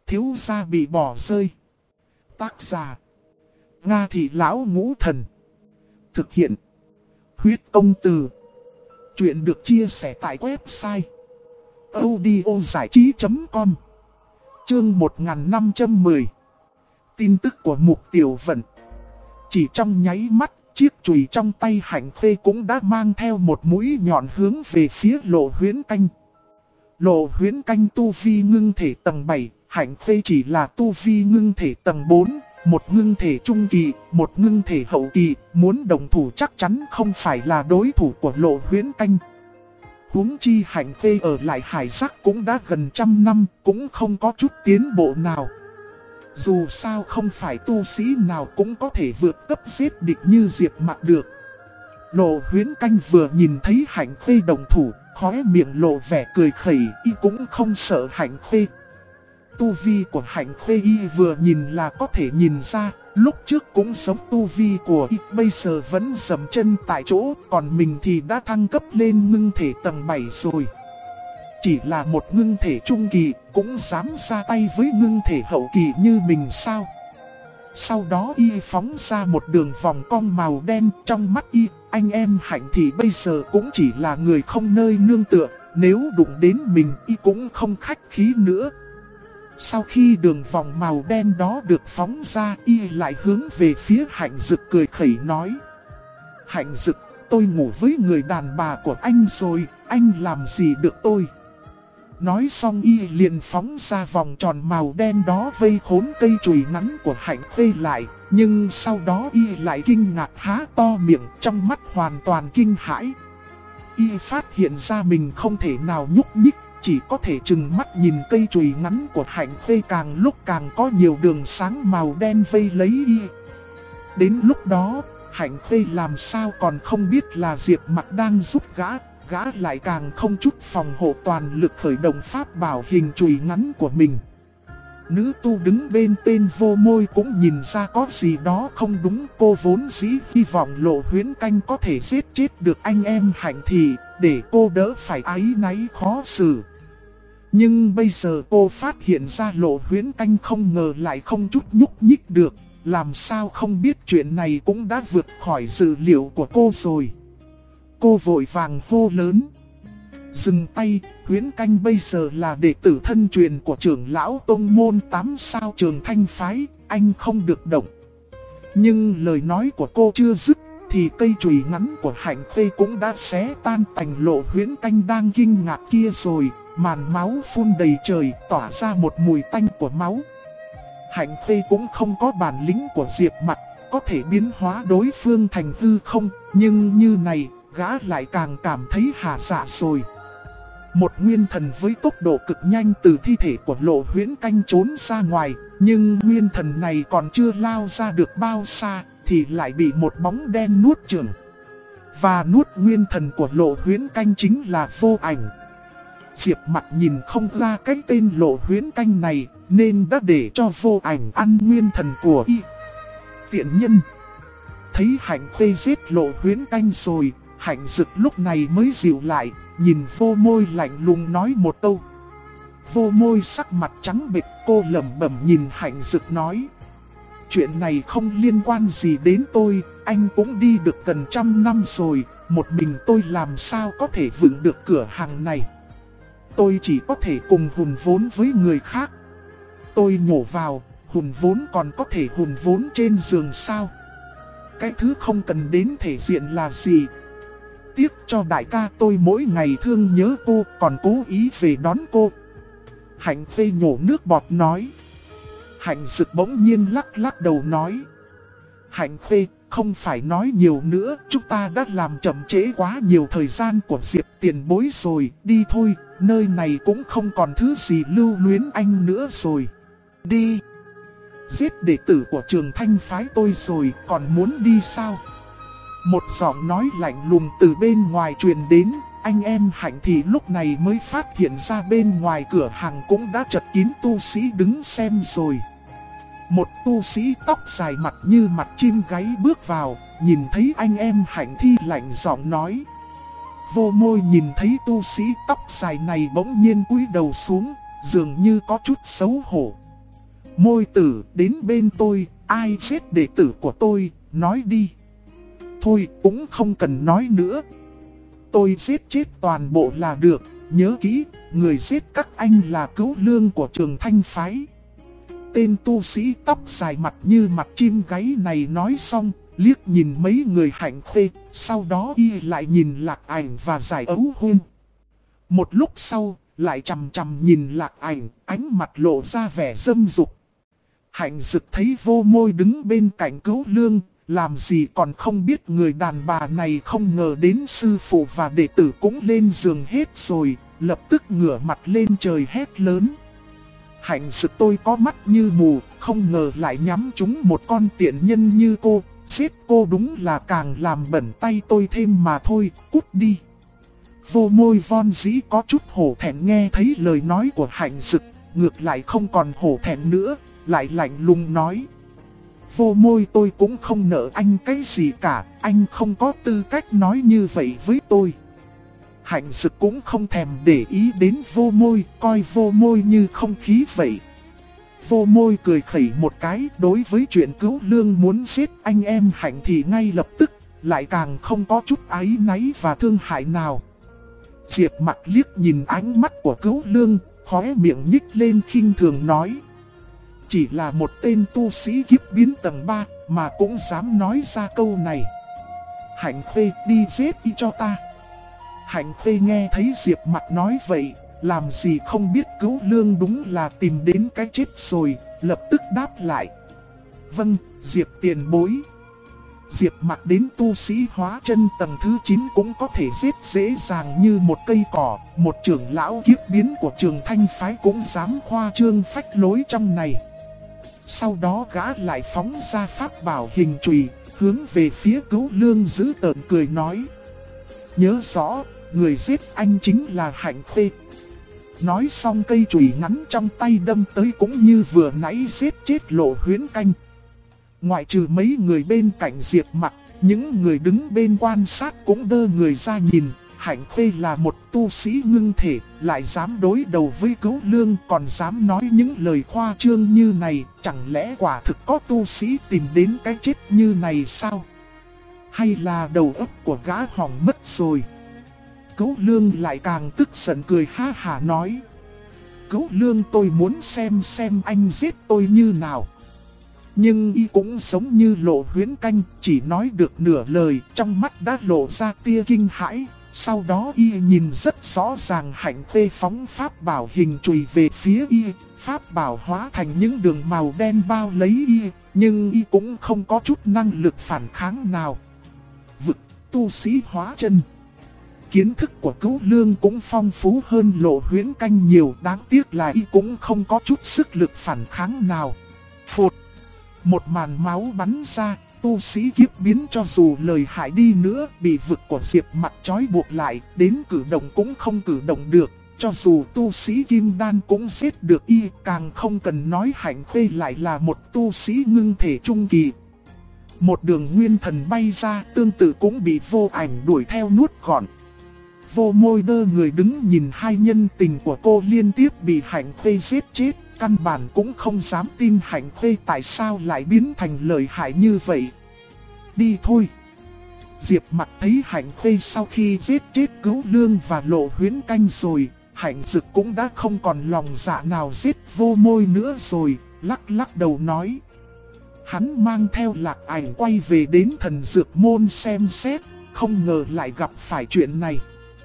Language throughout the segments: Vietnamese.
Thiếu gia bị bỏ rơi. Tác giả: Nga Thị Lão Ngũ Thần. Thực hiện: Huyết Công Từ. Chuyện được chia sẻ tại website audiozảichí.com. Chương 1510. Tin tức của Mục Tiểu Vận. Chỉ trong nháy mắt, chiếc chùy trong tay Hạnh Khê cũng đã mang theo một mũi nhọn hướng về phía Lộ Huyễn Canh. Lộ Huyễn Canh tu vi ngưng thể tầng 7, Hạnh Khê chỉ là tu vi ngưng thể tầng 4, một ngưng thể trung kỳ, một ngưng thể hậu kỳ, muốn đồng thủ chắc chắn không phải là đối thủ của Lộ Huyễn Canh. Huống chi Hạnh Khê ở lại Hải Giác cũng đã gần 100 năm, cũng không có chút tiến bộ nào. Dù sao không phải tu sĩ nào cũng có thể vượt cấp giết địch như Diệp Mặc được. Lộ Huyễn Canh vừa nhìn thấy Hạnh Khê đồng thủ, khóe miệng lộ vẻ cười khẩy, y cũng không sợ Hạnh Khê. Tu vi của Hạnh Khê y vừa nhìn là có thể nhìn ra, lúc trước cũng giống tu vi của y, bây giờ vẫn dậm chân tại chỗ, còn mình thì đã thăng cấp lên ngưng thể tầng 7 rồi. Chỉ là một ngưng thể trung kỳ, cũng dám ra tay với ngưng thể hậu kỳ như mình sao? Sau đó y phóng ra một đường vòng cong màu đen, trong mắt y, anh em Hạnh thì bây giờ cũng chỉ là người không nơi nương tựa, nếu đụng đến mình y cũng không khách khí nữa. Sau khi đường vòng màu đen đó được phóng ra, y lại hướng về phía Hạnh Dực cười khẩy nói: Hạnh Dực, tôi ngủ với người đàn bà của anh rồi, anh làm gì được tôi? Nói xong y liền phóng ra vòng tròn màu đen đó vây khốn cây chùy ngắn của Hạnh Khê lại. Nhưng sau đó y lại kinh ngạc há to miệng, trong mắt hoàn toàn kinh hãi. Y phát hiện ra mình không thể nào nhúc nhích, chỉ có thể chừng mắt nhìn cây chùy ngắn của Hạnh Khê càng lúc càng có nhiều đường sáng màu đen vây lấy y. Đến lúc đó, Hạnh Khê làm sao còn không biết là Diệp Mặc đang giúp gã lại càng không chút phòng hộ toàn lực khởi động pháp bảo hình chùy ngắn của mình. Nữ tu đứng bên tên Vô Môi cũng nhìn ra có gì đó không đúng, cô vốn dĩ hy vọng Lộ Huyễn Canh có thể giết chết được anh em Hạnh thì, để cô đỡ phải áy náy khó xử. Nhưng bây giờ cô phát hiện ra Lộ Huyễn Canh không ngờ lại không chút nhúc nhích được, làm sao không biết chuyện này cũng đã vượt khỏi dự liệu của cô rồi. Cô vội vàng hô lớn: Dừng tay, Huyễn Canh bây giờ là đệ tử thân truyền của trưởng lão tông môn 8 sao Trường Thanh Phái, anh không được động. Nhưng lời nói của cô chưa dứt, thì cây chùy ngắn của Hạnh Khê cũng đã xé tan tành Lộ Huyễn Canh đang kinh ngạc kia rồi, màn máu phun đầy trời tỏa ra một mùi tanh của máu. Hạnh Khê cũng không có bản lĩnh của Diệp Mặc, có thể biến hóa đối phương thành hư không, nhưng như này, gã lại càng cảm thấy hả dạ rồi. Một nguyên thần với tốc độ cực nhanh từ thi thể của Lộ Huyễn Canh trốn ra ngoài, nhưng nguyên thần này còn chưa lao ra được bao xa, thì lại bị một bóng đen nuốt chửng. Và nuốt nguyên thần của Lộ Huyễn Canh chính là Vô Ảnh. Diệp Mặc nhìn không ra cái tên Lộ Huyễn Canh này, nên đã để cho Vô Ảnh ăn nguyên thần của y. Tiện nhân! Thấy Hạnh Khê giết Lộ Huyễn Canh rồi, Hạnh Dực lúc này mới dịu lại, nhìn Vô Môi lạnh lùng nói một câu. Vô Môi sắc mặt trắng bệch, cô lẩm bẩm nhìn Hạnh Dực nói: Chuyện này không liên quan gì đến tôi, anh cũng đi được gần 100 năm rồi, một mình tôi làm sao có thể vững được cửa hàng này. Tôi chỉ có thể cùng hùn vốn với người khác. Tôi nhổ vào, hùn vốn còn có thể hùn vốn trên giường sao? Cái thứ không cần đến thể diện là gì? Tiếc cho đại ca tôi mỗi ngày thương nhớ cô, còn cố ý về đón cô. Hạnh Khê nhổ nước bọt nói. Hạnh Dực bỗng nhiên lắc lắc đầu nói: Hạnh Khê, không phải nói nhiều nữa, chúng ta đã làm chậm trễ quá nhiều thời gian của Diệp tiền bối rồi, đi thôi, nơi này cũng không còn thứ gì lưu luyến anh nữa rồi. Đi! Giết đệ tử của Trường Thanh Phái tôi rồi, còn muốn đi sao? Một giọng nói lạnh lùng từ bên ngoài truyền đến, anh em Hạnh thì lúc này mới phát hiện ra bên ngoài cửa hàng cũng đã chật kín tu sĩ đứng xem rồi. Một tu sĩ tóc dài mặt như mặt chim gáy bước vào, nhìn thấy anh em Hạnh thì lạnh giọng nói. Vô Môi nhìn thấy tu sĩ tóc dài này bỗng nhiên cúi đầu xuống, dường như có chút xấu hổ. Môi tử, đến bên tôi, ai giết đệ tử của tôi, nói đi. Thôi, cũng không cần nói nữa. Tôi giết chết toàn bộ là được, nhớ kỹ, người giết các anh là Cửu Lương của Trường Thanh Phái. Tên tu sĩ tóc dài mặt như mặt chim gáy này nói xong, liếc nhìn mấy người Hạnh Khê, sau đó y lại nhìn Lạc Ảnh và Giải Ấu Hôn. Một lúc sau, lại chằm chằm nhìn Lạc Ảnh, ánh mặt lộ ra vẻ dâm dục. Hạnh Dực thấy Vô Môi đứng bên cạnh Cửu Lương, làm gì còn không biết người đàn bà này không ngờ đến sư phụ và đệ tử cũng lên giường hết rồi, lập tức ngửa mặt lên trời hét lớn. Hạnh Dực, tôi có mắt như mù, không ngờ lại nhắm trúng một con tiện nhân như cô, giết cô đúng là càng làm bẩn tay tôi thêm mà thôi, cút đi. Vô Môi von dĩ có chút hổ thẹn nghe thấy lời nói của Hạnh Dực, ngược lại không còn hổ thẹn nữa, lại lạnh lùng nói. Vô Môi, tôi cũng không nợ anh cái gì cả, anh không có tư cách nói như vậy với tôi. Hạnh Dực cũng không thèm để ý đến Vô Môi, coi Vô Môi như không khí vậy. Vô Môi cười khẩy một cái, đối với chuyện Cửu Lương muốn giết anh em Hạnh thì ngay lập tức, lại càng không có chút áy náy và thương hại nào. Diệp Mặc liếc nhìn ánh mắt của Cửu Lương, khóe miệng nhích lên khinh thường nói. Chỉ là một tên tu sĩ kiếp biến tầng 3 mà cũng dám nói ra câu này. Hạnh Khê, đi giết y cho ta. Hạnh Khê nghe thấy Diệp Mặc nói vậy, làm gì không biết Cửu Lương đúng là tìm đến cái chết rồi, lập tức đáp lại. Vâng, Diệp tiền bối. Diệp Mặc đến tu sĩ hóa chân tầng thứ 9 cũng có thể giết dễ dàng như một cây cỏ, một trưởng lão kiếp biến của Trường Thanh Phái cũng dám khoa trương phách lối trong này. Sau đó gã lại phóng ra pháp bảo hình chùy, hướng về phía Cửu Lương giữ tợn cười nói. Nhớ rõ, người giết anh chính là Hạnh Khê. Nói xong cây chùy ngắn trong tay đâm tới cũng như vừa nãy giết chết Lộ Huyễn Canh. Ngoại trừ mấy người bên cạnh Diệp Mặc, những người đứng bên quan sát cũng đơ người ra nhìn. Hạnh Khê là một tu sĩ ngưng thể, lại dám đối đầu với Cửu Lương, còn dám nói những lời khoa trương như này, chẳng lẽ quả thực có tu sĩ tìm đến cái chết như này sao? Hay là đầu óc của gã hỏng mất rồi? Cửu Lương lại càng tức giận cười ha hả nói. Cửu Lương, tôi muốn xem anh giết tôi như nào. Nhưng y cũng giống như Lộ Huyễn Canh, chỉ nói được nửa lời, trong mắt đã lộ ra tia kinh hãi. Sau đó y nhìn rất rõ ràng Hạnh Khê phóng pháp bảo hình chùy về phía y, pháp bảo hóa thành những đường màu đen bao lấy y, nhưng y cũng không có chút năng lực phản kháng nào. Vực tu sĩ hóa chân. Kiến thức của Cửu Lương cũng phong phú hơn Lộ Huyễn Canh nhiều, đáng tiếc là y cũng không có chút sức lực phản kháng nào. Phụt! Một màn máu bắn ra, tu sĩ kiếp biến cho dù lời hại đi nữa bị vực của Diệp Mặc trói buộc lại, đến cử động cũng không cử động được. Cho dù tu sĩ kim đan cũng giết được y, càng không cần nói Hạnh Khê lại là một tu sĩ ngưng thể trung kỳ. Một đường nguyên thần bay ra, tương tự cũng bị Vô Ảnh đuổi theo nuốt gọn. Vô Môi đơ người đứng nhìn hai nhân tình của cô liên tiếp bị Hạnh Khê giết chết, căn bản cũng không dám tin Hạnh Khê tại sao lại biến thành lợi hại như vậy. Đi thôi. Diệp Mặc thấy Hạnh Khê sau khi giết chết Cửu Lương và Lộ Huyễn Canh rồi, Hạnh Dực cũng đã không còn lòng dạ nào giết Vô Môi nữa rồi, lắc lắc đầu nói. Hắn mang theo Lạc Ảnh quay về đến Thần Dược Môn xem xét, không ngờ lại gặp phải chuyện này.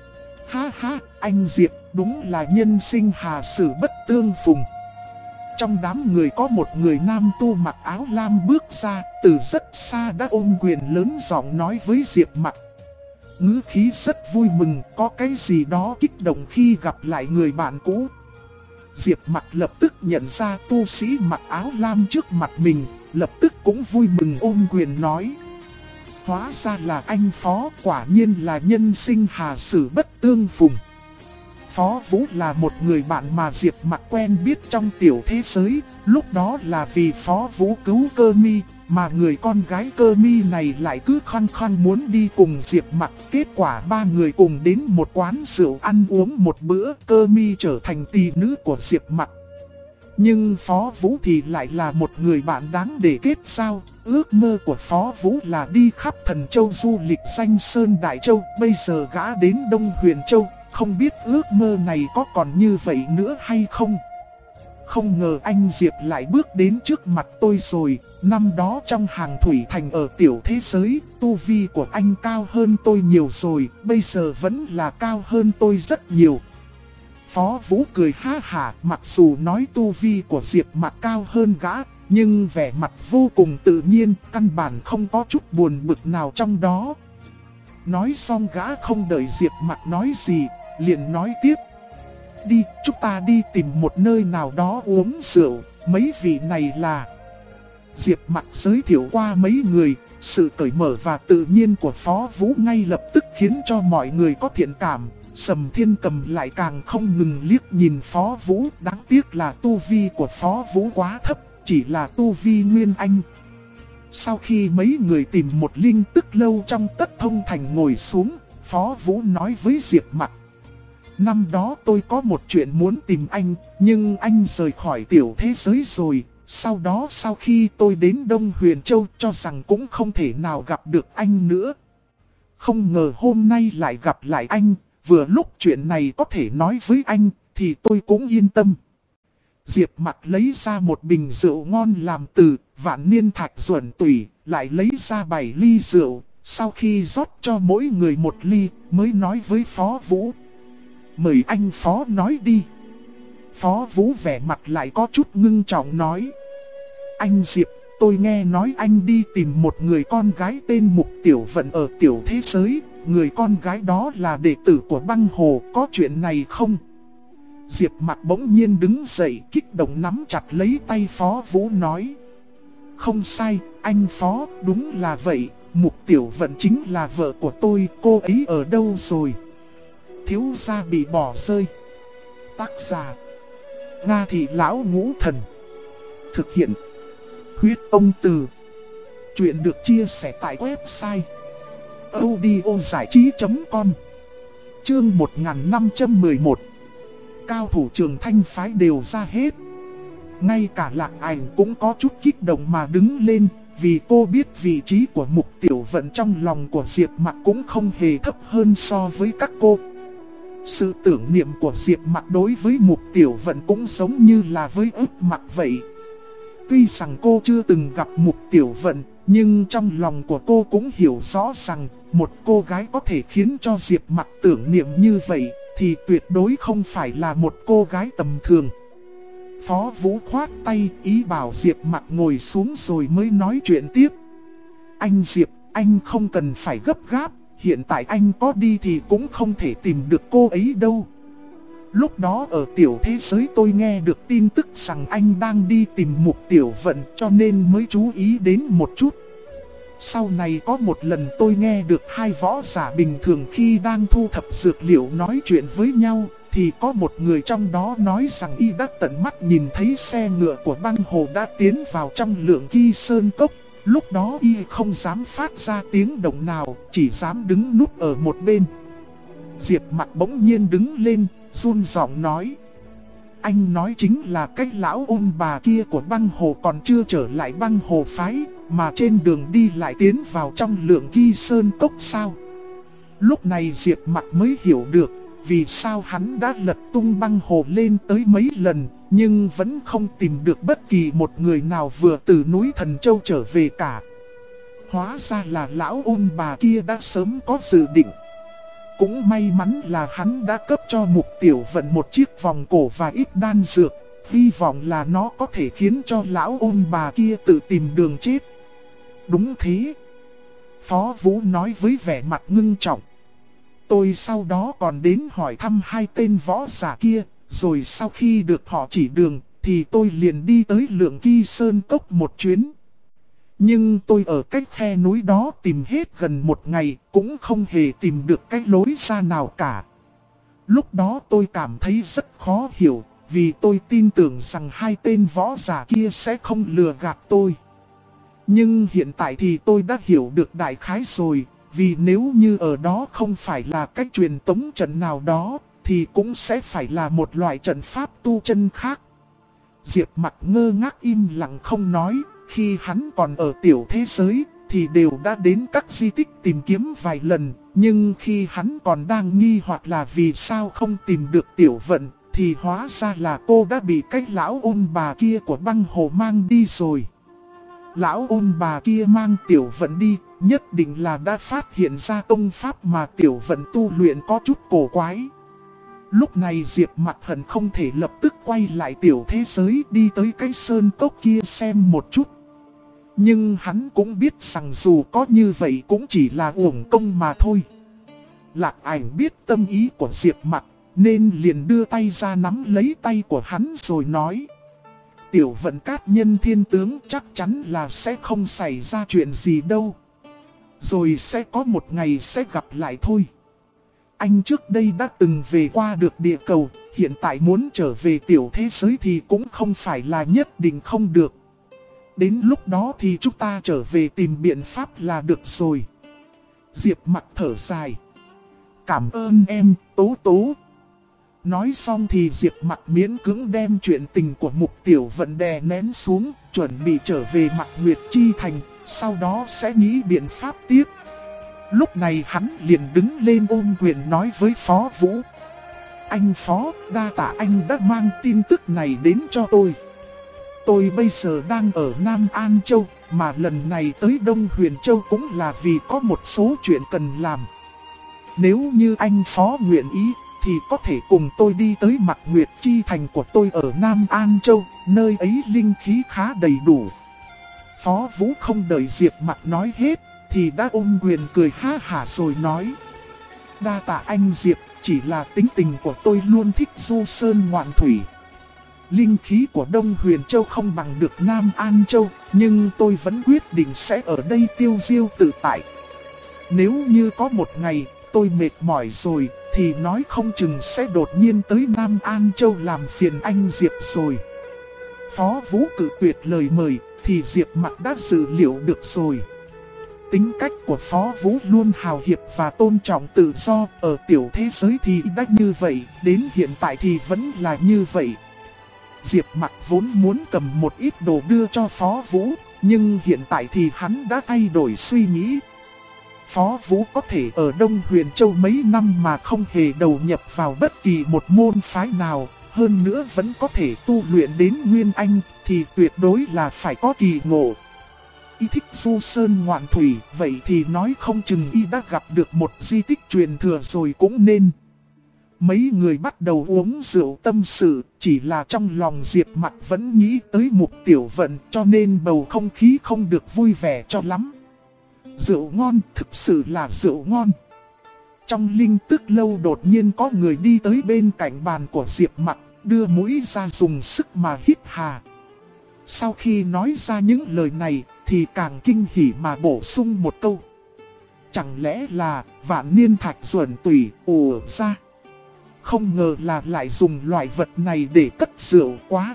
Ha ha, anh Diệp, đúng là nhân sinh hà sử bất tương phùng. Trong đám người có một người nam tu mặc áo lam bước ra, từ rất xa đã ôm quyền lớn giọng nói với Diệp Mặc. Ngữ khí rất vui mừng, có cái gì đó kích động khi gặp lại người bạn cũ. Diệp Mặc lập tức nhận ra tu sĩ mặc áo lam trước mặt mình, lập tức cũng vui mừng ôm quyền nói. Hóa ra là anh Phó, quả nhiên là nhân sinh hà sử bất tương phùng. Phó Vũ là một người bạn mà Diệp Mặc quen biết trong tiểu thế giới, lúc đó là vì Phó Vũ cứu Cơ Mi, mà người con gái Cơ Mi này lại cứ khăng khăng muốn đi cùng Diệp Mặc. Kết quả ba người cùng đến một quán rượu ăn uống một bữa, Cơ Mi trở thành tỷ nữ của Diệp Mặc. Nhưng Phó Vũ thì lại là một người bạn đáng để kết giao. Ước mơ của Phó Vũ là đi khắp Thần Châu du lịch danh sơn Đại Châu. Bây giờ gã đến Đông Huyền Châu, không biết ước mơ này có còn như vậy nữa hay không. Không ngờ anh Diệp lại bước đến trước mặt tôi rồi. Năm đó trong hàng thủy thành ở tiểu thế giới, tu vi của anh cao hơn tôi nhiều rồi, bây giờ vẫn là cao hơn tôi rất nhiều. Phó Vũ cười ha hả, mặc dù nói tu vi của Diệp Mạc cao hơn gã, nhưng vẻ mặt vô cùng tự nhiên, căn bản không có chút buồn bực nào trong đó. Nói xong gã không đợi Diệp Mạc nói gì, liền nói tiếp. Đi, chúng ta đi tìm một nơi nào đó uống rượu, mấy vị này là... Diệp Mạc giới thiệu qua mấy người, sự cởi mở và tự nhiên của Phó Vũ ngay lập tức khiến cho mọi người có thiện cảm. Sầm Thiên Cầm lại càng không ngừng liếc nhìn Phó Vũ, đáng tiếc là tu vi của Phó Vũ quá thấp, chỉ là tu vi Nguyên Anh. Sau khi mấy người tìm một linh tức lâu trong Tất Thông Thành ngồi xuống, Phó Vũ nói với Diệp Mạc. Năm đó tôi có một chuyện muốn tìm anh, nhưng anh rời khỏi tiểu thế giới rồi. Sau đó sau khi tôi đến Đông Huyền Châu cho rằng cũng không thể nào gặp được anh nữa. Không ngờ hôm nay lại gặp lại anh, vừa lúc chuyện này có thể nói với anh thì tôi cũng yên tâm. Diệp Mạc lấy ra một bình rượu ngon làm từ Vạn Niên Thạch Duẩn Tủy, lại lấy ra 7 ly rượu, sau khi rót cho mỗi người một ly mới nói với Phó Vũ. Mời anh Phó nói đi. Phó Vũ vẻ mặt lại có chút ngưng trọng nói. Anh Diệp, tôi nghe nói anh đi tìm một người con gái tên Mục Tiểu Vận ở tiểu thế giới. Người con gái đó là đệ tử của Băng Hồ, có chuyện này không? Diệp Mạc bỗng nhiên đứng dậy, kích động nắm chặt lấy tay Phó Vũ nói. Không sai, anh Phó, đúng là vậy. Mục Tiểu Vận chính là vợ của tôi, cô ấy ở đâu rồi? Thiếu gia bị bỏ rơi. Tác giả Nga Thị Lão Ngũ Thần. Thực hiện Huyết Ông Từ. Chuyện được chia sẻ tại website audiozảichí.com. Chương 1511. Cao thủ Trường Thanh phái đều ra hết. Ngay cả Lạc Ảnh cũng có chút kích động mà đứng lên, vì cô biết vị trí của Mục Tiểu Vận trong lòng của Diệp Mạc cũng không hề thấp hơn so với các cô. Sự tưởng niệm của Diệp Mạc đối với Mục Tiểu Vận cũng giống như là với Ức Mạc vậy. Tuy rằng cô chưa từng gặp Mục Tiểu Vận, nhưng trong lòng của cô cũng hiểu rõ rằng một cô gái có thể khiến cho Diệp Mạc tưởng niệm như vậy thì tuyệt đối không phải là một cô gái tầm thường. Phó Vũ khoát tay ý bảo Diệp Mạc ngồi xuống rồi mới nói chuyện tiếp. Anh Diệp, anh không cần phải gấp gáp, hiện tại anh có đi thì cũng không thể tìm được cô ấy đâu. Lúc đó ở tiểu thế giới tôi nghe được tin tức rằng anh đang đi tìm Mục Tiểu Vận cho nên mới chú ý đến một chút. Sau này có một lần tôi nghe được hai võ giả bình thường khi đang thu thập dược liệu nói chuyện với nhau, thì có một người trong đó nói rằng y đã tận mắt nhìn thấy xe ngựa của Băng Hồ đã tiến vào trong Lượng Kỳ Sơn Cốc. Lúc đó y không dám phát ra tiếng động nào, chỉ dám đứng núp ở một bên. Diệp Mạc bỗng nhiên đứng lên, run giọng nói. Anh nói chính là cái lão ôn bà kia của Băng Hồ còn chưa trở lại Băng Hồ phái, mà trên đường đi lại tiến vào trong Lượng Kỳ Sơn Cốc sao? Lúc này Diệp Mạc mới hiểu được vì sao hắn đã lật tung Băng Hồ lên tới mấy lần, nhưng vẫn không tìm được bất kỳ một người nào vừa từ núi Thần Châu trở về cả. Hóa ra là lão ôn bà kia đã sớm có dự định. Cũng may mắn là hắn đã cấp cho Mục Tiểu Vận một chiếc vòng cổ và ít đan dược, hy vọng là nó có thể khiến cho lão ôn bà kia tự tìm đường chết. Đúng thế. Phó Vũ nói với vẻ mặt ngưng trọng. Tôi sau đó còn đến hỏi thăm hai tên võ giả kia, rồi sau khi được họ chỉ đường, thì tôi liền đi tới Lượng Kỳ Sơn Cốc một chuyến. Nhưng tôi ở cách khe núi đó tìm hết gần một ngày, cũng không hề tìm được cái lối ra nào cả. Lúc đó tôi cảm thấy rất khó hiểu, vì tôi tin tưởng rằng hai tên võ giả kia sẽ không lừa gạt tôi. Nhưng hiện tại thì tôi đã hiểu được đại khái rồi, vì nếu như ở đó không phải là cách truyền tống trận nào đó, thì cũng sẽ phải là một loại trận pháp tu chân khác. Diệp Mặc ngơ ngác im lặng không nói, khi hắn còn ở tiểu thế giới thì đều đã đến các di tích tìm kiếm vài lần, nhưng khi hắn còn đang nghi hoặc là vì sao không tìm được Tiểu Vận, thì hóa ra là cô đã bị cái lão ôn bà kia của băng hồ mang đi rồi. Lão ôn bà kia mang Tiểu Vận đi, nhất định là đã phát hiện ra công pháp mà Tiểu Vận tu luyện có chút cổ quái. Lúc này Diệp Mặc hận không thể lập tức quay lại tiểu thế giới đi tới cái sơn cốc kia xem một chút. Nhưng hắn cũng biết rằng dù có như vậy cũng chỉ là uổng công mà thôi. Lạc Ảnh biết tâm ý của Diệp Mặc nên liền đưa tay ra nắm lấy tay của hắn rồi nói: Tiểu Vận cát nhân thiên tướng chắc chắn là sẽ không xảy ra chuyện gì đâu. Rồi sẽ có một ngày sẽ gặp lại thôi. Anh trước đây đã từng về qua được địa cầu, hiện tại muốn trở về tiểu thế giới thì cũng không phải là nhất định không được. Đến lúc đó thì chúng ta trở về tìm biện pháp là được rồi. Diệp Mặc thở dài: Cảm ơn em, Tố Tố. Nói xong thì Diệp Mặc miễn cưỡng đem chuyện tình của Mục Tiểu Vận đè nén xuống, chuẩn bị trở về Mạc Nguyệt Chi Thành, sau đó sẽ nghĩ biện pháp tiếp. Lúc này hắn liền đứng lên ôm quyền nói với Phó Vũ: Anh Phó, đa tạ anh đã mang tin tức này đến cho tôi. Tôi bây giờ đang ở Nam An Châu, mà lần này tới Đông Huyền Châu cũng là vì có một số chuyện cần làm. Nếu như anh Phó nguyện ý, thì có thể cùng tôi đi tới Mạc Nguyệt Chi Thành của tôi ở Nam An Châu, nơi ấy linh khí khá đầy đủ. Phó Vũ không đợi Diệp Mặc nói hết, thì đã ôm quyền cười ha hả rồi nói: Đa tạ anh Diệp, chỉ là tính tình của tôi luôn thích du sơn ngoạn thủy. Linh khí của Đông Huyền Châu không bằng được Nam An Châu, nhưng tôi vẫn quyết định sẽ ở đây tiêu diêu tự tại. Nếu như có một ngày tôi mệt mỏi rồi, thì nói không chừng sẽ đột nhiên tới Nam An Châu làm phiền anh Diệp rồi. Phó Vũ cự tuyệt lời mời, thì Diệp Mặc đã dự liệu được rồi. Tính cách của Phó Vũ luôn hào hiệp và tôn trọng tự do, ở tiểu thế giới thì đã như vậy, đến hiện tại thì vẫn là như vậy. Diệp Mặc vốn muốn cầm một ít đồ đưa cho Phó Vũ, nhưng hiện tại thì hắn đã thay đổi suy nghĩ. Phó Vũ có thể ở Đông Huyền Châu mấy năm mà không hề đầu nhập vào bất kỳ một môn phái nào, hơn nữa vẫn có thể tu luyện đến Nguyên Anh, thì tuyệt đối là phải có kỳ ngộ. Y thích du sơn ngoạn thủy, vậy thì nói không chừng y đã gặp được một di tích truyền thừa rồi cũng nên. Mấy người bắt đầu uống rượu tâm sự, chỉ là trong lòng Diệp Mặc vẫn nghĩ tới Mục Tiểu Vận, cho nên bầu không khí không được vui vẻ cho lắm. Rượu ngon, thực sự là rượu ngon. Trong linh tức lâu đột nhiên có người đi tới bên cạnh bàn của Diệp Mặc, đưa mũi ra dùng sức mà hít hà. Sau khi nói ra những lời này, thì càng kinh hỉ mà bổ sung một câu: Chẳng lẽ là vạn niên thạch duẩn tủy ùa ra? Không ngờ là lại dùng loại vật này để cất rượu, quá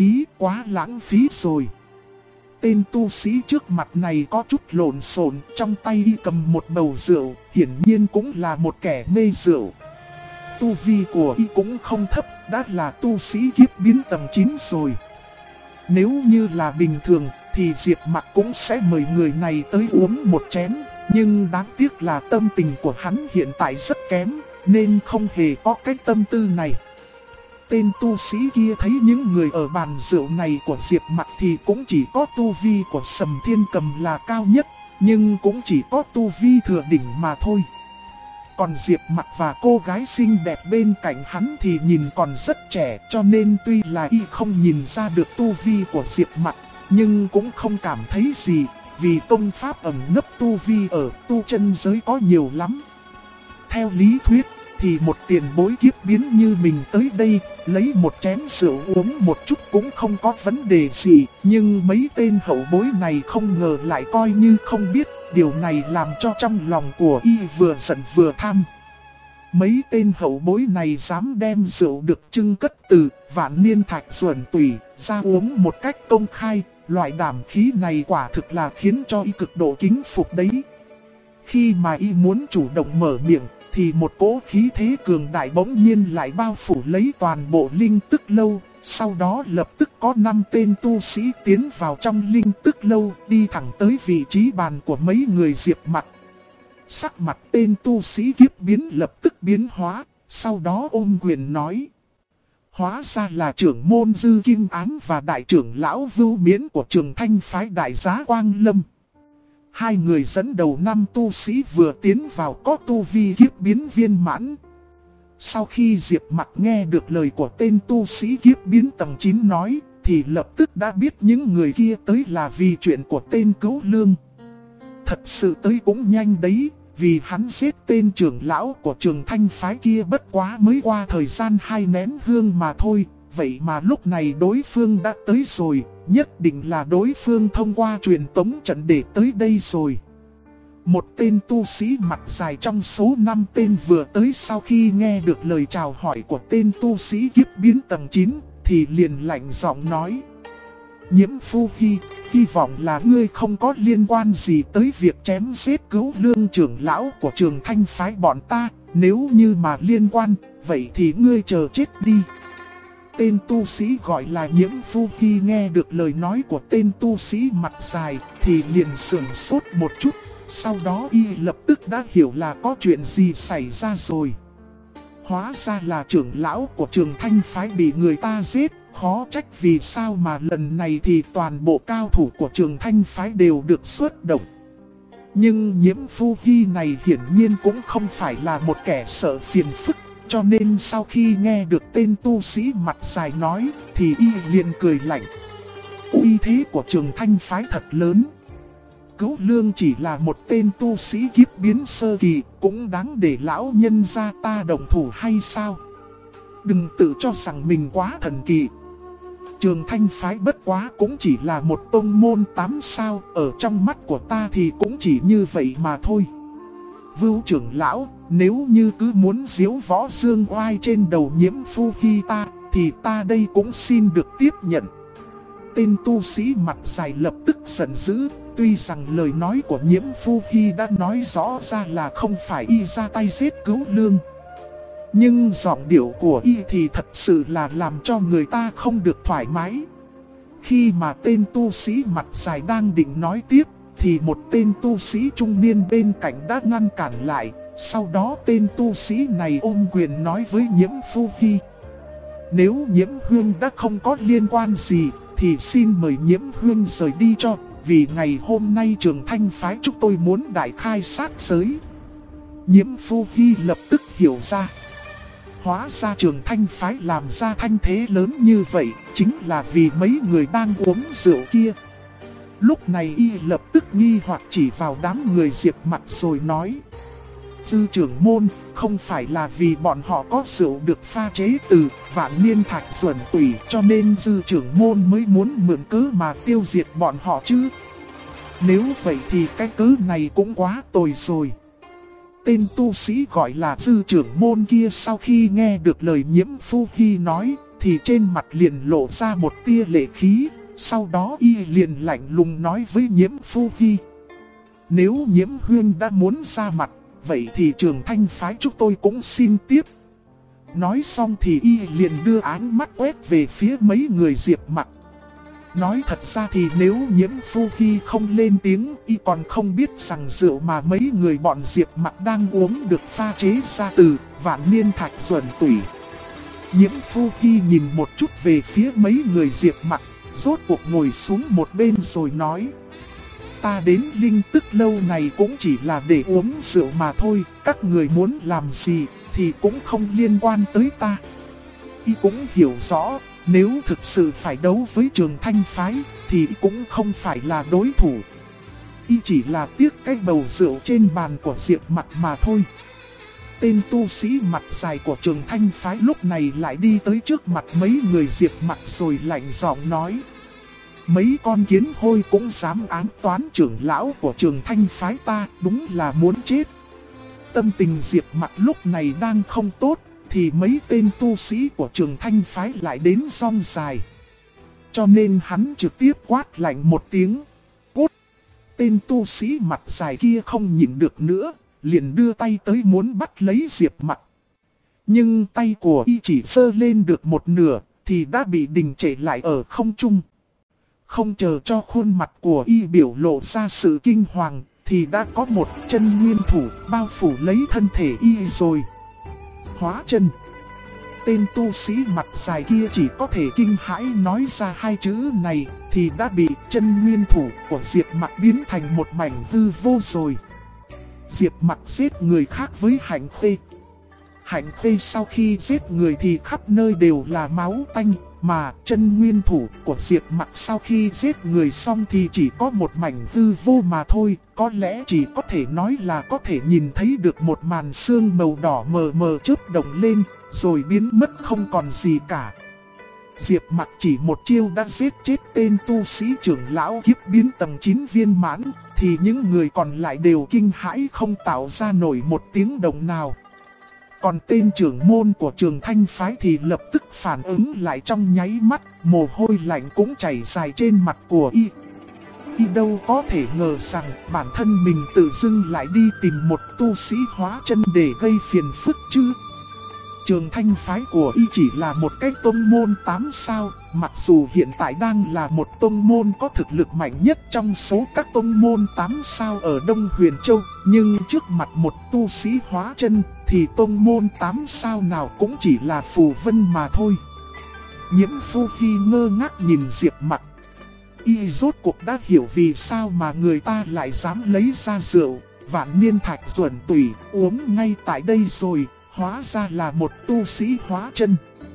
lãng phí rồi. Tên tu sĩ trước mặt này có chút lộn xộn, trong tay y cầm một bầu rượu, hiển nhiên cũng là một kẻ mê rượu. Tu vi của y cũng không thấp, đã là tu sĩ kiếp biến tầng 9 rồi. Nếu như là bình thường, thì Diệp Mặc cũng sẽ mời người này tới uống một chén, nhưng đáng tiếc là tâm tình của hắn hiện tại rất kém, nên không hề có cái tâm tư này. Tên tu sĩ kia thấy những người ở bàn rượu này của Diệp Mặc thì cũng chỉ có tu vi của Sầm Thiên Cầm là cao nhất, nhưng cũng chỉ có tu vi thừa đỉnh mà thôi. Còn Diệp Mặc và cô gái xinh đẹp bên cạnh hắn thì nhìn còn rất trẻ, cho nên tuy là y không nhìn ra được tu vi của Diệp Mặc, nhưng cũng không cảm thấy gì, vì công pháp ẩn nấp tu vi ở tu chân giới có nhiều lắm. Theo lý thuyết thì một tiền bối kiếp biến như mình tới đây, lấy một chén rượu uống một chút cũng không có vấn đề gì, nhưng mấy tên hậu bối này không ngờ lại coi như không biết, điều này làm cho trong lòng của y vừa giận vừa tham. Mấy tên hậu bối này dám đem rượu được trưng cất từ vạn niên thạch duẩn tủy ra uống một cách công khai, loại đảm khí này quả thực là khiến cho y cực độ kính phục đấy. Khi mà y muốn chủ động mở miệng, thì một cỗ khí thế cường đại bỗng nhiên lại bao phủ lấy toàn bộ linh tức lâu, Sau đó lập tức có 5 tên tu sĩ tiến vào trong linh tức lâu, đi thẳng tới vị trí bàn của mấy người Diệp Mặc. Sắc mặt tên tu sĩ kiếp biến lập tức biến hóa, sau đó ôm quyền nói. Hóa ra là trưởng môn Dư Kim Ám và đại trưởng lão Vưu Miễn của Trường Thanh phái Đại Giá Quang Lâm. Hai người dẫn đầu 5 tu sĩ vừa tiến vào có tu vi kiếp biến viên mãn. Sau khi Diệp Mặc nghe được lời của tên tu sĩ kiếp biến tầng 9 nói, thì lập tức đã biết những người kia tới là vì chuyện của tên Cửu Lương. Thật sự tới cũng nhanh đấy, vì hắn giết tên trưởng lão của Trường Thanh phái kia bất quá mới qua thời gian 2 nén hương mà thôi. Vậy mà lúc này đối phương đã tới rồi, nhất định là đối phương thông qua truyền tống trận để tới đây rồi. Một tên tu sĩ mặt dài trong số 5 tên vừa tới sau khi nghe được lời chào hỏi của tên tu sĩ kiếp biến tầng 9, thì liền lạnh giọng nói. Nhiễm Phu hy vọng là ngươi không có liên quan gì tới việc chém giết Cửu Lương trưởng lão của Trường Thanh phái bọn ta, nếu như mà liên quan, vậy thì ngươi chờ chết đi. Tên tu sĩ gọi là Nhiễm Phu Hy nghe được lời nói của tên tu sĩ mặt dài thì liền sửng sốt một chút, sau đó y lập tức đã hiểu là có chuyện gì xảy ra rồi. Hóa ra là trưởng lão của Trường Thanh phái bị người ta giết, khó trách vì sao mà lần này thì toàn bộ cao thủ của Trường Thanh phái đều được xuất động. Nhưng Nhiễm Phu Hy này hiển nhiên cũng không phải là một kẻ sợ phiền phức, cho nên sau khi nghe được tên tu sĩ mặt dài nói thì y liền cười lạnh. Uy thế của Trường Thanh phái thật lớn. Cửu Lương chỉ là một tên tu sĩ kiếp biến sơ kỳ, cũng đáng để lão nhân gia ta động thủ hay sao? Đừng tự cho rằng mình quá thần kỳ. Trường Thanh phái bất quá cũng chỉ là một tông môn 8 sao, ở trong mắt của ta thì cũng chỉ như vậy mà thôi. Vưu trưởng lão, nếu như cứ muốn giễu võ dương oai trên đầu Nhiễm Phu Hy ta, thì ta đây cũng xin được tiếp nhận. Tên tu sĩ mặt dài lập tức giận dữ, tuy rằng lời nói của Nhiễm Phu Hy đã nói rõ ra là không phải y ra tay giết Cửu Lương. Nhưng giọng điệu của y thì thật sự là làm cho người ta không được thoải mái. Khi mà tên tu sĩ mặt dài đang định nói tiếp, thì một tên tu sĩ trung niên bên cạnh đã ngăn cản lại. Sau đó tên tu sĩ này ôm quyền nói với Nhiễm Phu Hy. Nếu Nhiễm Huyên đã không có liên quan gì, thì xin mời Nhiễm Huyên rời đi cho. Vì ngày hôm nay Trường Thanh phái chúng tôi muốn đại khai sát giới. Nhiễm Phu Hy lập tức hiểu ra. Hóa ra Trường Thanh phái làm ra thanh thế lớn như vậy, chính là vì mấy người đang uống rượu kia. Lúc này y lập tức nghi hoặc chỉ vào đám người Diệp Mặc rồi nói. Dư trưởng môn, không phải là vì bọn họ có rượu được pha chế từ vạn niên thạch duẩn tủy cho nên dư trưởng môn mới muốn mượn cớ mà tiêu diệt bọn họ chứ? Nếu vậy thì cái cớ này cũng quá tồi rồi. Tên tu sĩ gọi là dư trưởng môn kia sau khi nghe được lời Nhiễm Phu Hy nói, thì trên mặt liền lộ ra một tia lệ khí. Sau đó y liền lạnh lùng nói với Nhiễm Phu Hy. Nếu Nhiễm Huyên đã muốn ra mặt, vậy thì Trường Thanh phái chúng tôi cũng xin tiếp. Nói xong thì y liền đưa ánh mắt quét về phía mấy người Diệp Mặc. Nói thật ra thì nếu Nhiễm Phu Hy không lên tiếng, y còn không biết rằng rượu mà mấy người bọn Diệp Mặc đang uống được pha chế ra từ vạn niên thạch duẩn tủy. Nhiễm Phu Hy nhìn một chút về phía mấy người Diệp Mặc, rốt cuộc ngồi xuống một bên rồi nói. Ta đến linh tức lâu này cũng chỉ là để uống rượu mà thôi, các người muốn làm gì thì cũng không liên quan tới ta. Y cũng hiểu rõ, nếu thực sự phải đấu với Trường Thanh phái thì cũng không phải là đối thủ. Y chỉ là tiếc cái bầu rượu trên bàn của Diệp Mặc mà thôi. Tên tu sĩ mặt dài của Trường Thanh phái lúc này lại đi tới trước mặt mấy người Diệp Mặc rồi lạnh giọng nói. Mấy con kiến hôi cũng dám ám toán trưởng lão của Trường Thanh phái ta, đúng là muốn chết. Tâm tình Diệp Mặc lúc này đang không tốt, thì mấy tên tu sĩ của Trường Thanh phái lại đến rong dài. Cho nên hắn trực tiếp quát lạnh một tiếng. Cút! Tên tu sĩ mặt dài kia không nhịn được nữa, liền đưa tay tới muốn bắt lấy Diệp Mặc. Nhưng tay của y chỉ giơ lên được một nửa, thì đã bị đình trệ lại ở không trung. Không chờ cho khuôn mặt của y biểu lộ ra sự kinh hoàng, thì đã có một chân nguyên thủ bao phủ lấy thân thể y rồi. Hóa chân. Tên tu sĩ mặt dài kia chỉ có thể kinh hãi nói ra hai chữ này, thì đã bị chân nguyên thủ của Diệp Mặc biến thành một mảnh hư vô rồi. Diệp Mặc giết người khác với Hạnh Khê. Hạnh Khê sau khi giết người thì khắp nơi đều là máu tanh, mà chân nguyên thủ của Diệp Mặc sau khi giết người xong thì chỉ có một mảnh hư vô mà thôi. Có lẽ chỉ có thể nói là có thể nhìn thấy được một màn sương màu đỏ mờ mờ chớp động lên, rồi biến mất không còn gì cả. Diệp Mặc chỉ một chiêu đã giết chết tên tu sĩ trưởng lão kiếp biến tầng 9 viên mãn, thì những người còn lại đều kinh hãi không tạo ra nổi một tiếng động nào. Còn tên trưởng môn của Trường Thanh phái thì lập tức phản ứng lại trong nháy mắt, mồ hôi lạnh cũng chảy dài trên mặt của y. Y đâu có thể ngờ rằng bản thân mình tự dưng lại đi tìm một tu sĩ hóa chân để gây phiền phức chứ. Trường Thanh phái của y chỉ là một cái tông môn 8 sao, mặc dù hiện tại đang là một tông môn có thực lực mạnh nhất trong số các tông môn 8 sao ở Đông Huyền Châu, nhưng trước mặt một tu sĩ hóa chân thì tông môn 8 sao nào cũng chỉ là phù vân mà thôi. Nhiễm Phu Hy ngơ ngác nhìn Diệp Mặc. Y rốt cuộc đã hiểu vì sao mà người ta lại dám lấy ra rượu Vạn Niên Thạch Duẩn Tủy uống ngay tại đây rồi. Hóa ra là một tu sĩ hóa chân.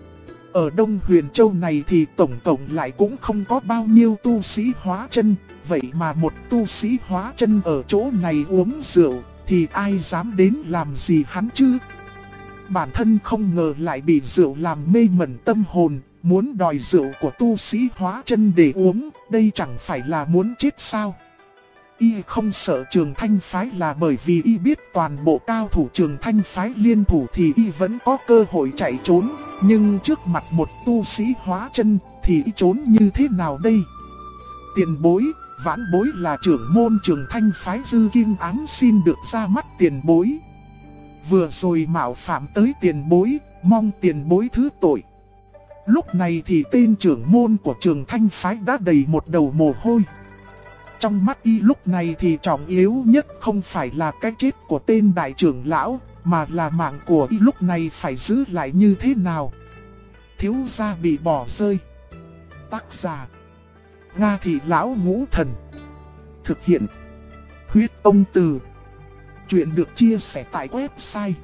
Ở Đông Huyền Châu này thì tổng cộng lại cũng không có bao nhiêu tu sĩ hóa chân. Vậy mà một tu sĩ hóa chân ở chỗ này uống rượu thì ai dám đến làm gì hắn chứ? Bản thân không ngờ lại bị rượu làm mê mẩn tâm hồn, muốn đòi rượu của tu sĩ hóa chân để uống, đây chẳng phải là muốn chết sao? Y không sợ Trường Thanh phái là bởi vì y biết toàn bộ cao thủ Trường Thanh phái liên thủ thì y vẫn có cơ hội chạy trốn, nhưng trước mặt một tu sĩ hóa chân thì y trốn như thế nào đây? Tiền bối, vãn bối là trưởng môn Trường Thanh phái Dư Kim Ám xin được ra mắt tiền bối. Vừa rồi mạo phạm tới tiền bối, mong tiền bối thứ tội. Lúc này thì tên trưởng môn của Trường Thanh phái đã đầy một đầu mồ hôi. Trong mắt y lúc này thì trọng yếu nhất không phải là cái chết của tên đại trưởng lão, mà là mạng của y lúc này phải giữ lại như thế nào. Thiếu gia bị bỏ rơi. Tác giả: Nga Thị Lão Ngũ Thần. Thực hiện: Huyết Ông Từ. Chuyện được chia sẻ tại website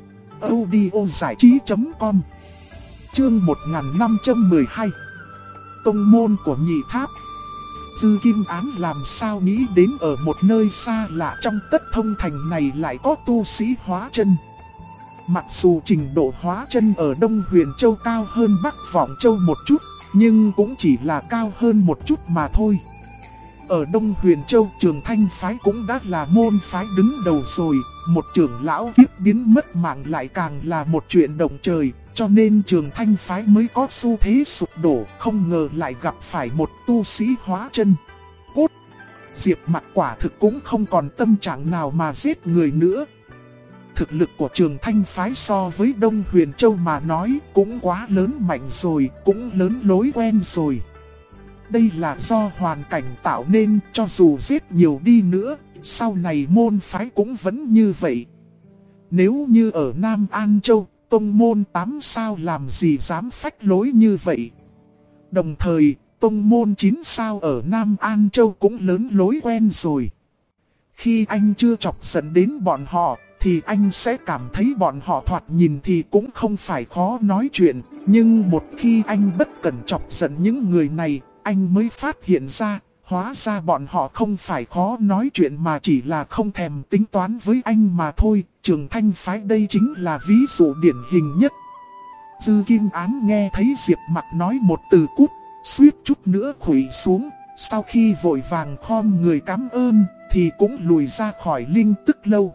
audiozảichí.com. Chương 1512. Tông môn của Nhị Tháp. Dư Kim Ám làm sao nghĩ đến ở một nơi xa lạ trong Tất Thông Thành này lại có tu sĩ hóa chân. Mặc dù trình độ hóa chân ở Đông Huyền Châu cao hơn Bắc Vọng Châu một chút, nhưng cũng chỉ là cao hơn một chút mà thôi. Ở Đông Huyền Châu, Trường Thanh phái cũng đã là môn phái đứng đầu rồi, một trưởng lão kiếp biến mất mạng lại càng là một chuyện động trời, cho nên Trường Thanh phái mới có xu thế sụp đổ, không ngờ lại gặp phải một tu sĩ hóa chân. Cốt! Diệp Mặc quả thực cũng không còn tâm trạng nào mà giết người nữa. Thực lực của Trường Thanh phái so với Đông Huyền Châu mà nói cũng quá lớn mạnh rồi, cũng lớn lối quen rồi. Đây là do hoàn cảnh tạo nên, cho dù giết nhiều đi nữa, sau này môn phái cũng vẫn như vậy. Nếu như ở Nam An Châu, tông môn 8 sao làm gì dám phách lối như vậy. Đồng thời, tông môn 9 sao ở Nam An Châu cũng lớn lối quen rồi. Khi anh chưa chọc giận đến bọn họ, thì anh sẽ cảm thấy bọn họ thoạt nhìn thì cũng không phải khó nói chuyện. Nhưng một khi anh bất cẩn chọc giận những người này, anh mới phát hiện ra, hóa ra bọn họ không phải khó nói chuyện mà chỉ là không thèm tính toán với anh mà thôi. Trường Thanh phái đây chính là ví dụ điển hình nhất. Dư Kim Ám nghe thấy Diệp Mặc nói một từ cút, suýt chút nữa khuỵu xuống. Sau khi vội vàng khom người cảm ơn, thì cũng lùi ra khỏi linh tức lâu.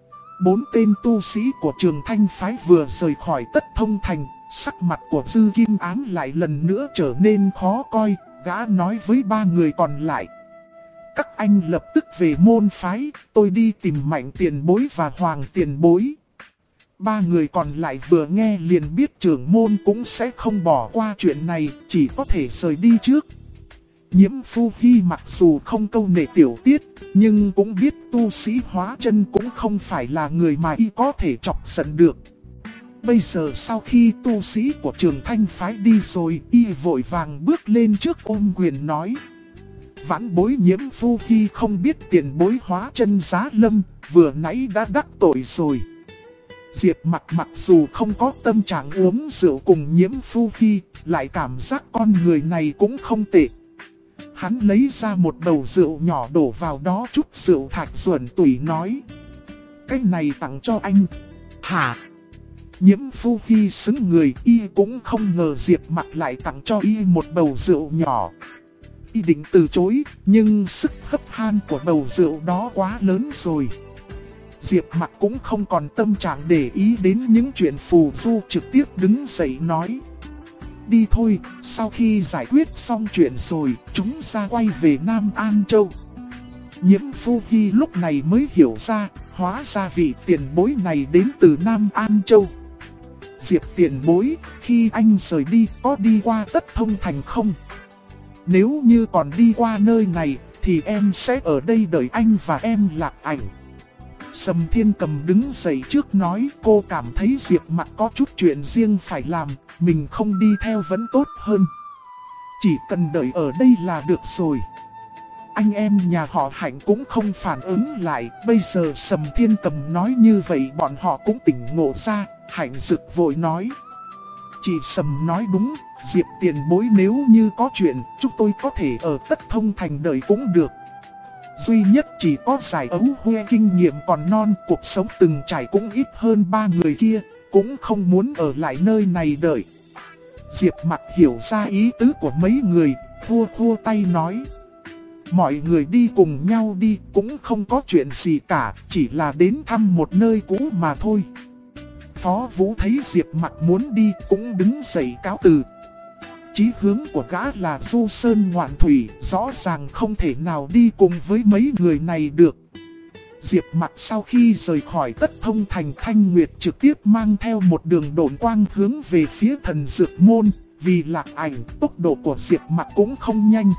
4 tên tu sĩ của Trường Thanh phái vừa rời khỏi Tất Thông Thành, sắc mặt của Dư Kim Ám lại lần nữa trở nên khó coi. Gã nói với 3 người còn lại: các anh lập tức về môn phái, tôi đi tìm Mạnh tiền bối và Hoàng tiền bối. Ba người còn lại vừa nghe liền biết trưởng môn cũng sẽ không bỏ qua chuyện này, chỉ có thể rời đi trước. Nhiễm Phu Hy mặc dù không câu nệ tiểu tiết, nhưng cũng biết tu sĩ hóa chân cũng không phải là người mà y có thể chọc giận được. Bây giờ sau khi tu sĩ của Trường Thanh phái đi rồi, y vội vàng bước lên trước ôm quyền nói: vãn bối Nhiễm Phu Hy không biết tiền bối hóa chân Giá Lâm, vừa nãy đã đắc tội rồi. Diệp Mặc mặc dù không có tâm trạng uống rượu cùng Nhiễm Phu Hy, lại cảm giác con người này cũng không tệ. Hắn lấy ra một bầu rượu nhỏ đổ vào đó chút rượu thạch ruẩn tùy nói: cái này tặng cho anh. Hả? Nhiễm Phu Hy xứng người, y cũng không ngờ Diệp Mặc lại tặng cho y một bầu rượu nhỏ. Y định từ chối, nhưng sức hấp han của bầu rượu đó quá lớn rồi. Diệp Mặc cũng không còn tâm trạng để ý đến những chuyện phù du, trực tiếp đứng dậy nói: đi thôi, sau khi giải quyết xong chuyện rồi, chúng ra quay về Nam An Châu. Nhiễm Phu Hy lúc này mới hiểu ra, hóa ra vị tiền bối này đến từ Nam An Châu. Diệp tiền bối, khi anh rời đi có đi qua Tất Thông Thành không? Nếu như còn đi qua nơi này, thì em sẽ ở đây đợi anh và em Lạc Ảnh. Sầm Thiên Cầm đứng dậy trước nói, cô cảm thấy Diệp Mặc có chút chuyện riêng phải làm, mình không đi theo vẫn tốt hơn. Chỉ cần đợi ở đây là được rồi. Anh em nhà họ Hạnh cũng không phản ứng lại, bây giờ Sầm Thiên Cầm nói như vậy bọn họ cũng tỉnh ngộ ra. Hạnh Dực vội nói: chị Sầm nói đúng, Diệp tiền bối nếu như có chuyện, chúng tôi có thể ở Tất Thông Thành đợi cũng được. Duy nhất chỉ có Giải Ấu Huê kinh nghiệm còn non, cuộc sống từng trải cũng ít hơn ba người kia, cũng không muốn ở lại nơi này đợi. Diệp Mặc hiểu ra ý tứ của mấy người, khua tay nói: mọi người đi cùng nhau đi, cũng không có chuyện gì cả, chỉ là đến thăm một nơi cũ mà thôi. Phó Vũ thấy Diệp Mặc muốn đi cũng đứng dậy cáo từ. Chí hướng của gã là du sơn ngoạn thủy, rõ ràng không thể nào đi cùng với mấy người này được. Diệp Mặc sau khi rời khỏi Tất Thông Thành, Thanh Nguyệt trực tiếp mang theo một đường độn quang hướng về phía Thần Dược Môn. Vì Lạc Ảnh, tốc độ của Diệp Mặc cũng không nhanh.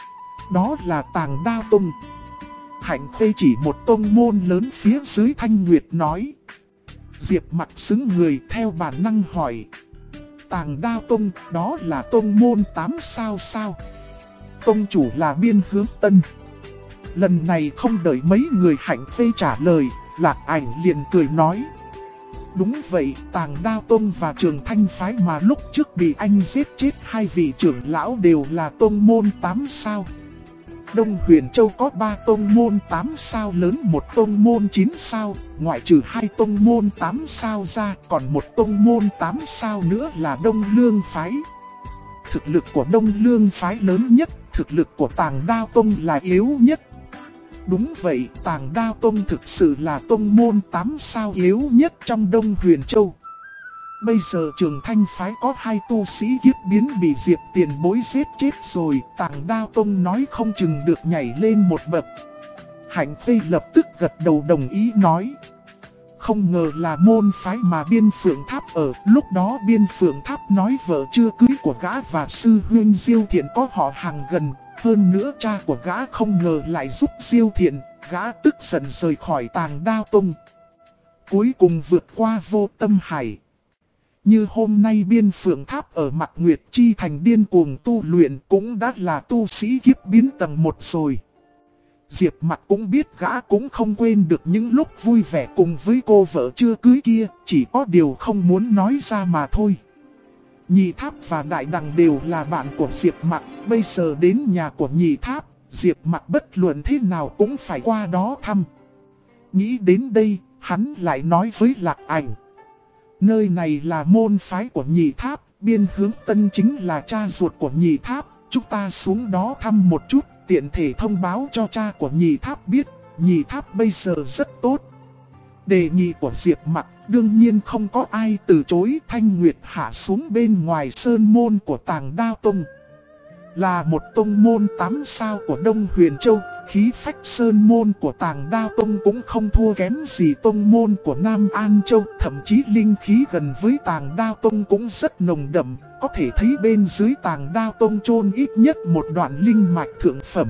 Đó là Tàng Đao Tông. Hạnh Khê chỉ một tông môn lớn phía dưới Thanh Nguyệt nói. Diệp Mặc xứng người theo bản năng hỏi: Tàng Đao Tông, đó là tông môn 8 sao sao? Tông chủ là Biên Hướng Tân. Lần này không đợi mấy người Hạnh Khê trả lời, Lạc Ảnh liền cười nói: đúng vậy, Tàng Đao Tông và Trường Thanh Phái mà lúc trước bị anh giết chết hai vị trưởng lão đều là tông môn 8 sao. Đông Huyền Châu có 3 tông môn 8 sao lớn, một tông môn 9 sao, ngoại trừ 2 tông môn 8 sao ra, còn một tông môn 8 sao nữa là Đông Lương Phái. Thực lực của Đông Lương Phái lớn nhất, thực lực của Tàng Đao Tông là yếu nhất. Đúng vậy, Tàng Đao Tông thực sự là tông môn 8 sao yếu nhất trong Đông Huyền Châu. Bây giờ Trường Thanh Phái có 2 tu sĩ kiếp biến bị Diệp tiền bối giết chết rồi, Tàng Đao Tông nói không chừng được nhảy lên một bậc. Hạnh Khê lập tức gật đầu đồng ý nói: không ngờ là môn phái mà Biên Phượng Tháp ở. Lúc đó Biên Phượng Tháp nói vợ chưa cưới của gã và sư huynh Diêu Thiện có họ hàng gần. Hơn nữa cha của gã không ngờ lại giúp Diêu Thiện, gã tức giận rời khỏi Tàng Đao Tông. Cuối cùng vượt qua Vô Tâm Hải. Như hôm nay Biên Phượng Tháp ở Mạc Nguyệt Chi Thành điên cuồng tu luyện cũng đã là tu sĩ kiếp biến tầng 1 rồi. Diệp Mặc cũng biết gã cũng không quên được những lúc vui vẻ cùng với cô vợ chưa cưới kia, chỉ có điều không muốn nói ra mà thôi. Nhị Tháp và Đại Đằng đều là bạn của Diệp Mặc, bây giờ đến nhà của Nhị Tháp, Diệp Mặc bất luận thế nào cũng phải qua đó thăm. Nghĩ đến đây, hắn lại nói với Lạc Ảnh: nơi này là môn phái của Nhị Tháp, Biên Hướng Tân chính là cha ruột của Nhị Tháp, chúng ta xuống đó thăm một chút, tiện thể thông báo cho cha của Nhị Tháp biết, Nhị Tháp bây giờ rất tốt. Đề nghị của Diệp Mặc đương nhiên không có ai từ chối. Thanh Nguyệt hạ xuống bên ngoài sơn môn của Tàng Đao Tông. là một tông môn 8 sao của Đông Huyền Châu. Khí phách sơn môn của Tàng Đao Tông cũng không thua kém gì tông môn của Nam An Châu. Thậm chí linh khí gần với Tàng Đao Tông cũng rất nồng đậm. Có thể thấy bên dưới Tàng Đao Tông chôn ít nhất một đoạn linh mạch thượng phẩm.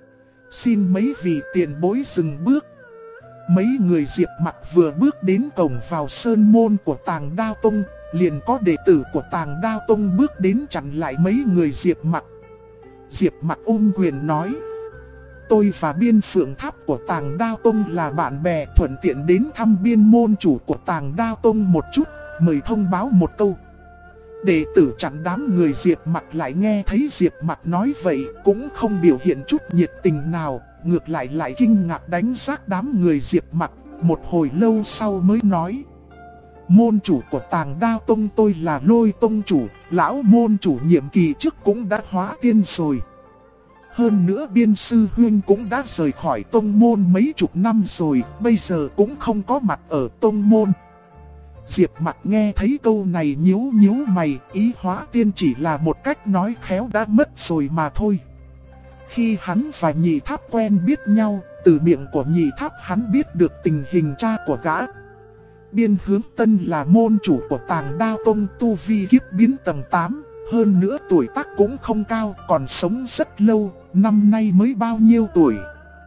Xin mấy vị tiền bối dừng bước. Mấy người Diệp Mặc vừa bước đến cổng vào sơn môn của Tàng Đao Tông, liền có đệ tử của Tàng Đao Tông bước đến chặn lại mấy người Diệp Mặc. Diệp Mặc ôm quyền nói: tôi và Biên Phượng Tháp của Tàng Đao Tông là bạn bè, thuận tiện đến thăm Biên môn chủ của Tàng Đao Tông một chút, mời thông báo một câu. Đệ tử chặn đám người Diệp Mặc lại nghe thấy Diệp Mặc nói vậy cũng không biểu hiện chút nhiệt tình nào, ngược lại kinh ngạc đánh giá đám người Diệp Mặc. Một hồi lâu sau mới nói: môn chủ của Tàng Đao Tông tôi là Lôi Tông chủ, lão môn chủ nhiệm kỳ trước cũng đã hóa tiên rồi. Hơn nữa Biên sư huynh cũng đã rời khỏi tông môn mấy chục năm rồi, bây giờ cũng không có mặt ở tông môn. Diệp Mặc nghe thấy câu này nhíu mày, ý hóa tiên chỉ là một cách nói khéo đã mất rồi mà thôi. Khi hắn và Nhị Tháp quen biết nhau, từ miệng của Nhị Tháp hắn biết được tình hình cha của gã. Biên Hướng Tân là môn chủ của Tàng Đao Tông, tu vi kiếp biến tầng 8, hơn nữa tuổi tác cũng không cao, còn sống rất lâu, năm nay mới bao nhiêu tuổi.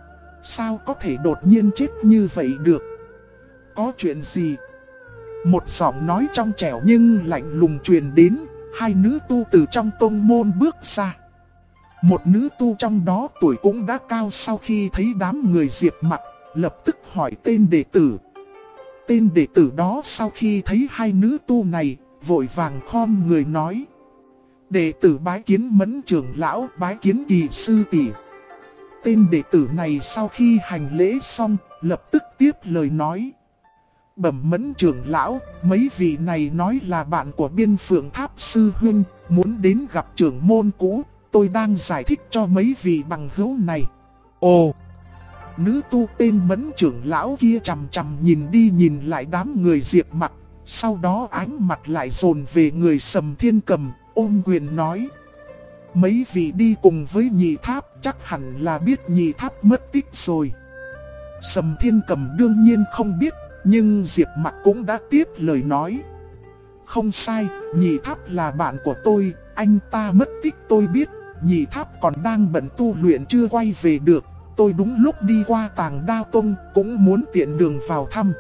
Sao có thể đột nhiên chết như vậy được? Có chuyện gì? Một giọng nói trong trẻo nhưng lạnh lùng truyền đến, hai nữ tu từ trong tông môn bước ra. Một nữ tu trong đó tuổi cũng đã cao, sau khi thấy đám người Diệp Mặc, lập tức hỏi tên đệ tử. Tên đệ tử đó sau khi thấy hai nữ tu này, vội vàng khom người nói: đệ tử bái kiến Mẫn trưởng lão, bái kiến Kỳ sư tỷ. Tên đệ tử này sau khi hành lễ xong, lập tức tiếp lời nói: bẩm Mẫn trưởng lão, mấy vị này nói là bạn của Biên Phượng Tháp sư huynh, muốn đến gặp trưởng môn cũ, tôi đang giải thích cho mấy vị bằng hữu này. Ồ! Nữ tu tên Mẫn trưởng lão kia chằm chằm nhìn đi nhìn lại đám người Diệp Mặc, sau đó ánh mặt lại dồn về người Sầm Thiên Cầm, ôm quyền nói: mấy vị đi cùng với Nhị Tháp chắc hẳn là biết Nhị Tháp mất tích rồi. Sầm Thiên Cầm đương nhiên không biết, nhưng Diệp Mặc cũng đã tiếp lời nói: không sai, Nhị Tháp là bạn của tôi, anh ta mất tích tôi biết, Nhị Tháp còn đang bận tu luyện chưa quay về được. Tôi đúng lúc đi qua Tàng Đao Tông, cũng muốn tiện đường vào thăm.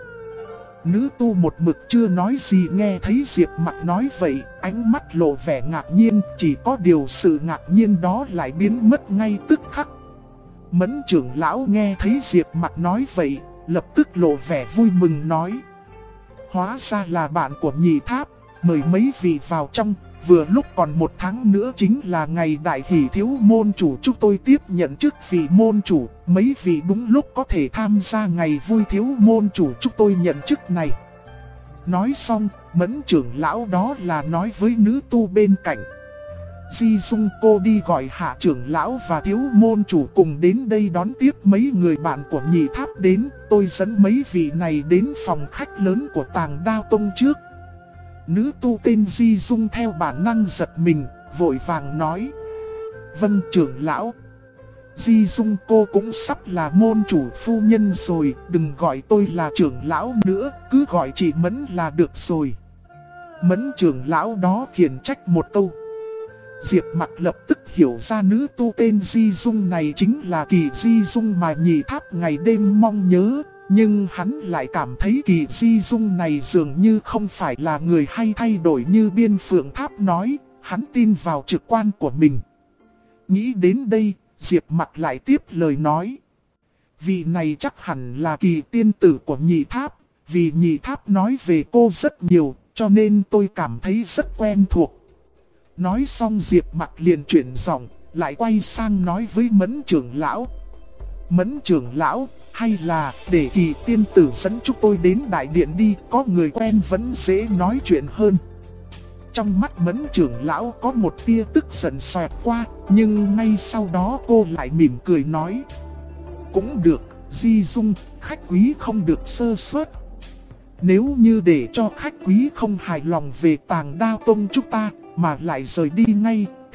Nữ tu một mực chưa nói gì nghe thấy Diệp Mặc nói vậy, ánh mắt lộ vẻ ngạc nhiên, chỉ có điều sự ngạc nhiên đó lại biến mất ngay tức khắc. Mẫn trưởng lão nghe thấy Diệp Mặc nói vậy, lập tức lộ vẻ vui mừng nói: hóa ra là bạn của Nhị Tháp, mời mấy vị vào trong. Vừa lúc còn 1 tháng nữa chính là ngày đại hỷ thiếu môn chủ chúng tôi tiếp nhận chức vị môn chủ. Mấy vị đúng lúc có thể tham gia ngày vui thiếu môn chủ chúng tôi nhận chức này. Nói xong, Mẫn trưởng lão đó là nói với nữ tu bên cạnh: Di Dung cô đi gọi Hạ trưởng lão và thiếu môn chủ cùng đến đây đón tiếp mấy người bạn của Nhị Tháp đến. Tôi dẫn mấy vị này đến phòng khách lớn của Tàng Đao Tông trước. Nữ tu tên Di Dung theo bản năng giật mình, vội vàng nói: vâng trưởng lão. Di Dung cô cũng sắp là môn chủ phu nhân rồi, đừng gọi tôi là trưởng lão nữa, cứ gọi chị Mẫn là được rồi. Mẫn trưởng lão đó khiển trách một câu. Diệp Mặc lập tức hiểu ra nữ tu tên Di Dung này chính là Kỳ Di Dung mà Nhị Tháp ngày đêm mong nhớ. Nhưng hắn lại cảm thấy Kỳ Di Dung này dường như không phải là người hay thay đổi như Biên Phượng Tháp nói, hắn tin vào trực quan của mình. Nghĩ đến đây, Diệp Mặc lại tiếp lời nói: vị này chắc hẳn là Kỳ tiên tử của Nhị Tháp, vì Nhị Tháp nói về cô rất nhiều, cho nên tôi cảm thấy rất quen thuộc. Nói xong Diệp Mặc liền chuyển giọng, lại quay sang nói với Mẫn trưởng lão: Mẫn trưởng lão, hay là để Kỳ tiên tử dẫn chúng tôi đến đại điện đi, có người quen vẫn dễ nói chuyện hơn. Trong mắt Mẫn trưởng lão có một tia tức giận xoẹt qua, nhưng ngay sau đó cô lại mỉm cười nói: cũng được, Di Dung, khách quý không được sơ suất. Nếu như để cho khách quý không hài lòng về Tàng Đao Tông chúng ta, mà lại rời đi ngay,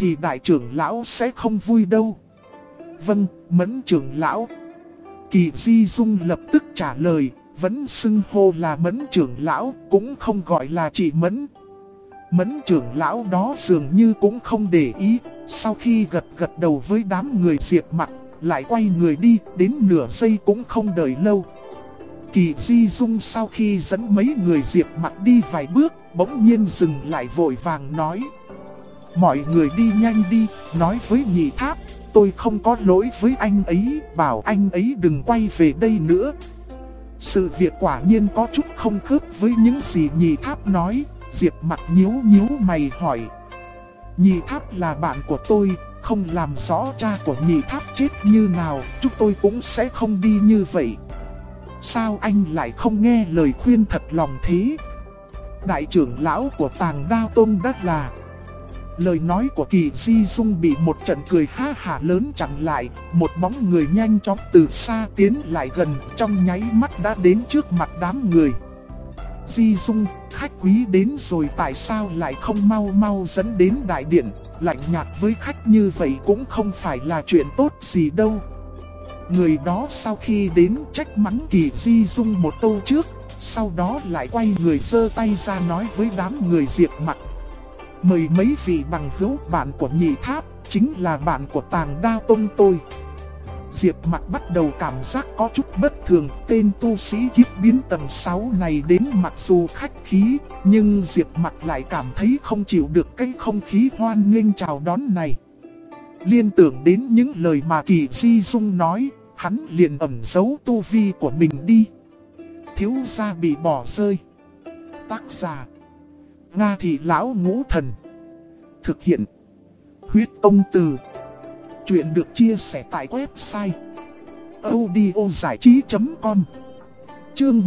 thì đại trưởng lão sẽ không vui đâu. Vâng, Mẫn trưởng lão. Kỳ Di Dung lập tức trả lời, vẫn xưng hô là Mẫn trưởng lão, cũng không gọi là chị Mẫn. Mẫn trưởng lão đó dường như cũng không để ý, sau khi gật đầu với đám người Diệp Mặc, lại quay người đi, đến nửa giây cũng không đợi lâu. Kỳ Di Dung sau khi dẫn mấy người Diệp Mặc đi vài bước, bỗng nhiên dừng lại vội vàng nói: mọi người đi nhanh đi, nói với Nhị Tháp, tôi không có lỗi với anh ấy, bảo anh ấy đừng quay về đây nữa. Sự việc quả nhiên có chút không khớp với những gì Nhị Tháp nói. Diệp Mặc nhíu mày hỏi: Nhị Tháp là bạn của tôi, không làm rõ cha của Nhị Tháp chết như nào, chúng tôi cũng sẽ không đi như vậy. Sao anh lại không nghe lời khuyên thật lòng thế? Đại trưởng lão của Tàng Đao Tông đắt là... Lời nói của Kỳ Di Dung bị một trận cười ha hả lớn chặn lại, một bóng người nhanh chóng từ xa tiến lại gần, trong nháy mắt đã đến trước mặt đám người. Di Dung, khách quý đến rồi tại sao lại không mau dẫn đến đại điện, lạnh nhạt với khách như vậy cũng không phải là chuyện tốt gì đâu. Người đó sau khi đến trách mắng Kỳ Di Dung một câu trước, sau đó lại quay người giơ tay ra nói với đám người Diệp Mặc: mời mấy vị bằng hữu, bạn của Nhị Tháp, chính là bạn của Tàng Đao Tông tôi. Diệp Mặc bắt đầu cảm giác có chút bất thường, tên tu sĩ kiếp biến tầng 6 này đến mặc dù khách khí, nhưng Diệp Mặc lại cảm thấy không chịu được cái không khí hoan nghênh chào đón này. Liên tưởng đến những lời mà Kỳ Di Dung nói, hắn liền ẩn giấu tu vi của mình đi. Thiếu gia bị bỏ rơi. Tác giả: Nga Thị Lão Ngũ Thần. Thực hiện: Huyết Tông Từ. Chuyện được chia sẻ tại website audiozảichí.com. Chương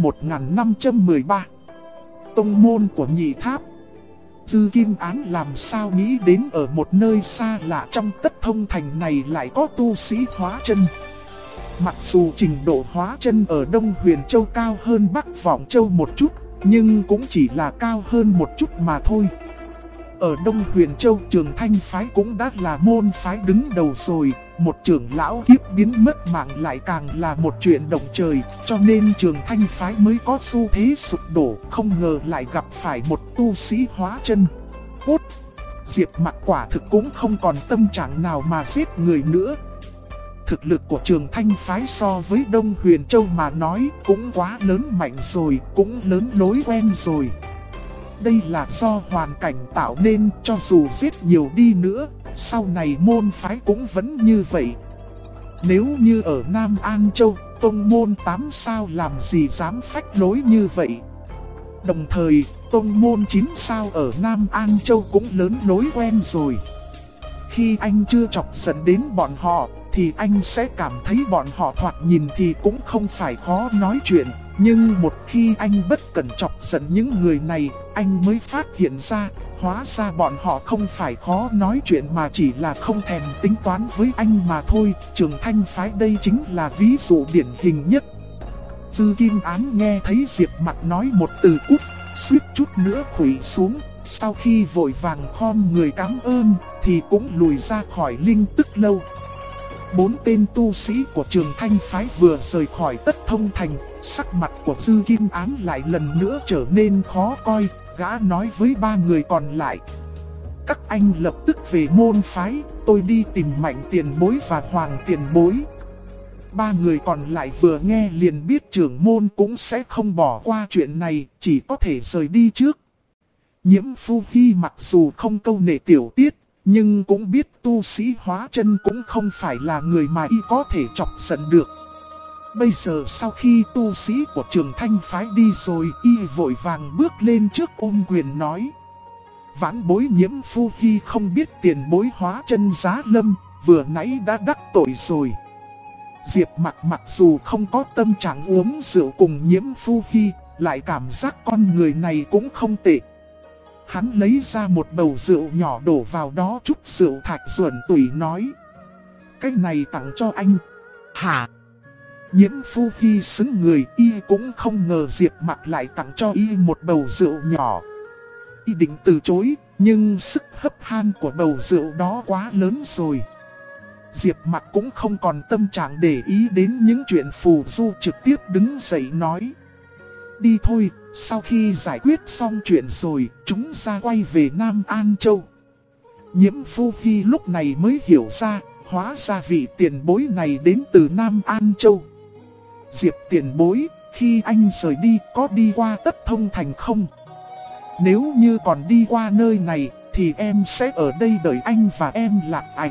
1513. Tông môn của Nhị Tháp. Dư Kim Án làm sao nghĩ đến ở một nơi xa lạ trong Tất Thông Thành này lại có tu sĩ hóa chân. Mặc dù trình độ hóa chân ở Đông Huyền Châu cao hơn Bắc Vọng Châu một chút, nhưng cũng chỉ là cao hơn một chút mà thôi. Ở Đông Huyền Châu, Trường Thanh Phái cũng đã là môn phái đứng đầu rồi, một trưởng lão kiếp biến mất mạng lại càng là một chuyện động trời, cho nên Trường Thanh Phái mới có xu thế sụp đổ, không ngờ lại gặp phải một tu sĩ hóa chân. Cút! Diệp Mặc quả thực cũng không còn tâm trạng nào mà giết người nữa. Thực lực của Trường Thanh Phái so với Đông Huyền Châu mà nói cũng quá lớn mạnh rồi, cũng lớn lối quen rồi. Đây là do hoàn cảnh tạo nên, cho dù giết nhiều đi nữa, sau này môn phái cũng vẫn như vậy. Nếu như ở Nam An Châu, tông môn 8 sao làm gì dám phách lối như vậy. Đồng thời, tông môn 9 sao ở Nam An Châu cũng lớn lối quen rồi. Khi anh chưa chọc giận đến bọn họ, thì anh sẽ cảm thấy bọn họ thoạt nhìn thì cũng không phải khó nói chuyện. Nhưng một khi anh bất cẩn chọc giận những người này, anh mới phát hiện ra, hóa ra bọn họ không phải khó nói chuyện mà chỉ là không thèm tính toán với anh mà thôi. Trường Thanh Phái đây chính là ví dụ điển hình nhất. Dư Kim Án nghe thấy Diệp Mặc nói một từ cút, suýt chút nữa khuỵu xuống. Sau khi vội vàng khom người cảm ơn, thì cũng lùi ra khỏi Linh Tức Lâu. 4 tên tu sĩ của Trường Thanh Phái vừa rời khỏi Tất Thông Thành, sắc mặt của Dư Kim Án lại lần nữa trở nên khó coi. Gã nói với 3 người còn lại: các anh lập tức về môn phái, tôi đi tìm Mạnh Tiền Bối và Hoàng Tiền Bối. 3 người còn lại vừa nghe liền biết trưởng môn cũng sẽ không bỏ qua chuyện này, chỉ có thể rời đi trước. Nhiễm Phu Hy mặc dù không câu nệ tiểu tiết, nhưng cũng biết tu sĩ hóa chân cũng không phải là người mà y có thể chọc giận được. Bây giờ sau khi tu sĩ của Trường Thanh Phái đi rồi, y vội vàng bước lên trước ôm quyền nói: vãn bối Nhiễm Phu Hy không biết tiền bối hóa chân Giá Lâm, vừa nãy đã đắc tội rồi. Diệp mặc dù không có tâm trạng uống rượu cùng Nhiễm Phu Hy, lại cảm giác con người này cũng không tệ. Hắn lấy ra một bầu rượu nhỏ đổ vào đó chút rượu thạch ruẩn tùy nói: cái này tặng cho anh. Hả? Nhiễm Phu Hy sững người, y cũng không ngờ Diệp Mặc lại tặng cho y một bầu rượu nhỏ. ý định từ chối, nhưng sức hấp han của bầu rượu đó quá lớn rồi. Diệp Mặc cũng không còn tâm trạng để ý đến những chuyện phù du, trực tiếp đứng dậy nói: đi thôi, sau khi giải quyết xong chuyện rồi, chúng ta quay về Nam An Châu. Nhiễm Phu Hy lúc này mới hiểu ra, hóa ra vị tiền bối này đến từ Nam An Châu. Diệp tiền bối, khi anh rời đi có đi qua Tất Thông Thành không? Nếu như còn đi qua nơi này, thì em sẽ ở đây đợi anh và em Lạc Ảnh.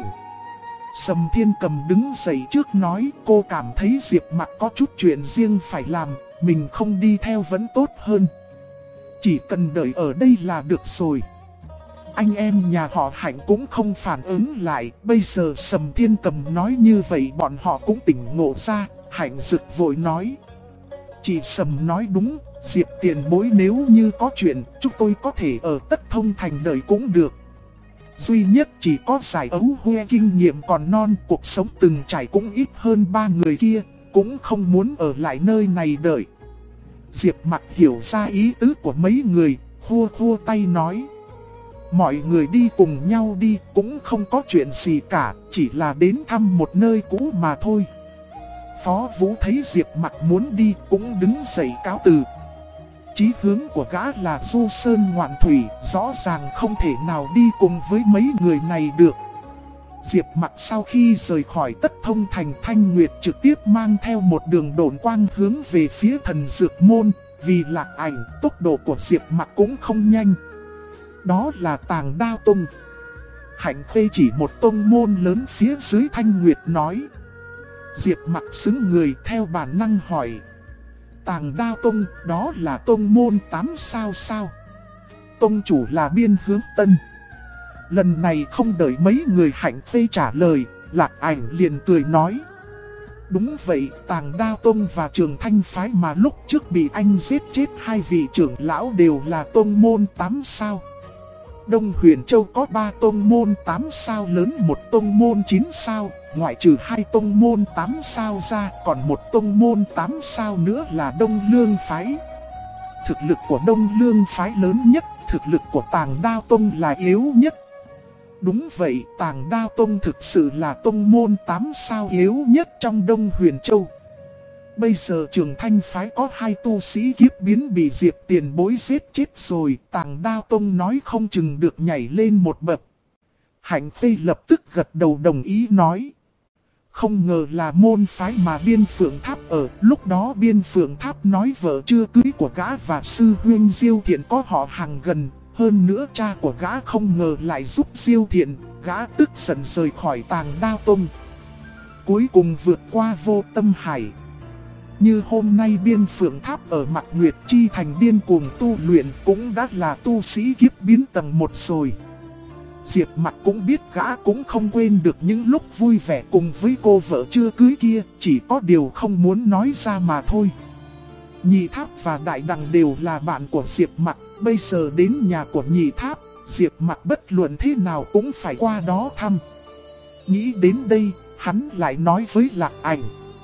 Sầm Thiên Cầm đứng dậy trước nói, cô cảm thấy Diệp Mặc có chút chuyện riêng phải làm, mình không đi theo vẫn tốt hơn. Chỉ cần đợi ở đây là được rồi. Anh em nhà họ Hạnh cũng không phản ứng lại, bây giờ Sầm Thiên Cầm nói như vậy bọn họ cũng tỉnh ngộ ra. Hạnh Dực vội nói: chị Sầm nói đúng, Diệp tiền bối nếu như có chuyện, chúng tôi có thể ở Tất Thông Thành đợi cũng được. Duy nhất chỉ có giải ấu huê kinh nghiệm còn non, cuộc sống từng trải cũng ít hơn ba người kia, cũng không muốn ở lại nơi này đợi. Diệp Mặc hiểu ra ý tứ của mấy người, khua khua tay nói: mọi người đi cùng nhau đi, cũng không có chuyện gì cả, chỉ là đến thăm một nơi cũ mà thôi. Phó Vũ thấy Diệp Mặc muốn đi cũng đứng dậy cáo từ. Chí hướng của gã là du sơn ngoạn thủy, rõ ràng không thể nào đi cùng với mấy người này được. Diệp Mặc sau khi rời khỏi Tất Thông Thành, Thanh Nguyệt trực tiếp mang theo một đường độn quang hướng về phía Thần Dược Môn. Vì Lạc Ảnh, tốc độ của Diệp Mặc cũng không nhanh. Đó là Tàng Đao Tông. Hạnh Khê chỉ một tông môn lớn phía dưới Thanh Nguyệt nói. Diệp Mặc xứng người theo bản năng hỏi: Tàng Đao Tông, đó là tông môn 8 sao sao? Tông chủ là Biên Hướng Tân. Lần này không đợi mấy người Hạnh Khê trả lời, Lạc Ảnh liền cười nói: đúng vậy, Tàng Đao Tông và Trường Thanh Phái mà lúc trước bị anh giết chết hai vị trưởng lão đều là tông môn 8 sao. Đông Huyền Châu có 3 tông môn 8 sao lớn, một tông môn 9 sao, ngoại trừ 2 tông môn 8 sao ra, còn một tông môn 8 sao nữa là Đông Lương Phái. Thực lực của Đông Lương Phái lớn nhất, thực lực của Tàng Đao Tông là yếu nhất. Đúng vậy, Tàng Đao Tông thực sự là tông môn 8 sao yếu nhất trong Đông Huyền Châu. Bây giờ Trường Thanh Phái có 2 tu sĩ kiếp biến bị Diệp tiền bối giết chết rồi, Tàng Đao Tông nói không chừng được nhảy lên một bậc. Hạnh Khê lập tức gật đầu đồng ý nói: không ngờ là môn phái mà Biên Phượng Tháp ở. Lúc đó Biên Phượng Tháp nói vợ chưa cưới của gã và sư huynh Diêu Thiện có họ hàng gần. Hơn nữa cha của gã không ngờ lại giúp Diêu Thiện, gã tức giận rời khỏi Tàng Đao Tông. Cuối cùng vượt qua Vô Tâm Hải. Như hôm nay Biên Phượng Tháp ở Mạc Nguyệt Chi Thành điên cuồng tu luyện cũng đã là tu sĩ kiếp biến tầng 1 rồi. Diệp Mặc cũng biết gã cũng không quên được những lúc vui vẻ cùng với cô vợ chưa cưới kia, chỉ có điều không muốn nói ra mà thôi. Nhị Tháp và Đại Đằng đều là bạn của Diệp Mặc, bây giờ đến nhà của Nhị Tháp, Diệp Mặc bất luận thế nào cũng phải qua đó thăm. Nghĩ đến đây, hắn lại nói với Lạc Ảnh: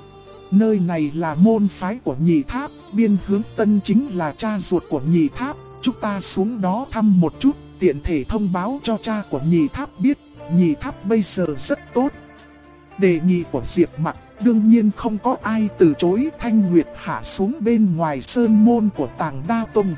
nơi này là môn phái của Nhị Tháp, Biên Hướng Tân chính là cha ruột của Nhị Tháp, chúng ta xuống đó thăm một chút, tiện thể thông báo cho cha của Nhị Tháp biết, Nhị Tháp bây giờ rất tốt. Đề nghị của Diệp Mặc đương nhiên không có ai từ chối. Thanh Nguyệt hạ xuống bên ngoài sơn môn của Tàng Đao Tông.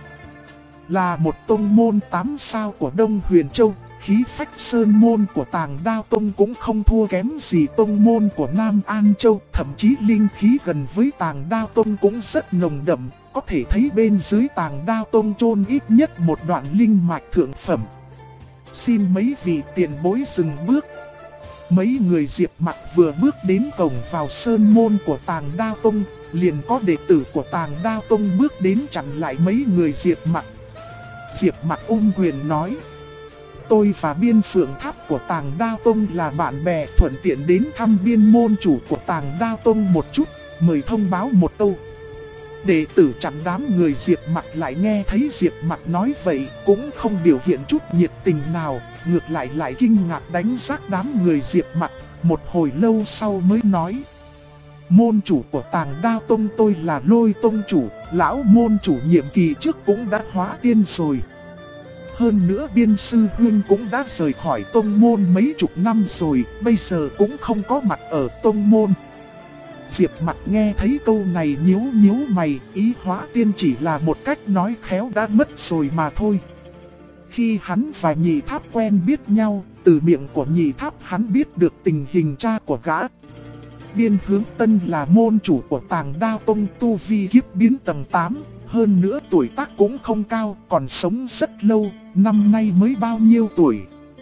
Là một tông môn 8 sao của Đông Huyền Châu, khí phách sơn môn của Tàng Đao Tông cũng không thua kém gì tông môn của Nam An Châu. Thậm chí linh khí gần với Tàng Đao Tông cũng rất nồng đậm, có thể thấy bên dưới Tàng Đao Tông chôn ít nhất một đoạn linh mạch thượng phẩm. Xin mấy vị tiền bối dừng bước. Mấy người Diệp Mặc vừa bước đến cổng vào sơn môn của Tàng Đao Tông, liền có đệ tử của Tàng Đao Tông bước đến chặn lại mấy người Diệp Mặc. Diệp Mặc ôm quyền nói: tôi và Biên Phượng Tháp của Tàng Đao Tông là bạn bè, thuận tiện đến thăm Biên môn chủ của Tàng Đao Tông một chút, mời thông báo một câu. Đệ tử chặn đám người Diệp Mặc lại nghe thấy Diệp Mặc nói vậy cũng không biểu hiện chút nhiệt tình nào, ngược lại kinh ngạc đánh giá đám người Diệp Mặc, một hồi lâu sau mới nói: môn chủ của Tàng Đao Tông tôi là Lôi Tông chủ, lão môn chủ nhiệm kỳ trước cũng đã hóa tiên rồi. Hơn nữa Biên sư huynh cũng đã rời khỏi tông môn mấy chục năm rồi, bây giờ cũng không có mặt ở tông môn. Diệp Mặc nghe thấy câu này nhíu nhíu mày, ý Hóa Tiên chỉ là một cách nói khéo đã mất rồi mà thôi. Khi hắn và Nhị Tháp quen biết nhau, từ miệng của Nhị Tháp hắn biết được tình hình cha của gã. Biên Hướng Tân là môn chủ của Tàng Đao Tông, tu vi kiếp biến tầng 8, hơn nữa tuổi tác cũng không cao, còn sống rất lâu, năm nay mới bao nhiêu tuổi.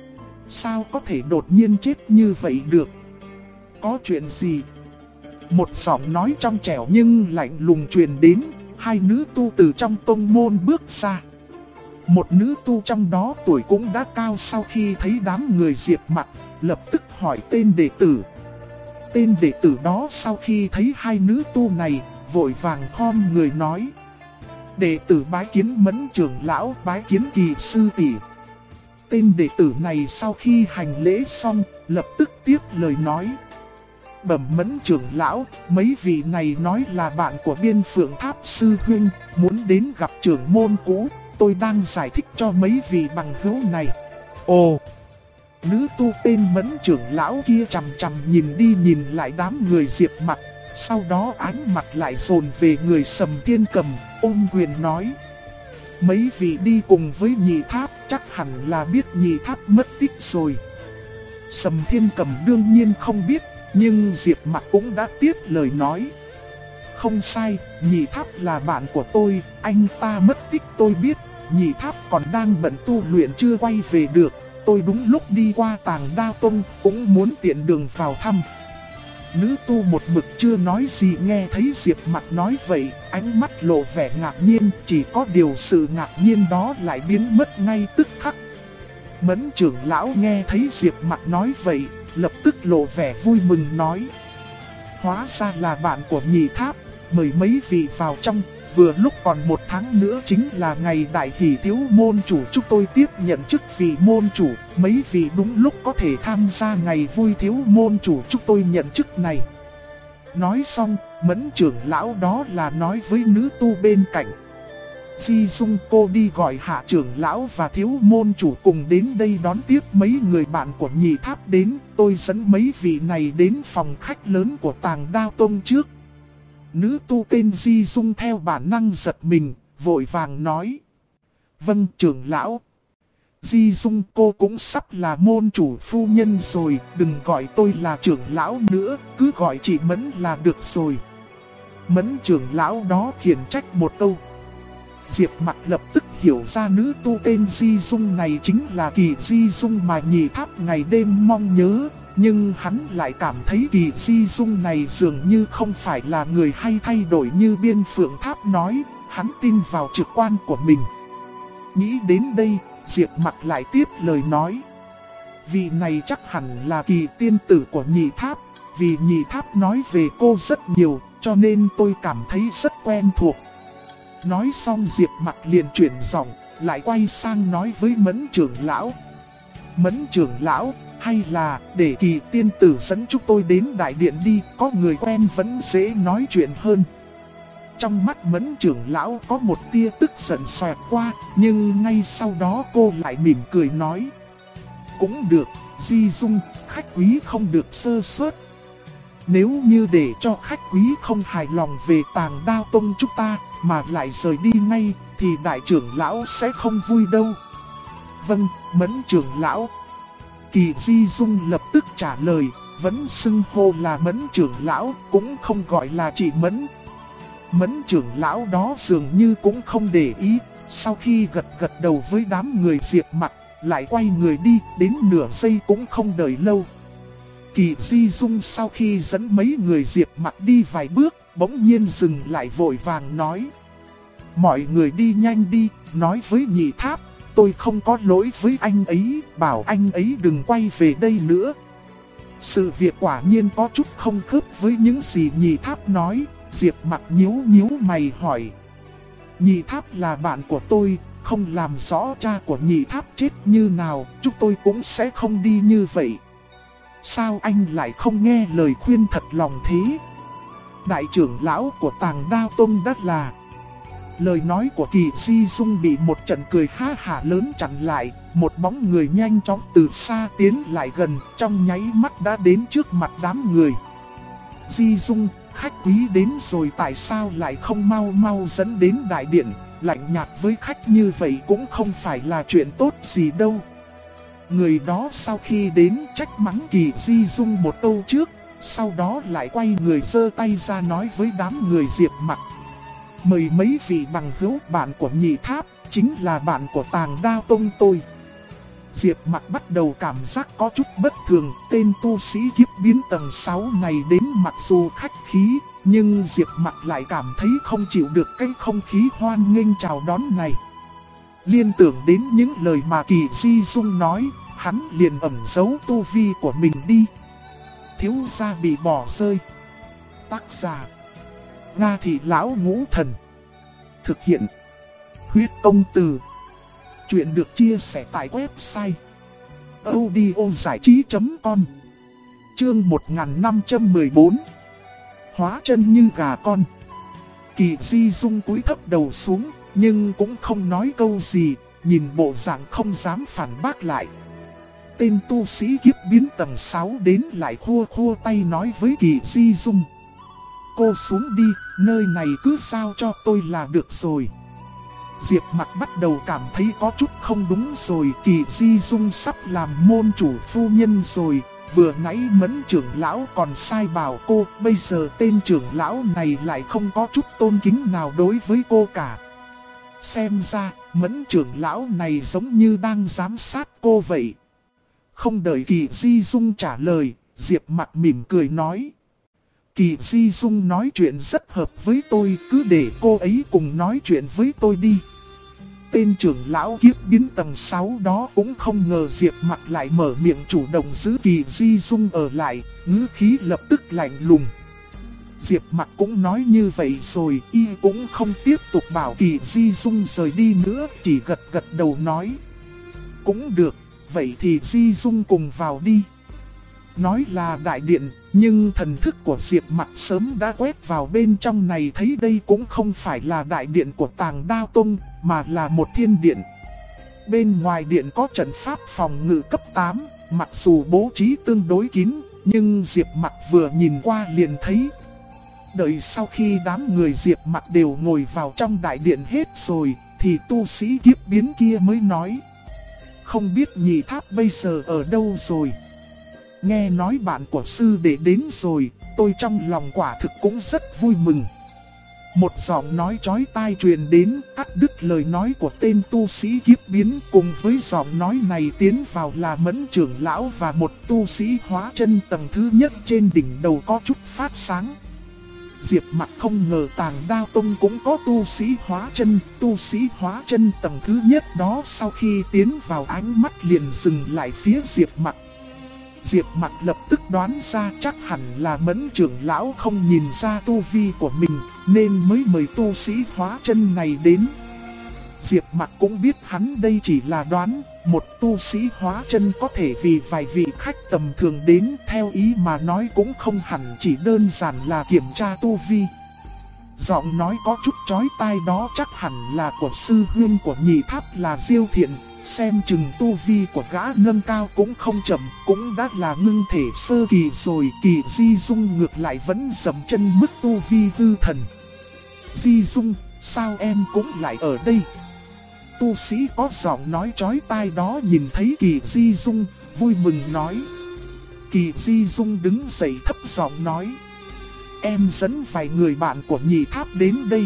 Sao có thể đột nhiên chết như vậy được? Có chuyện gì? Một giọng nói trong trẻo nhưng lạnh lùng truyền đến, hai nữ tu từ trong tông môn bước ra. Một nữ tu trong đó tuổi cũng đã cao, sau khi thấy đám người Diệp Mặc, lập tức hỏi tên đệ tử. Tên đệ tử đó sau khi thấy hai nữ tu này, vội vàng khom người nói: đệ tử bái kiến Mẫn trưởng lão, bái kiến Kỳ sư tỷ. Tên đệ tử này sau khi hành lễ xong, lập tức tiếp lời nói: bẩm Mẫn trưởng lão, mấy vị này nói là bạn của Biên Phượng Tháp sư huynh, muốn đến gặp trưởng môn cũ, tôi đang giải thích cho mấy vị bằng hữu này. Ồ! Nữ tu tên Mẫn trưởng lão kia chằm chằm nhìn đi nhìn lại đám người Diệp Mặc, sau đó ánh mặt lại dồn về người Sầm Thiên Cầm, ôm quyền nói: mấy vị đi cùng với Nhị Tháp chắc hẳn là biết Nhị Tháp mất tích rồi. Sầm Thiên Cầm đương nhiên không biết, nhưng Diệp Mặc cũng đã tiếp lời nói: không sai, Nhị Tháp là bạn của tôi, anh ta mất tích tôi biết, Nhị Tháp còn đang bận tu luyện chưa quay về được, tôi đúng lúc đi qua Tàng Đao Tông, cũng muốn tiện đường vào thăm. Nữ tu một mực chưa nói gì nghe thấy Diệp Mặc nói vậy, ánh mắt lộ vẻ ngạc nhiên, chỉ có điều sự ngạc nhiên đó lại biến mất ngay tức khắc. Mẫn trưởng lão nghe thấy Diệp Mặc nói vậy, lập tức lộ vẻ vui mừng nói: hóa ra là bạn của Nhị Tháp, mời mấy vị vào trong, vừa lúc còn một tháng nữa chính là ngày đại hỷ thiếu môn chủ chúng tôi tiếp nhận chức vị môn chủ, mấy vị đúng lúc có thể tham gia ngày vui thiếu môn chủ chúng tôi nhận chức này. Nói xong, Mẫn trưởng lão đó là nói với nữ tu bên cạnh: Di Dung cô đi gọi Hạ trưởng lão và thiếu môn chủ cùng đến đây đón tiếp mấy người bạn của Nhị Tháp đến, tôi dẫn mấy vị này đến phòng khách lớn của Tàng Đao Tông trước. Nữ tu tên Di Dung theo bản năng giật mình, vội vàng nói: vâng trưởng lão. Di Dung cô cũng sắp là môn chủ phu nhân rồi, đừng gọi tôi là trưởng lão nữa, cứ gọi chị Mẫn là được rồi. Mẫn trưởng lão đó khiển trách một câu. Diệp Mặc lập tức hiểu ra nữ tu tên Di Dung này chính là Kỳ Di Dung mà Nhị Tháp ngày đêm mong nhớ. Nhưng hắn lại cảm thấy Kỳ Di Dung này dường như không phải là người hay thay đổi như Biên Phượng Tháp nói, hắn tin vào trực quan của mình. Nghĩ đến đây, Diệp Mặc lại tiếp lời nói: vị này chắc hẳn là Kỳ tiên tử của Nhị Tháp, vì Nhị Tháp nói về cô rất nhiều, cho nên tôi cảm thấy rất quen thuộc. Nói xong Diệp Mặc liền chuyển giọng, lại quay sang nói với Mẫn trưởng lão: Mẫn trưởng lão, hay là để Kỳ tiên tử dẫn chúng tôi đến đại điện đi, có người quen vẫn dễ nói chuyện hơn. Trong mắt Mẫn trưởng lão có một tia tức giận xoẹt qua, nhưng ngay sau đó cô lại mỉm cười nói: cũng được, Di Dung, khách quý không được sơ suất. Nếu như để cho khách quý không hài lòng về Tàng Đao Tông chúng ta, mà lại rời đi ngay, thì đại trưởng lão sẽ không vui đâu. Vâng, Mẫn trưởng lão. Kỳ Di Dung lập tức trả lời, vẫn xưng hô là Mẫn trưởng lão, cũng không gọi là chị Mẫn. Mẫn trưởng lão đó dường như cũng không để ý, sau khi gật đầu với đám người Diệp Mặc, lại quay người đi, đến nửa giây cũng không đợi lâu. Kỳ Di Dung sau khi dẫn mấy người Diệp Mặc đi vài bước, bỗng nhiên dừng lại vội vàng nói: mọi người đi nhanh đi, nói với Nhị Tháp, tôi không có lỗi với anh ấy, bảo anh ấy đừng quay về đây nữa. Sự việc quả nhiên có chút không khớp với những gì Nhị Tháp nói. Diệp Mặc nhíu mày hỏi: Nhị Tháp là bạn của tôi, không làm rõ cha của Nhị Tháp chết như nào, chúng tôi cũng sẽ không đi như vậy. Sao anh lại không nghe lời khuyên thật lòng thế? Đại trưởng lão của Tàng Đao Tông đất là... Lời nói của Kỳ Di Dung bị một trận cười ha hả lớn chặn lại, một bóng người nhanh chóng từ xa tiến lại gần, trong nháy mắt đã đến trước mặt đám người. Di Dung, khách quý đến rồi tại sao lại không mau mau dẫn đến đại điện, lạnh nhạt với khách như vậy cũng không phải là chuyện tốt gì đâu. Người đó sau khi đến trách mắng Kỳ Di Dung một câu trước, sau đó lại quay người giơ tay ra nói với đám người Diệp Mặc. Mời mấy vị bằng hữu, bạn của Nhị Tháp, chính là bạn của Tàng Đao Tông tôi. Diệp Mặc bắt đầu cảm giác có chút bất thường, tên tu sĩ kiếp biến tầng 6 này đến mặc dù khách khí, nhưng Diệp Mặc lại cảm thấy không chịu được cái không khí hoan nghênh chào đón này. Liên tưởng đến những lời mà Kỳ Di Dung nói, hắn liền ẩn giấu tu vi của mình đi. Thiếu gia bị bỏ rơi. Tác giả: Nga Thị Lão Ngũ Thần. Thực hiện: Huyết Công Từ. Chuyện được chia sẻ tại website audiozảichí.com. Chương 1514. Hóa chân như gà con. Kỳ Di Dung cúi thấp đầu xuống, nhưng cũng không nói câu gì, nhìn bộ dạng không dám phản bác lại. Tên tu sĩ kiếp biến tầng 6 đến lại khua khua tay nói với Kỳ Di Dung. Cô xuống đi, nơi này cứ sao cho tôi là được rồi. Diệp Mặc bắt đầu cảm thấy có chút không đúng rồi, Kỳ Di Dung sắp làm môn chủ phu nhân rồi. Vừa nãy Mẫn trưởng lão còn sai bảo cô, bây giờ tên trưởng lão này lại không có chút tôn kính nào đối với cô cả. Xem ra, Mẫn trưởng lão này giống như đang giám sát cô vậy. Không đợi Kỳ Di Dung trả lời, Diệp Mặc mỉm cười nói. Kỳ Di Dung nói chuyện rất hợp với tôi, cứ để cô ấy cùng nói chuyện với tôi đi. Tên trưởng lão kiếp biến tầng 6 đó cũng không ngờ Diệp Mặc lại mở miệng chủ động giữ Kỳ Di Dung ở lại, ngữ khí lập tức lạnh lùng. Diệp Mặc cũng nói như vậy rồi, y cũng không tiếp tục bảo Kỳ Di Dung rời đi nữa, chỉ gật gật đầu nói. Cũng được, vậy thì Di Dung cùng vào đi. Nói là đại điện, nhưng thần thức của Diệp Mặc sớm đã quét vào bên trong này, thấy đây cũng không phải là đại điện của Tàng Đao Tông, mà là một thiên điện. Bên ngoài điện có trận pháp phòng ngự cấp 8, mặc dù bố trí tương đối kín, nhưng Diệp Mặc vừa nhìn qua liền thấy. Đợi sau khi đám người Diệp Mặc đều ngồi vào trong đại điện hết rồi, thì tu sĩ kiếp biến kia mới nói. Không biết Nhị Tháp bây giờ ở đâu rồi? Nghe nói bạn của sư đệ đến rồi, tôi trong lòng quả thực cũng rất vui mừng. Một giọng nói chói tai truyền đến, cắt đứt lời nói của tên tu sĩ kiếp biến. Cùng với giọng nói này tiến vào là Mẫn trưởng lão và một tu sĩ hóa chân tầng thứ nhất, trên đỉnh đầu có chút phát sáng. Diệp Mặc không ngờ Tàng Đao Tông cũng có tu sĩ hóa chân. Tu sĩ hóa chân tầng thứ nhất đó sau khi tiến vào ánh mắt liền dừng lại phía Diệp Mặc. Diệp Mặc lập tức đoán ra chắc hẳn là Mẫn trưởng lão không nhìn ra tu vi của mình, nên mới mời tu sĩ hóa chân này đến. Diệp Mặc cũng biết hắn đây chỉ là đoán, một tu sĩ hóa chân có thể vì vài vị khách tầm thường đến, theo ý mà nói cũng không hẳn chỉ đơn giản là kiểm tra tu vi. Giọng nói có chút chói tai đó chắc hẳn là của sư huynh của Nhị Tháp là Diêu Thiện. Xem chừng tu vi của gã nâng cao cũng không chậm, cũng đã là ngưng thể sơ kỳ rồi. Kỳ Di Dung ngược lại vẫn dậm chân mức tu vi hư thần. Di Dung, sao em cũng lại ở đây? Tu sĩ có giọng nói chói tai đó nhìn thấy Kỳ Di Dung, vui mừng nói. Kỳ Di Dung đứng dậy thấp giọng nói. Em dẫn vài người bạn của Nhị Tháp đến đây.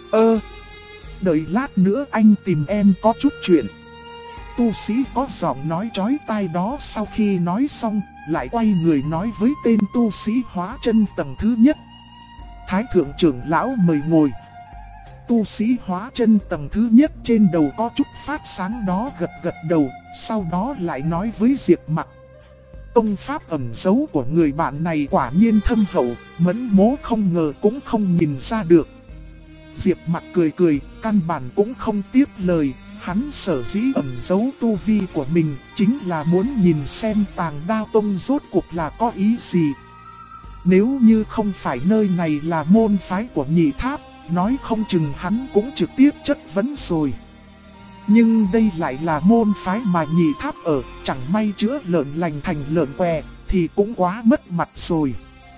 Đợi lát nữa anh tìm em có chút chuyện. Tu sĩ có giọng nói chói tai đó sau khi nói xong, lại quay người nói với tên tu sĩ hóa chân tầng thứ nhất. Thái thượng trưởng lão mời ngồi. Tu sĩ hóa chân tầng thứ nhất trên đầu có chút phát sáng đó gật gật đầu, sau đó lại nói với Diệp Mặc. Công pháp ẩn giấu của người bạn này quả nhiên thâm hậu, Mẫn mố không ngờ cũng không nhìn ra được. Diệp Mặc cười cười, căn bản cũng không tiếp lời. Hắn sở dĩ ẩn giấu tu vi của mình chính là muốn nhìn xem Tàng Đao Tông rốt cuộc là có ý gì. Nếu như không phải nơi này là môn phái của Nhị Tháp, nói không chừng hắn cũng trực tiếp chất vấn rồi. Nhưng đây lại là môn phái mà Nhị Tháp ở, chẳng may chữa lợn lành thành lợn què, thì cũng quá mất mặt rồi.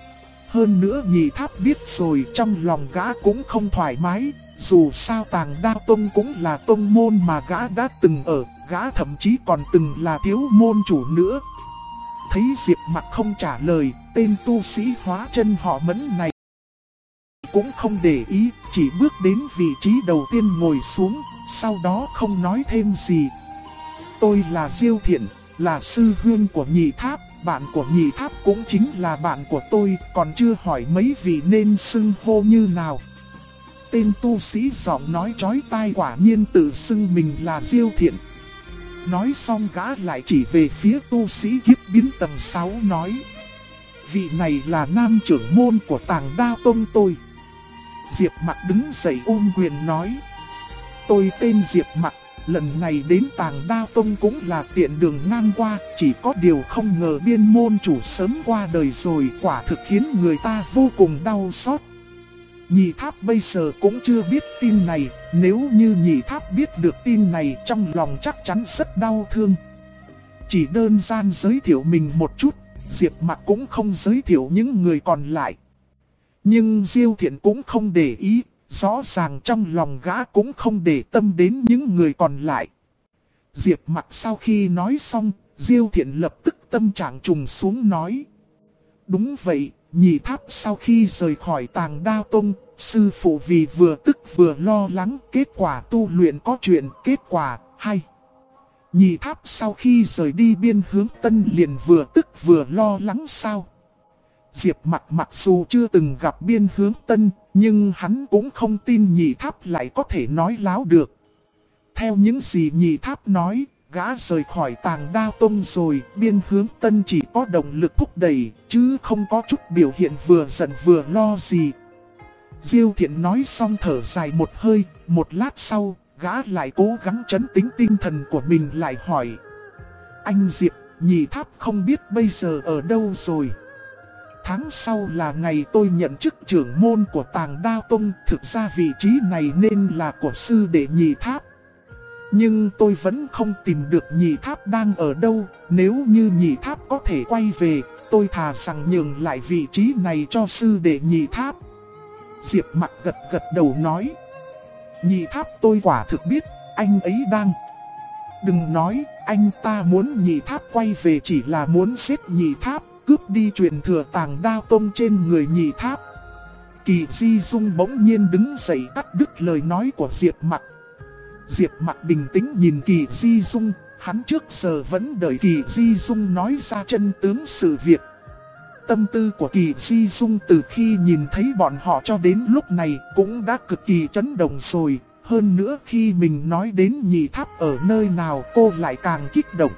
Hơn nữa Nhị Tháp biết rồi, trong lòng gã cũng không thoải mái, dù sao Tàng Đao Tông cũng là tông môn mà gã đã từng ở, gã thậm chí còn từng là thiếu môn chủ nữa. Thấy Diệp Mặc không trả lời, tên tu sĩ hóa chân họ Mẫn này cũng không để ý, chỉ bước đến vị trí đầu tiên ngồi xuống, sau đó không nói thêm gì. Tôi là Diêu Thiện, là sư huynh của Nhị Tháp, bạn của Nhị Tháp cũng chính là bạn của tôi, còn chưa hỏi mấy vị nên xưng hô như nào. Tên tu sĩ giọng nói chói tai quả nhiên tự xưng mình là Diêu Thiện. Nói xong gã lại chỉ về phía tu sĩ kiếp biến tầng 6 nói: vị này là nam trưởng môn của Tàng Đao Tông tôi. Diệp Mặc đứng dậy ôm quyền nói: tôi tên Diệp Mặc, lần này đến Tàng Đao Tông cũng là tiện đường ngang qua, chỉ có điều không ngờ Biên môn chủ sớm qua đời rồi, quả thực khiến người ta vô cùng đau xót. Nhị Tháp bây giờ cũng chưa biết tin này, nếu như Nhị Tháp biết được tin này trong lòng chắc chắn rất đau thương. Chỉ đơn giản giới thiệu mình một chút, Diệp Mặc cũng không giới thiệu những người còn lại. Nhưng Diêu Thiện cũng không để ý, rõ ràng trong lòng gã cũng không để tâm đến những người còn lại. Diệp Mặc sau khi nói xong, Diêu Thiện lập tức tâm trạng trùng xuống nói: đúng vậy, Nhị Tháp sau khi rời khỏi Tàng Đao Tông, sư phụ vì vừa tức vừa lo lắng, kết quả tu luyện có chuyện, kết quả hay. Nhị Tháp sau khi rời đi Biên Hướng Tân liền vừa tức vừa lo lắng sao? Diệp Mặc mặc dù chưa từng gặp Biên Hướng Tân, nhưng hắn cũng không tin Nhị Tháp lại có thể nói láo được. Theo những gì Nhị Tháp nói, gã rời khỏi Tàng Đao Tông rồi, Biên Hướng Tân chỉ có động lực thúc đẩy, chứ không có chút biểu hiện vừa giận vừa lo gì. Diêu Thiện nói xong thở dài một hơi, một lát sau, gã lại cố gắng trấn tĩnh tinh thần của mình lại hỏi: anh Diệp, Nhị Tháp không biết bây giờ ở đâu rồi? Tháng sau là ngày tôi nhận chức trưởng môn của Tàng Đao Tông, thực ra vị trí này nên là của sư đệ Nhị Tháp. Nhưng tôi vẫn không tìm được Nhị Tháp đang ở đâu, nếu như Nhị Tháp có thể quay về, tôi thà rằng nhường lại vị trí này cho sư đệ Nhị Tháp. Diệp Mặc gật gật đầu nói: Nhị Tháp tôi quả thực biết, anh ấy đang... Đừng nói, anh ta muốn Nhị Tháp quay về chỉ là muốn giết Nhị Tháp, cướp đi truyền thừa Tàng Đao Tông trên người Nhị Tháp. Kỳ Di Dung bỗng nhiên đứng dậy cắt đứt lời nói của Diệp Mặc. Diệp Mặc bình tĩnh nhìn Kỳ Di Dung, hắn trước giờ vẫn đợi Kỳ Di Dung nói ra chân tướng sự việc. Tâm tư của Kỳ Di Dung từ khi nhìn thấy bọn họ cho đến lúc này cũng đã cực kỳ chấn động rồi. Hơn nữa khi mình nói đến Nhị Tháp ở nơi nào cô lại càng kích động.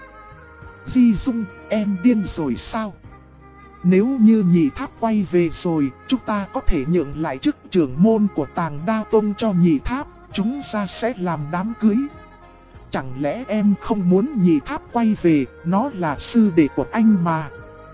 Di Dung, em điên rồi sao? Nếu như Nhị Tháp quay về rồi, chúng ta có thể nhượng lại chức trưởng môn của Tàng Đao Tông cho Nhị Tháp, chúng ta sẽ làm đám cưới. Chẳng lẽ em không muốn Nhị Tháp quay về, nó là sư đệ của anh mà,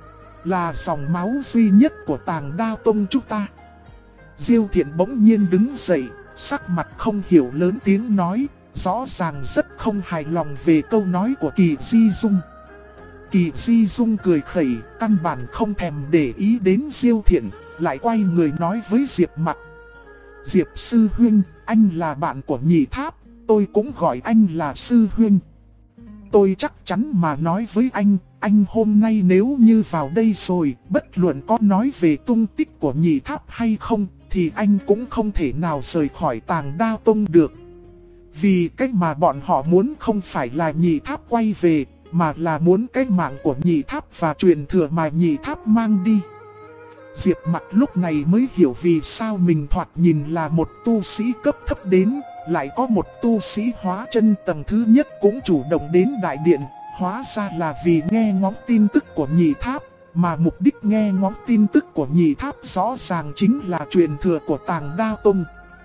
là dòng máu duy nhất của Tàng Đao Tông chúng ta. Diêu Thiện bỗng nhiên đứng dậy, sắc mặt không hiểu lớn tiếng nói, rõ ràng rất không hài lòng về câu nói của Kỳ Di Dung. Kỳ Di Dung cười khẩy, căn bản không thèm để ý đến Diêu Thiện, lại quay người nói với Diệp Mặc: Diệp sư huynh, anh là bạn của Nhị Tháp, tôi cũng gọi anh là sư huynh. Tôi chắc chắn mà nói với anh hôm nay nếu như vào đây rồi, bất luận có nói về tung tích của Nhị Tháp hay không, thì anh cũng không thể nào rời khỏi Tàng Đao Tông được. Vì cách mà bọn họ muốn không phải là Nhị Tháp quay về, mà là muốn cái mạng của Nhị Tháp và truyền thừa mà Nhị Tháp mang đi. Diệp Mặc lúc này mới hiểu vì sao mình thoạt nhìn là một tu sĩ cấp thấp đến, lại có một tu sĩ hóa chân tầng thứ nhất cũng chủ động đến đại điện, hóa ra là vì nghe ngóng tin tức của Nhị Tháp, mà mục đích nghe ngóng tin tức của Nhị Tháp rõ ràng chính là truyền thừa của Tàng Đao Tông.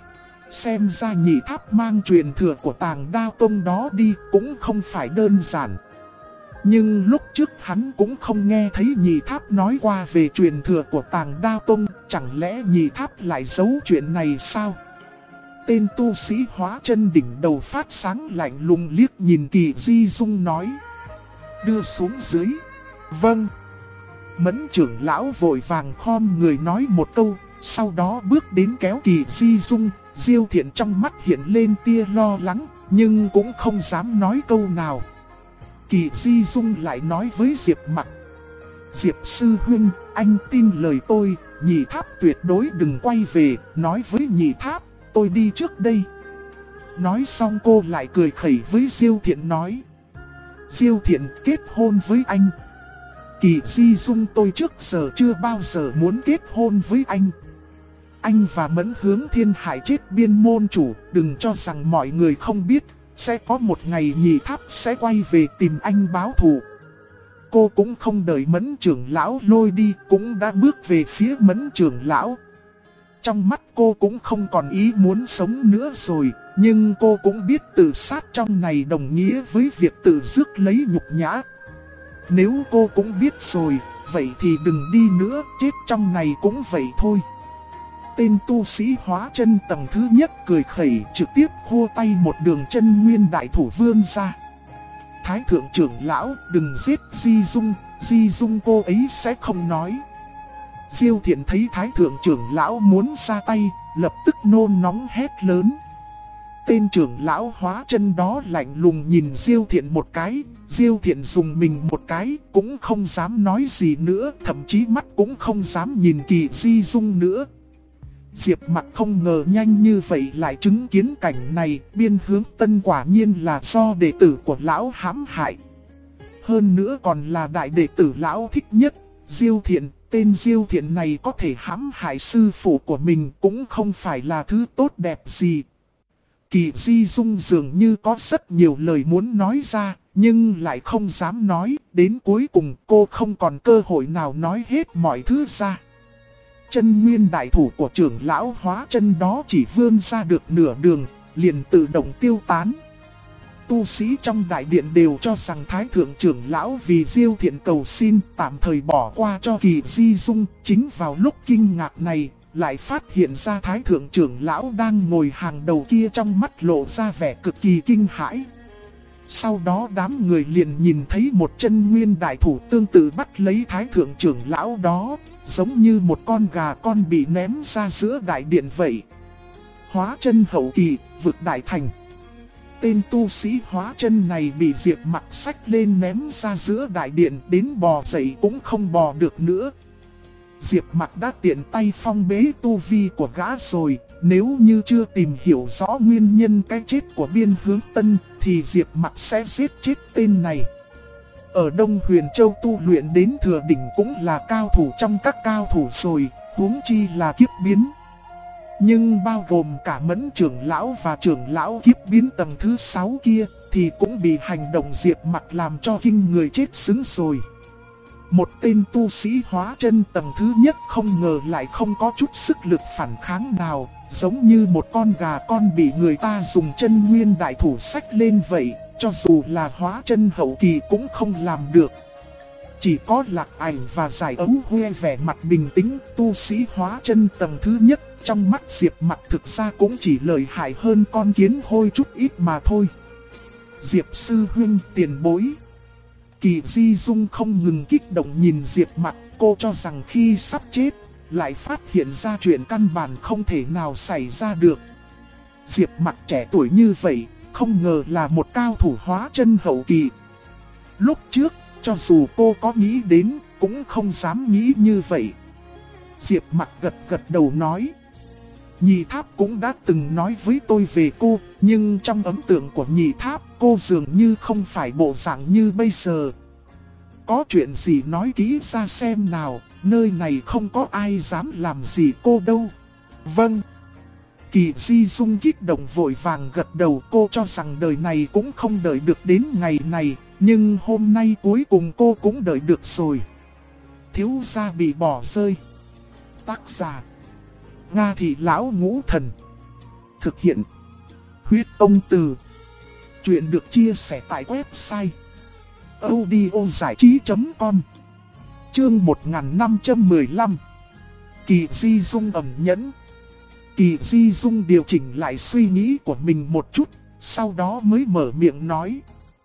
Xem ra Nhị Tháp mang truyền thừa của Tàng Đao Tông đó đi cũng không phải đơn giản. Nhưng lúc trước hắn cũng không nghe thấy Nhị Tháp nói qua về truyền thừa của Tàng Đao Tông, chẳng lẽ Nhị Tháp lại giấu chuyện này sao? Tên tu sĩ hóa chân đỉnh đầu phát sáng lạnh lùng liếc nhìn Kỳ Di Dung nói. Đưa xuống dưới. Vâng. Mẫn trưởng lão vội vàng khom người nói một câu, sau đó bước đến kéo Kỳ Di Dung. Diêu Thiện trong mắt hiện lên tia lo lắng, nhưng cũng không dám nói câu nào. Kỳ Di Dung lại nói với Diệp Mặc. Diệp sư huynh, anh tin lời tôi, Nhị Tháp tuyệt đối đừng quay về, nói với Nhị Tháp, tôi đi trước đây. Nói xong cô lại cười khẩy với Diêu Thiện nói. Diêu Thiện kết hôn với anh. Kỳ Di Dung, tôi trước giờ chưa bao giờ muốn kết hôn với anh. Anh và Mẫn Hướng Thiên Hải chết biên môn chủ, đừng cho rằng mọi người không biết, sẽ có một ngày Nhị Tháp sẽ quay về tìm anh báo thù. Cô cũng không đợi Mẫn trưởng lão lôi đi, cũng đã bước về phía Mẫn trưởng lão. Trong mắt cô cũng không còn ý muốn sống nữa rồi, nhưng cô cũng biết tự sát trong này đồng nghĩa với việc tự rước lấy nhục nhã. Nếu cô cũng biết rồi, vậy thì đừng đi nữa, chết trong này cũng vậy thôi. Tên tu sĩ hóa chân tầng thứ nhất cười khẩy, trực tiếp khua tay một đường chân nguyên đại thủ vươn ra. Thái thượng trưởng lão, đừng giết Di Dung cô ấy sẽ không nói. Diêu Thiện thấy Thái thượng trưởng lão muốn ra tay, lập tức nôn nóng hét lớn. Tên trưởng lão hóa chân đó lạnh lùng nhìn Diêu Thiện một cái, Diêu Thiện dùng mình một cái, cũng không dám nói gì nữa, thậm chí mắt cũng không dám nhìn Kỳ Di Dung nữa. Diệp Mặc không ngờ nhanh như vậy lại chứng kiến cảnh này, Biên Hướng Tân quả nhiên là do đệ tử của lão hãm hại. Hơn nữa còn là đại đệ tử lão thích nhất, Diêu Thiện. Tên Diêu Thiện này có thể hãm hại sư phụ của mình cũng không phải là thứ tốt đẹp gì. Kỳ Di Dung dường như có rất nhiều lời muốn nói ra, nhưng lại không dám nói, đến cuối cùng cô không còn cơ hội nào nói hết mọi thứ ra. Chân nguyên đại thủ của trưởng lão hóa chân đó chỉ vươn ra được nửa đường, liền tự động tiêu tán. Tu sĩ trong đại điện đều cho rằng Thái thượng trưởng lão vì Diêu Thiện cầu xin tạm thời bỏ qua cho Kỳ Di Dung. Chính vào lúc kinh ngạc này, lại phát hiện ra Thái thượng trưởng lão đang ngồi hàng đầu kia, trong mắt lộ ra vẻ cực kỳ kinh hãi. Sau đó đám người liền nhìn thấy một chân nguyên đại thủ tương tự bắt lấy Thái thượng trưởng lão đó, giống như một con gà con bị ném ra giữa đại điện vậy. Hóa chân hậu kỳ, vực đại thành. Tên tu sĩ hóa chân này bị Diệp Mặc xách lên ném ra giữa đại điện, đến bò dậy cũng không bò được nữa. Diệp Mặc đã tiện tay phong bế tu vi của gã rồi, nếu như chưa tìm hiểu rõ nguyên nhân cái chết của Biên Hướng Tân thì Diệp Mặc sẽ giết chết tên này. Ở Đông Huyền Châu tu luyện đến thừa đỉnh cũng là cao thủ trong các cao thủ rồi, huống chi là kiếp biến. Nhưng bao gồm cả Mẫn trưởng lão và trưởng lão kiếp biến tầng thứ 6 kia thì cũng bị hành động Diệp Mặc làm cho kinh người chết sững rồi. Một tên tu sĩ hóa chân tầng thứ nhất không ngờ lại không có chút sức lực phản kháng nào, giống như một con gà con bị người ta dùng chân nguyên đại thủ xách lên vậy, cho dù là hóa chân hậu kỳ cũng không làm được. Chỉ có Lạc Ảnh và Giải Ấu Huê vẻ mặt bình tĩnh, tu sĩ hóa chân tầng thứ nhất, trong mắt Diệp Mặc thực ra cũng chỉ lợi hại hơn con kiến hôi chút ít mà thôi. Diệp sư huynh, tiền bối. Kỳ Di Dung không ngừng kích động nhìn Diệp Mặc, cô cho rằng khi sắp chết, lại phát hiện ra chuyện căn bản không thể nào xảy ra được. Diệp Mặc trẻ tuổi như vậy, không ngờ là một cao thủ hóa chân hậu kỳ. Lúc trước, cho dù cô có nghĩ đến, cũng không dám nghĩ như vậy. Diệp Mặc gật gật đầu nói. Nhị Tháp cũng đã từng nói với tôi về cô, nhưng trong ấn tượng của Nhị Tháp, cô dường như không phải bộ dạng như bây giờ. Có chuyện gì nói kỹ ra xem nào, nơi này không có ai dám làm gì cô đâu. Vâng. Kỳ Di Dung kích động vội vàng gật đầu, cô cho rằng đời này cũng không đợi được đến ngày này, nhưng hôm nay cuối cùng cô cũng đợi được rồi. Thiếu gia bị bỏ rơi. Tác giả Nga Thị Lão Ngũ Thần. Thực hiện Huyết Ông Từ. Chuyện được chia sẻ tại website audiozảichí.com. Chương 1515. Kỳ Di Dung ẩn nhẫn. Kỳ Di Dung điều chỉnh lại suy nghĩ của mình một chút, sau đó mới mở miệng nói.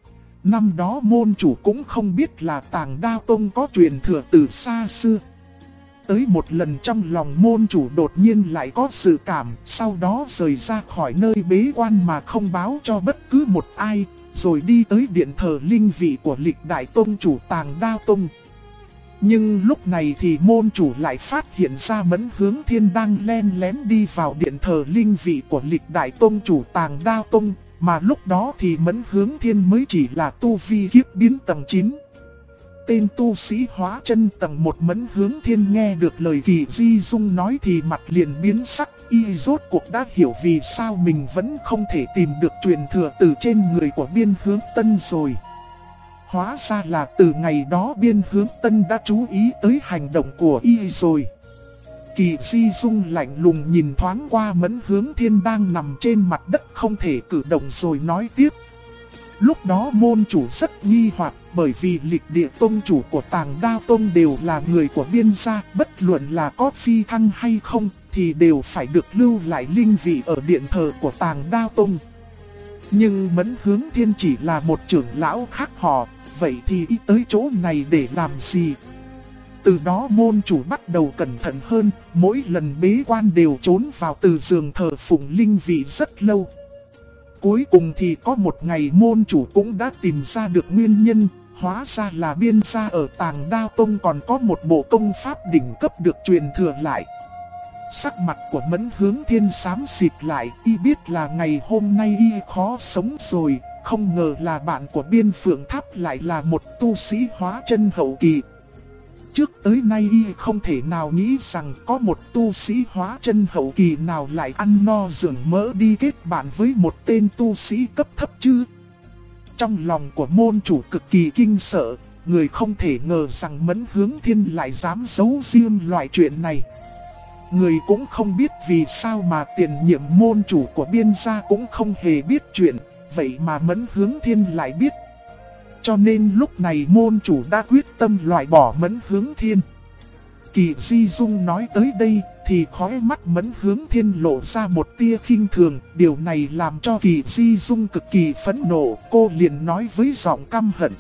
Năm đó môn chủ cũng không biết là Tàng Đao Tông có truyền thừa từ xa xưa. Tới một lần trong lòng môn chủ đột nhiên lại có sự cảm, sau đó rời ra khỏi nơi bế quan mà không báo cho bất cứ một ai, rồi đi tới điện thờ linh vị của lịch đại tông chủ Tàng Đao Tông. Nhưng lúc này thì môn chủ lại phát hiện ra Mẫn Hướng Thiên đang len lén đi vào điện thờ linh vị của lịch đại tông chủ Tàng Đao Tông, mà lúc đó thì Mẫn Hướng Thiên mới chỉ là tu vi kiếp biến tầng 9. Tên tu sĩ hóa chân tầng 1 Mẫn Hướng Thiên nghe được lời Kỳ Di Dung nói thì mặt liền biến sắc, y rốt cuộc đã hiểu vì sao mình vẫn không thể tìm được truyền thừa từ trên người của Biên Hướng Tân rồi. Hóa ra là từ ngày đó Biên Hướng Tân đã chú ý tới hành động của y rồi. Kỳ Di Dung lạnh lùng nhìn thoáng qua Mẫn Hướng Thiên đang nằm trên mặt đất không thể cử động rồi nói tiếp. Lúc đó môn chủ rất nghi hoặc, bởi vì lịch địa tông chủ của Tàng Đao Tông đều là người của Biên gia, bất luận là có phi thăng hay không thì đều phải được lưu lại linh vị ở điện thờ của Tàng Đao Tông. Nhưng Mẫn Hướng Thiên chỉ là một trưởng lão khác họ, vậy thì y tới chỗ này để làm gì? Từ đó môn chủ bắt đầu cẩn thận hơn, mỗi lần bế quan đều trốn vào từ giường thờ phụng linh vị rất lâu. Cuối cùng thì có một ngày môn chủ cũng đã tìm ra được nguyên nhân, hóa ra là Biên gia ở Tàng Đao Tông còn có một bộ công pháp đỉnh cấp được truyền thừa lại. Sắc mặt của Mẫn Hướng Thiên xám xịt lại, y biết là ngày hôm nay y khó sống rồi, không ngờ là bạn của Biên Phượng Tháp lại là một tu sĩ hóa chân hậu kỳ. Trước tới nay y không thể nào nghĩ rằng có một tu sĩ hóa chân hậu kỳ nào lại ăn no dưỡng mỡ đi kết bạn với một tên tu sĩ cấp thấp chứ. Trong lòng của môn chủ cực kỳ kinh sợ, người không thể ngờ rằng Mẫn Hướng Thiên lại dám giấu riêng loại chuyện này. Người cũng không biết vì sao mà tiền nhiệm môn chủ của Biên gia cũng không hề biết chuyện, vậy mà Mẫn Hướng Thiên lại biết. Cho nên lúc này môn chủ đã quyết tâm loại bỏ Mẫn Hướng Thiên. Kỳ Di Dung nói tới đây thì khóe mắt Mẫn Hướng Thiên lộ ra một tia khinh thường. Điều này làm cho Kỳ Di Dung cực kỳ phẫn nộ, cô liền nói với giọng căm hận.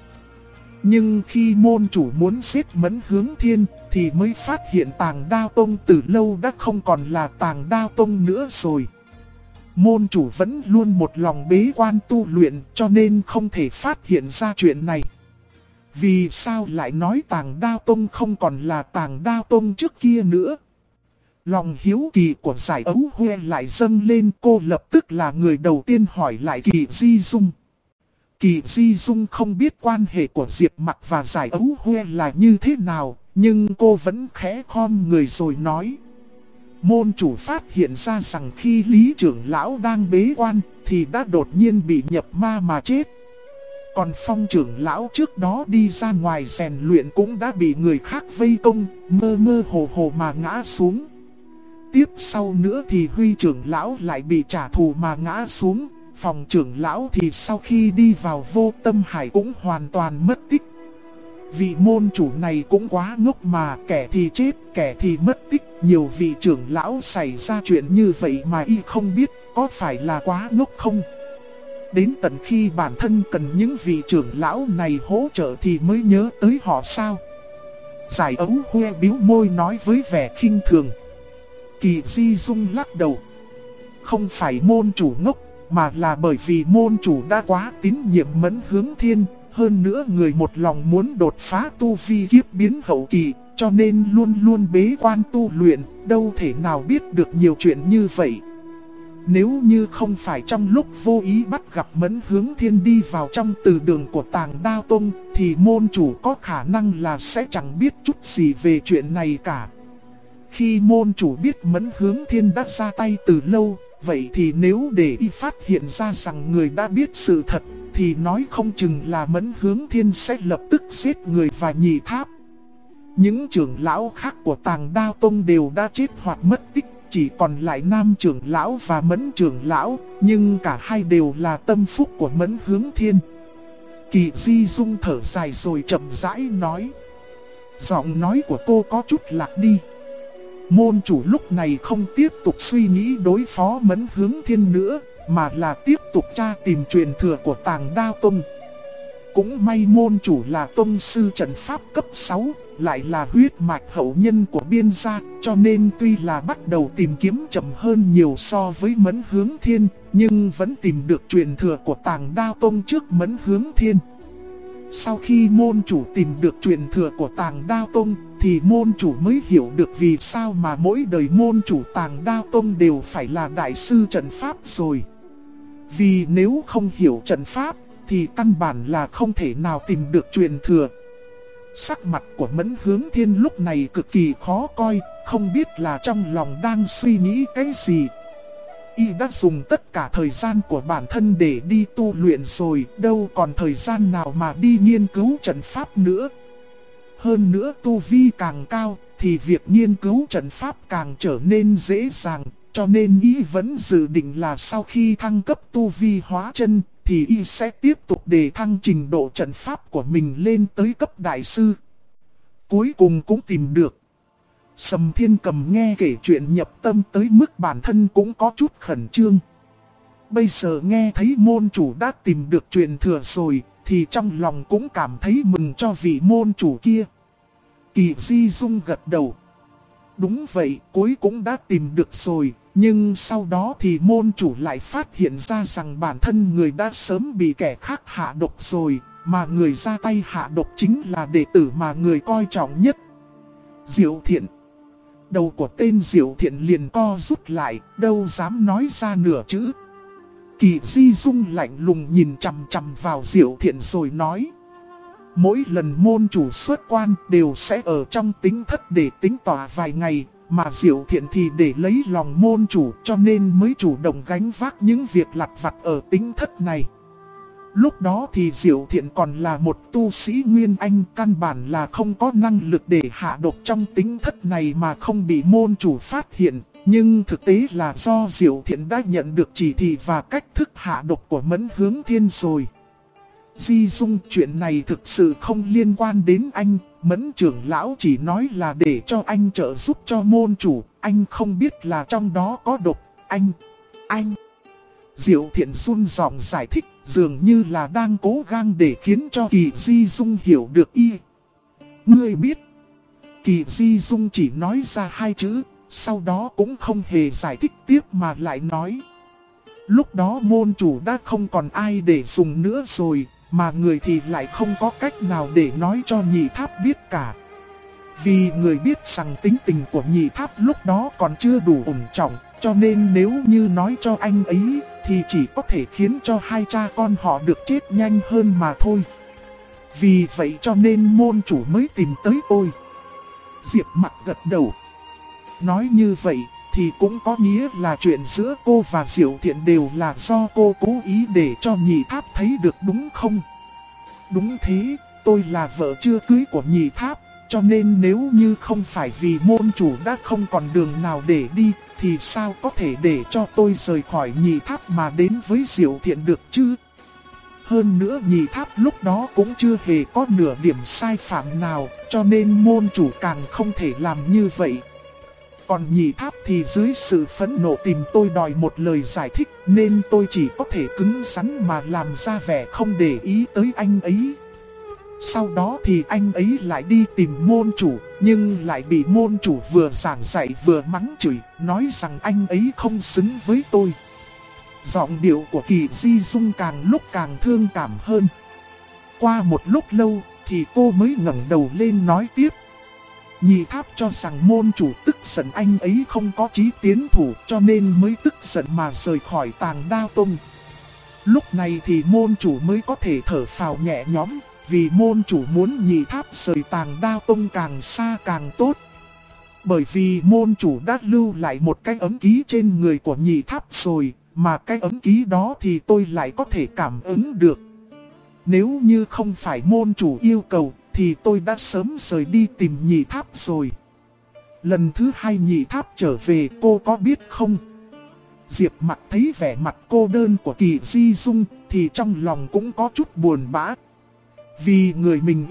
Nhưng khi môn chủ muốn giết Mẫn Hướng Thiên thì mới phát hiện Tàng Đao Tông từ lâu đã không còn là Tàng Đao Tông nữa rồi. Môn chủ vẫn luôn một lòng bế quan tu luyện cho nên không thể phát hiện ra chuyện này. Vì sao lại nói Tàng Đao Tông không còn là Tàng Đao Tông trước kia nữa? Lòng hiếu kỳ của Giải Ấu Huê lại dâng lên, cô lập tức là người đầu tiên hỏi lại Kỳ Di Dung. Kỳ Di Dung không biết quan hệ của Diệp Mặc và Giải Ấu Huê là như thế nào, nhưng cô vẫn khẽ khom người rồi nói. Môn chủ phát hiện ra rằng khi Lý trưởng lão đang bế quan thì đã đột nhiên bị nhập ma mà chết. Còn Phong trưởng lão trước đó đi ra ngoài rèn luyện cũng đã bị người khác vây công, mơ mơ hồ hồ mà ngã xuống. Tiếp sau nữa thì Huy trưởng lão lại bị trả thù mà ngã xuống. Phòng trưởng lão thì sau khi đi vào Vô Tâm Hải cũng hoàn toàn mất tích. Vị môn chủ này cũng quá ngốc mà, kẻ thì chết, kẻ thì mất tích. Nhiều vị trưởng lão xảy ra chuyện như vậy mà y không biết, có phải là quá ngốc không? Đến tận khi bản thân cần những vị trưởng lão này hỗ trợ thì mới nhớ tới họ sao? Giải Ấu Huê bĩu môi nói với vẻ khinh thường. Kỳ Di Dung lắc đầu. Không phải môn chủ ngốc, mà là bởi vì môn chủ đã quá tín nhiệm Mẫn Hướng Thiên. Hơn nữa người một lòng muốn đột phá tu vi kiếp biến hậu kỳ, cho nên luôn luôn bế quan tu luyện, đâu thể nào biết được nhiều chuyện như vậy. Nếu như không phải trong lúc vô ý bắt gặp Mẫn Hướng Thiên đi vào trong từ đường của Tàng Đao Tông, thì môn chủ có khả năng là sẽ chẳng biết chút gì về chuyện này cả. Khi môn chủ biết Mẫn Hướng Thiên đã ra tay từ lâu, vậy thì nếu để y phát hiện ra rằng người đã biết sự thật, thì nói không chừng là Mẫn Hướng Thiên sẽ lập tức giết người và nhị tháp. Những trưởng lão khác của Tàng Đao Tông đều đã chết hoặc mất tích, chỉ còn lại Nam trưởng lão và Mẫn trưởng lão, nhưng cả hai đều là tâm phúc của Mẫn Hướng Thiên. Kỳ Di Dung thở dài rồi chậm rãi nói. Giọng nói của cô có chút lạc đi. Môn chủ lúc này không tiếp tục suy nghĩ đối phó Mẫn Hướng Thiên nữa, mà là tiếp tục tra tìm truyền thừa của Tàng Đao Tông. Cũng may môn chủ là tông sư trận pháp cấp 6, lại là huyết mạch hậu nhân của Biên gia, cho nên tuy là bắt đầu tìm kiếm chậm hơn nhiều so với Mẫn Hướng Thiên, nhưng vẫn tìm được truyền thừa của Tàng Đao Tông trước Mẫn Hướng Thiên. Sau khi môn chủ tìm được truyền thừa của Tàng Đao Tông, thì môn chủ mới hiểu được vì sao mà mỗi đời môn chủ Tàng Đao Tông đều phải là đại sư trận pháp rồi. Vì nếu không hiểu trận pháp, thì căn bản là không thể nào tìm được truyền thừa. Sắc mặt của Mẫn Hướng Thiên lúc này cực kỳ khó coi, không biết là trong lòng đang suy nghĩ cái gì. Y đã dùng tất cả thời gian của bản thân để đi tu luyện rồi, đâu còn thời gian nào mà đi nghiên cứu trận pháp nữa. Hơn nữa tu vi càng cao, thì việc nghiên cứu trận pháp càng trở nên dễ dàng, cho nên Y vẫn dự định là sau khi thăng cấp tu vi hóa chân, thì Y sẽ tiếp tục đề thăng trình độ trận pháp của mình lên tới cấp đại sư. Cuối cùng cũng tìm được. Sầm Thiên Cầm nghe kể chuyện nhập tâm tới mức bản thân cũng có chút khẩn trương. Bây giờ nghe thấy môn chủ đã tìm được truyền thừa rồi, thì trong lòng cũng cảm thấy mừng cho vị môn chủ kia. Kỳ Di Dung gật đầu. Đúng vậy, cuối cũng đã tìm được rồi, nhưng sau đó thì môn chủ lại phát hiện ra rằng bản thân người đã sớm bị kẻ khác hạ độc rồi, mà người ra tay hạ độc chính là đệ tử mà người coi trọng nhất. Diệu Thiện. Đầu của tên Diệu Thiện liền co rút lại, đâu dám nói ra nửa chữ. Kỳ Di Dung lạnh lùng nhìn chằm chằm vào Diệu Thiện rồi nói. Mỗi lần môn chủ xuất quan đều sẽ ở trong tính thất để tính tỏa vài ngày, mà Diệu Thiện thì để lấy lòng môn chủ cho nên mới chủ động gánh vác những việc lặt vặt ở tính thất này. Lúc đó thì Diệu Thiện còn là một tu sĩ Nguyên Anh, căn bản là không có năng lực để hạ độc trong tính thất này mà không bị môn chủ phát hiện. Nhưng thực tế là do Diệu Thiện đã nhận được chỉ thị và cách thức hạ độc của Mẫn Hướng Thiên rồi. Di Dung, chuyện này thực sự không liên quan đến anh, Mẫn trưởng lão chỉ nói là để cho anh trợ giúp cho môn chủ, anh không biết là trong đó có độc, anh. Diệu Thiện run giọng giải thích, dường như là đang cố gắng để khiến cho Kỳ Di Dung hiểu được y. Ngươi biết. Kỳ Di Dung chỉ nói ra hai chữ, sau đó cũng không hề giải thích tiếp mà lại nói. Lúc đó môn chủ đã không còn ai để dùng nữa rồi, mà người thì lại không có cách nào để nói cho Nhị Tháp biết cả. Vì người biết rằng tính tình của Nhị Tháp lúc đó còn chưa đủ ổn trọng, cho nên nếu như nói cho anh ấy, thì chỉ có thể khiến cho hai cha con họ được chết nhanh hơn mà thôi. Vì vậy cho nên môn chủ mới tìm tới tôi. Diệp Mặc gật đầu. Nói như vậy thì cũng có nghĩa là chuyện giữa cô và Diệu Thiện đều là do cô cố ý để cho Nhị Tháp thấy được đúng không? Đúng thế, tôi là vợ chưa cưới của Nhị Tháp, cho nên nếu như không phải vì môn chủ đã không còn đường nào để đi, thì sao có thể để cho tôi rời khỏi Nhị Tháp mà đến với Diệu Thiện được chứ? Hơn nữa Nhị Tháp lúc đó cũng chưa hề có nửa điểm sai phạm nào, cho nên môn chủ càng không thể làm như vậy. Còn Nhị Tháp thì dưới sự phẫn nộ tìm tôi đòi một lời giải thích, nên tôi chỉ có thể cứng rắn mà làm ra vẻ không để ý tới anh ấy. Sau đó thì anh ấy lại đi tìm môn chủ, nhưng lại bị môn chủ vừa giảng dạy vừa mắng chửi, nói rằng anh ấy không xứng với tôi. Giọng điệu của Kỳ Di Dung càng lúc càng thương cảm hơn. Qua một lúc lâu thì cô mới ngẩng đầu lên nói tiếp. Nhị Tháp cho rằng môn chủ tức giận anh ấy không có chí tiến thủ, cho nên mới tức giận mà rời khỏi Tàng Đao Tông. Lúc này thì môn chủ mới có thể thở phào nhẹ nhõm, vì môn chủ muốn Nhị Tháp rời Tàng Đao Tông càng xa càng tốt. Bởi vì môn chủ đã lưu lại một cái ấm ký trên người của Nhị Tháp rồi, mà cái ấm ký đó thì tôi lại có thể cảm ứng được. Nếu như không phải môn chủ yêu cầu, thì tôi đã sớm rời đi tìm Nhị Tháp rồi. Lần thứ hai Nhị Tháp trở về cô có biết không? Diệp Mặc thấy vẻ mặt cô đơn của Kỳ Di Dung thì trong lòng cũng có chút buồn bã. Vì người mình yêu,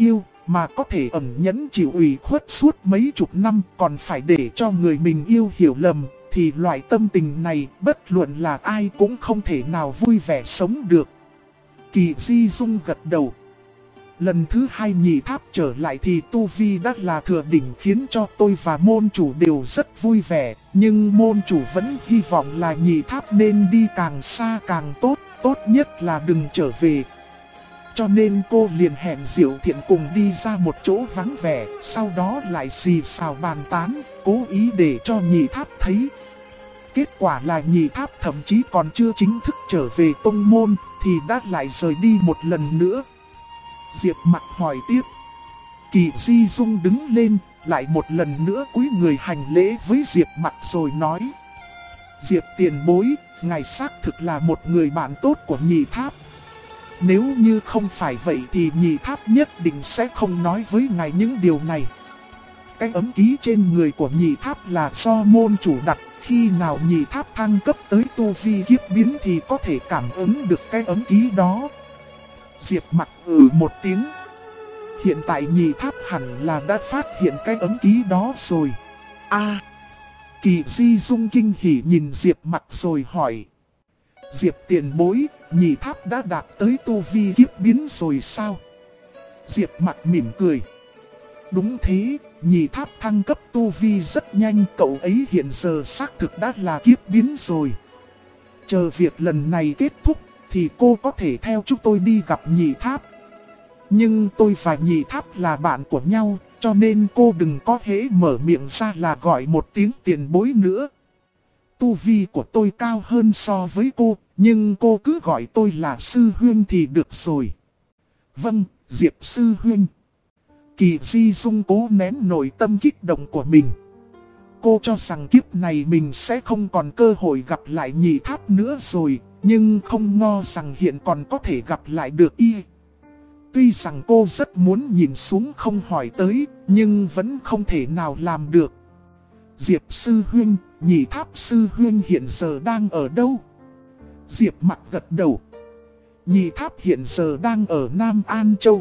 mà có thể ẩn nhẫn chịu ủy khuất suốt mấy chục năm còn phải để cho người mình yêu hiểu lầm, thì loại tâm tình này bất luận là ai cũng không thể nào vui vẻ sống được. Kỳ Di Dung gật đầu. Lần thứ hai nhị tháp trở lại thì tu vi đã là thừa đỉnh, khiến cho tôi và môn chủ đều rất vui vẻ. Nhưng môn chủ vẫn hy vọng là nhị tháp nên đi càng xa càng tốt, tốt nhất là đừng trở về. Cho nên cô liền hẹn Diệu Thiện cùng đi ra một chỗ vắng vẻ, sau đó lại xì xào bàn tán, cố ý để cho nhị tháp thấy. Kết quả là nhị tháp thậm chí còn chưa chính thức trở về tông môn thì đã lại rời đi một lần nữa. Diệp Mặc hỏi tiếp. Kỳ Di Dung đứng lên, lại một lần nữa cúi người hành lễ với Diệp Mặc rồi nói. Diệp tiền bối, ngài xác thực là một người bạn tốt của nhị tháp. Nếu như không phải vậy thì nhị tháp nhất định sẽ không nói với ngài những điều này. Cái ấm ký trên người của nhị tháp là do môn chủ đặt. Khi nào nhị tháp thăng cấp tới tu vi kiếp biến thì có thể cảm ứng được cái ấm ký đó. Diệp Mặc một tiếng. Hiện tại nhị tháp hẳn là đã phát hiện cái ấm ký đó rồi. Kỳ Di Dung kinh hỉ nhìn Diệp Mặc rồi hỏi. Diệp tiền bối, nhị tháp đã đạt tới tu vi kiếp biến rồi sao? Diệp Mặc mỉm cười. Đúng thế, nhị tháp thăng cấp tu vi rất nhanh, cậu ấy hiện giờ xác thực đã là kiếp biến rồi. Chờ việc lần này kết thúc thì cô có thể theo chúng tôi đi gặp nhị tháp. Nhưng tôi và nhị tháp là bạn của nhau, cho nên cô đừng có hễ mở miệng ra là gọi một tiếng tiền bối nữa. Tu vi của tôi cao hơn so với cô, nhưng cô cứ gọi tôi là sư huynh thì được rồi. Vâng, Diệp sư huynh. Kỳ Di Dung cố nén nội tâm kích động của mình. Cô cho rằng kiếp này mình sẽ không còn cơ hội gặp lại nhị tháp nữa rồi, nhưng không ngờ rằng hiện còn có thể gặp lại được y. Tuy rằng cô rất muốn nhìn xuống không hỏi tới, nhưng vẫn không thể nào làm được. Diệp sư huynh, nhị tháp sư huynh hiện giờ đang ở đâu? Diệp Mặc gật đầu. Nhị tháp hiện giờ đang ở Nam An Châu.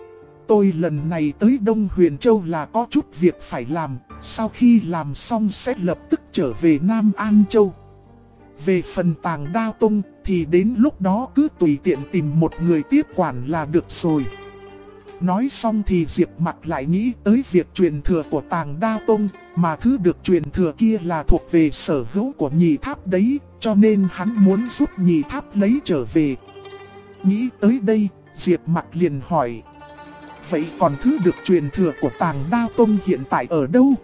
Tôi lần này tới Đông Huyền Châu là có chút việc phải làm, sau khi làm xong sẽ lập tức trở về Nam An Châu. Về phần Tàng Đao Tông thì đến lúc đó cứ tùy tiện tìm một người tiếp quản là được rồi. Nói xong thì Diệp Mặc lại nghĩ tới việc truyền thừa của Tàng Đao Tông, mà thứ được truyền thừa kia là thuộc về sở hữu của nhị tháp đấy, cho nên hắn muốn giúp nhị tháp lấy trở về. Nghĩ tới đây, Diệp Mặc liền hỏi. Vậy còn thứ được truyền thừa của Tàng Đao Tông hiện tại ở đâu?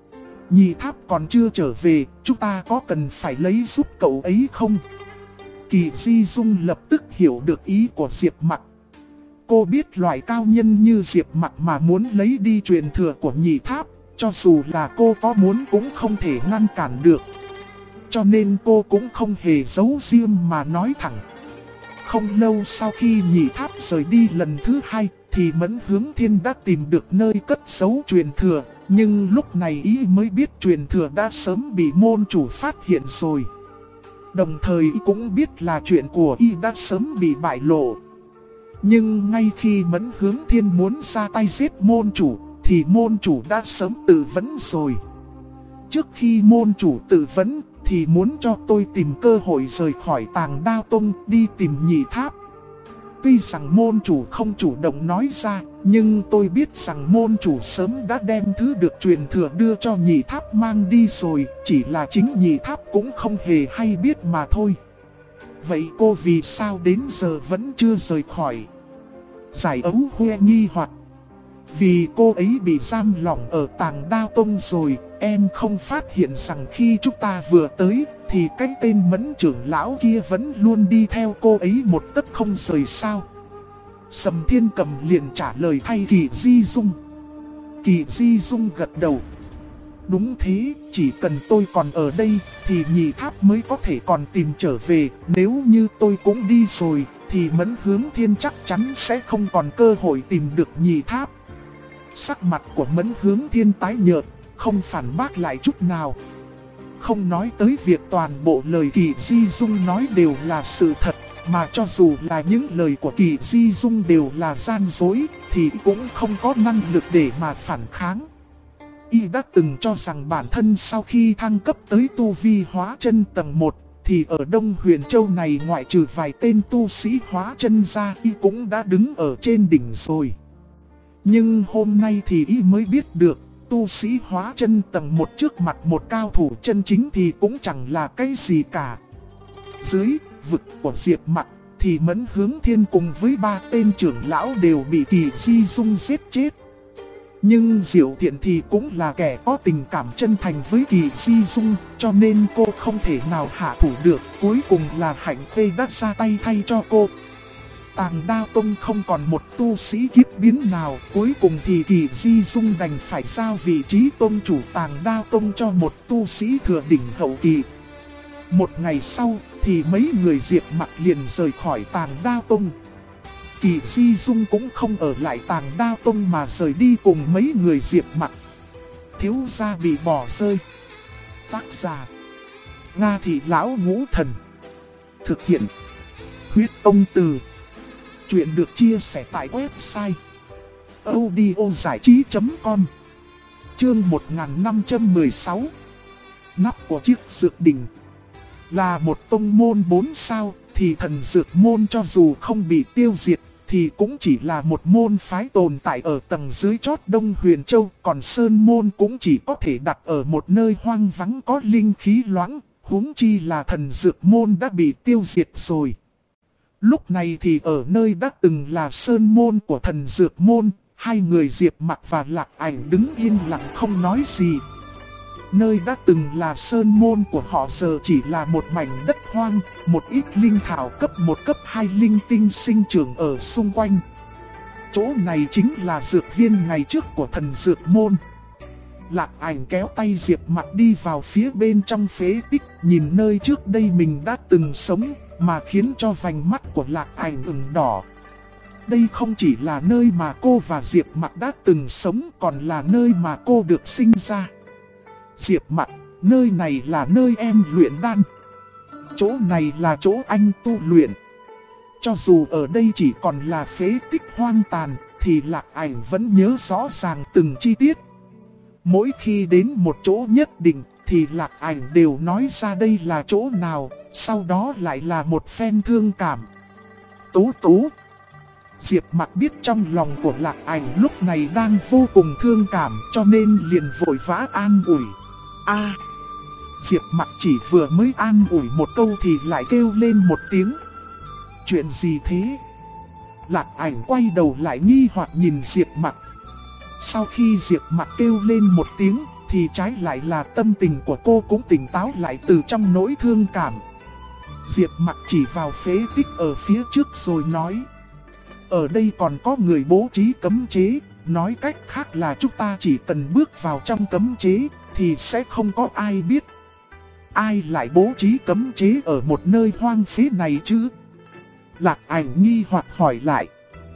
Nhị tháp còn chưa trở về, chúng ta có cần phải lấy giúp cậu ấy không? Kỳ Di Dung lập tức hiểu được ý của Diệp Mặc. Cô biết loại cao nhân như Diệp Mặc mà muốn lấy đi truyền thừa của nhị tháp, cho dù là cô có muốn cũng không thể ngăn cản được. Cho nên cô cũng không hề giấu riêng mà nói thẳng. Không lâu sau khi nhị tháp rời đi lần thứ hai, thì Mẫn Hướng Thiên đã tìm được nơi cất giấu truyền thừa, nhưng lúc này y mới biết truyền thừa đã sớm bị môn chủ phát hiện rồi. Đồng thời y cũng biết là chuyện của y đã sớm bị bại lộ. Nhưng ngay khi Mẫn Hướng Thiên muốn ra tay giết môn chủ, thì môn chủ đã sớm tự vấn rồi. Trước khi môn chủ tự vấn, thì muốn cho tôi tìm cơ hội rời khỏi Tàng Đao Tông đi tìm nhị tháp. Tuy rằng môn chủ không chủ động nói ra, nhưng tôi biết rằng môn chủ sớm đã đem thứ được truyền thừa đưa cho nhị tháp mang đi rồi, chỉ là chính nhị tháp cũng không hề hay biết mà thôi. Vậy cô vì sao đến giờ vẫn chưa rời khỏi? Giải Ấu Huê nghi hoặc. Vì cô ấy bị giam lỏng ở Tàng Đao Tông rồi, em không phát hiện rằng khi chúng ta vừa tới, thì cái tên Mẫn trưởng lão kia vẫn luôn đi theo cô ấy một tấc không rời sao? Sầm Thiên Cầm liền trả lời thay Kỳ Di Dung. Kỳ Di Dung gật đầu. Đúng thế, chỉ cần tôi còn ở đây, thì nhị tháp mới có thể còn tìm trở về. Nếu như tôi cũng đi rồi, thì Mẫn Hướng Thiên chắc chắn sẽ không còn cơ hội tìm được nhị tháp. Sắc mặt của Mẫn Hướng Thiên tái nhợt, không phản bác lại chút nào. Không nói tới việc toàn bộ lời Kỳ Di Dung nói đều là sự thật, Mà cho dù là những lời của Kỳ Di Dung đều là gian dối, thì cũng không có năng lực để mà phản kháng. Y đã từng cho rằng bản thân sau khi thăng cấp tới tu vi hóa chân tầng 1, thì ở Đông Huyền Châu này ngoại trừ vài tên tu sĩ hóa chân ra, Y cũng đã đứng ở trên đỉnh rồi. Nhưng hôm nay thì Y mới biết được, tu sĩ hóa chân tầng 1 trước mặt một cao thủ chân chính thì cũng chẳng là cái gì cả. Dưới vực của Diệp Mặc thì Mẫn Hướng Thiên cùng với 3 tên trưởng lão đều bị Kỳ Di Dung giết chết. Nhưng Diệu Thiện thì cũng là kẻ có tình cảm chân thành với Kỳ Di Dung, cho nên cô không thể nào hạ thủ được. Cuối cùng là Hạnh Khê đã ra tay thay cho cô. Tàng Đao Tông không còn một tu sĩ kiếp biến nào, cuối cùng thì Kỳ Di Dung đành phải giao vị trí tông chủ Tàng Đao Tông cho một tu sĩ thừa đỉnh hậu kỳ. Một ngày sau thì mấy người Diệp Mặc liền rời khỏi Tàng Đao Tông. Kỳ Di Dung cũng không ở lại Tàng Đao Tông mà rời đi cùng mấy người Diệp Mặc. Thiếu gia bị bỏ rơi. Tác giả Nga Thị Lão Ngũ Thần. Thực hiện Huyết Tông Từ. Chuyện được chia sẻ tại website audiozảichí.com. Chương 1516. Nắp của chiếc dược đỉnh. Là một tông môn 4 sao, thì thần dược môn cho dù không bị tiêu diệt, thì cũng chỉ là một môn phái tồn tại ở tầng dưới chót Đông Huyền Châu. Còn Sơn môn cũng chỉ có thể đặt ở một nơi hoang vắng có linh khí loãng, huống chi là thần dược môn đã bị tiêu diệt rồi. Lúc này thì ở nơi đã từng là Sơn môn của thần dược môn, hai người Diệp Mặc và Lạc Ảnh đứng yên lặng không nói gì. Nơi đã từng là Sơn môn của họ giờ chỉ là một mảnh đất hoang, một ít linh thảo cấp 1 cấp 2 linh tinh sinh trưởng ở xung quanh. Chỗ này chính là dược viên ngày trước của thần dược môn. Lạc Ảnh kéo tay Diệp Mặc đi vào phía bên trong phế tích, nhìn nơi trước đây mình đã từng sống, mà khiến cho vành mắt của Lạc Ảnh ửng đỏ. Đây không chỉ là nơi mà cô và Diệp Mặc đã từng sống, còn là nơi mà cô được sinh ra. Diệp Mặc, nơi này là nơi em luyện đan. Chỗ này là chỗ anh tu luyện. Cho dù ở đây chỉ còn là phế tích hoang tàn, thì Lạc Ảnh vẫn nhớ rõ ràng từng chi tiết. Mỗi khi đến một chỗ nhất định, thì Lạc Ảnh đều nói ra đây là chỗ nào, sau đó lại là một phen thương cảm. Tú Tú. Diệp Mặc biết trong lòng của Lạc Ảnh lúc này đang vô cùng thương cảm, cho nên liền vội vã an ủi. Diệp Mặc chỉ vừa mới an ủi một câu thì lại kêu lên một tiếng. Chuyện gì thế? Lạc Ảnh quay đầu lại nghi hoặc nhìn Diệp Mặc. Sau khi Diệp Mặc kêu lên một tiếng, thì trái lại là tâm tình của cô cũng tỉnh táo lại từ trong nỗi thương cảm. Diệp Mặc chỉ vào phế tích ở phía trước rồi nói. Ở đây còn có người bố trí cấm chế, nói cách khác là chúng ta chỉ cần bước vào trong cấm chế, thì sẽ không có ai biết. Ai lại bố trí cấm chế ở một nơi hoang phế này chứ? Lạc Ảnh nghi hoặc hỏi lại.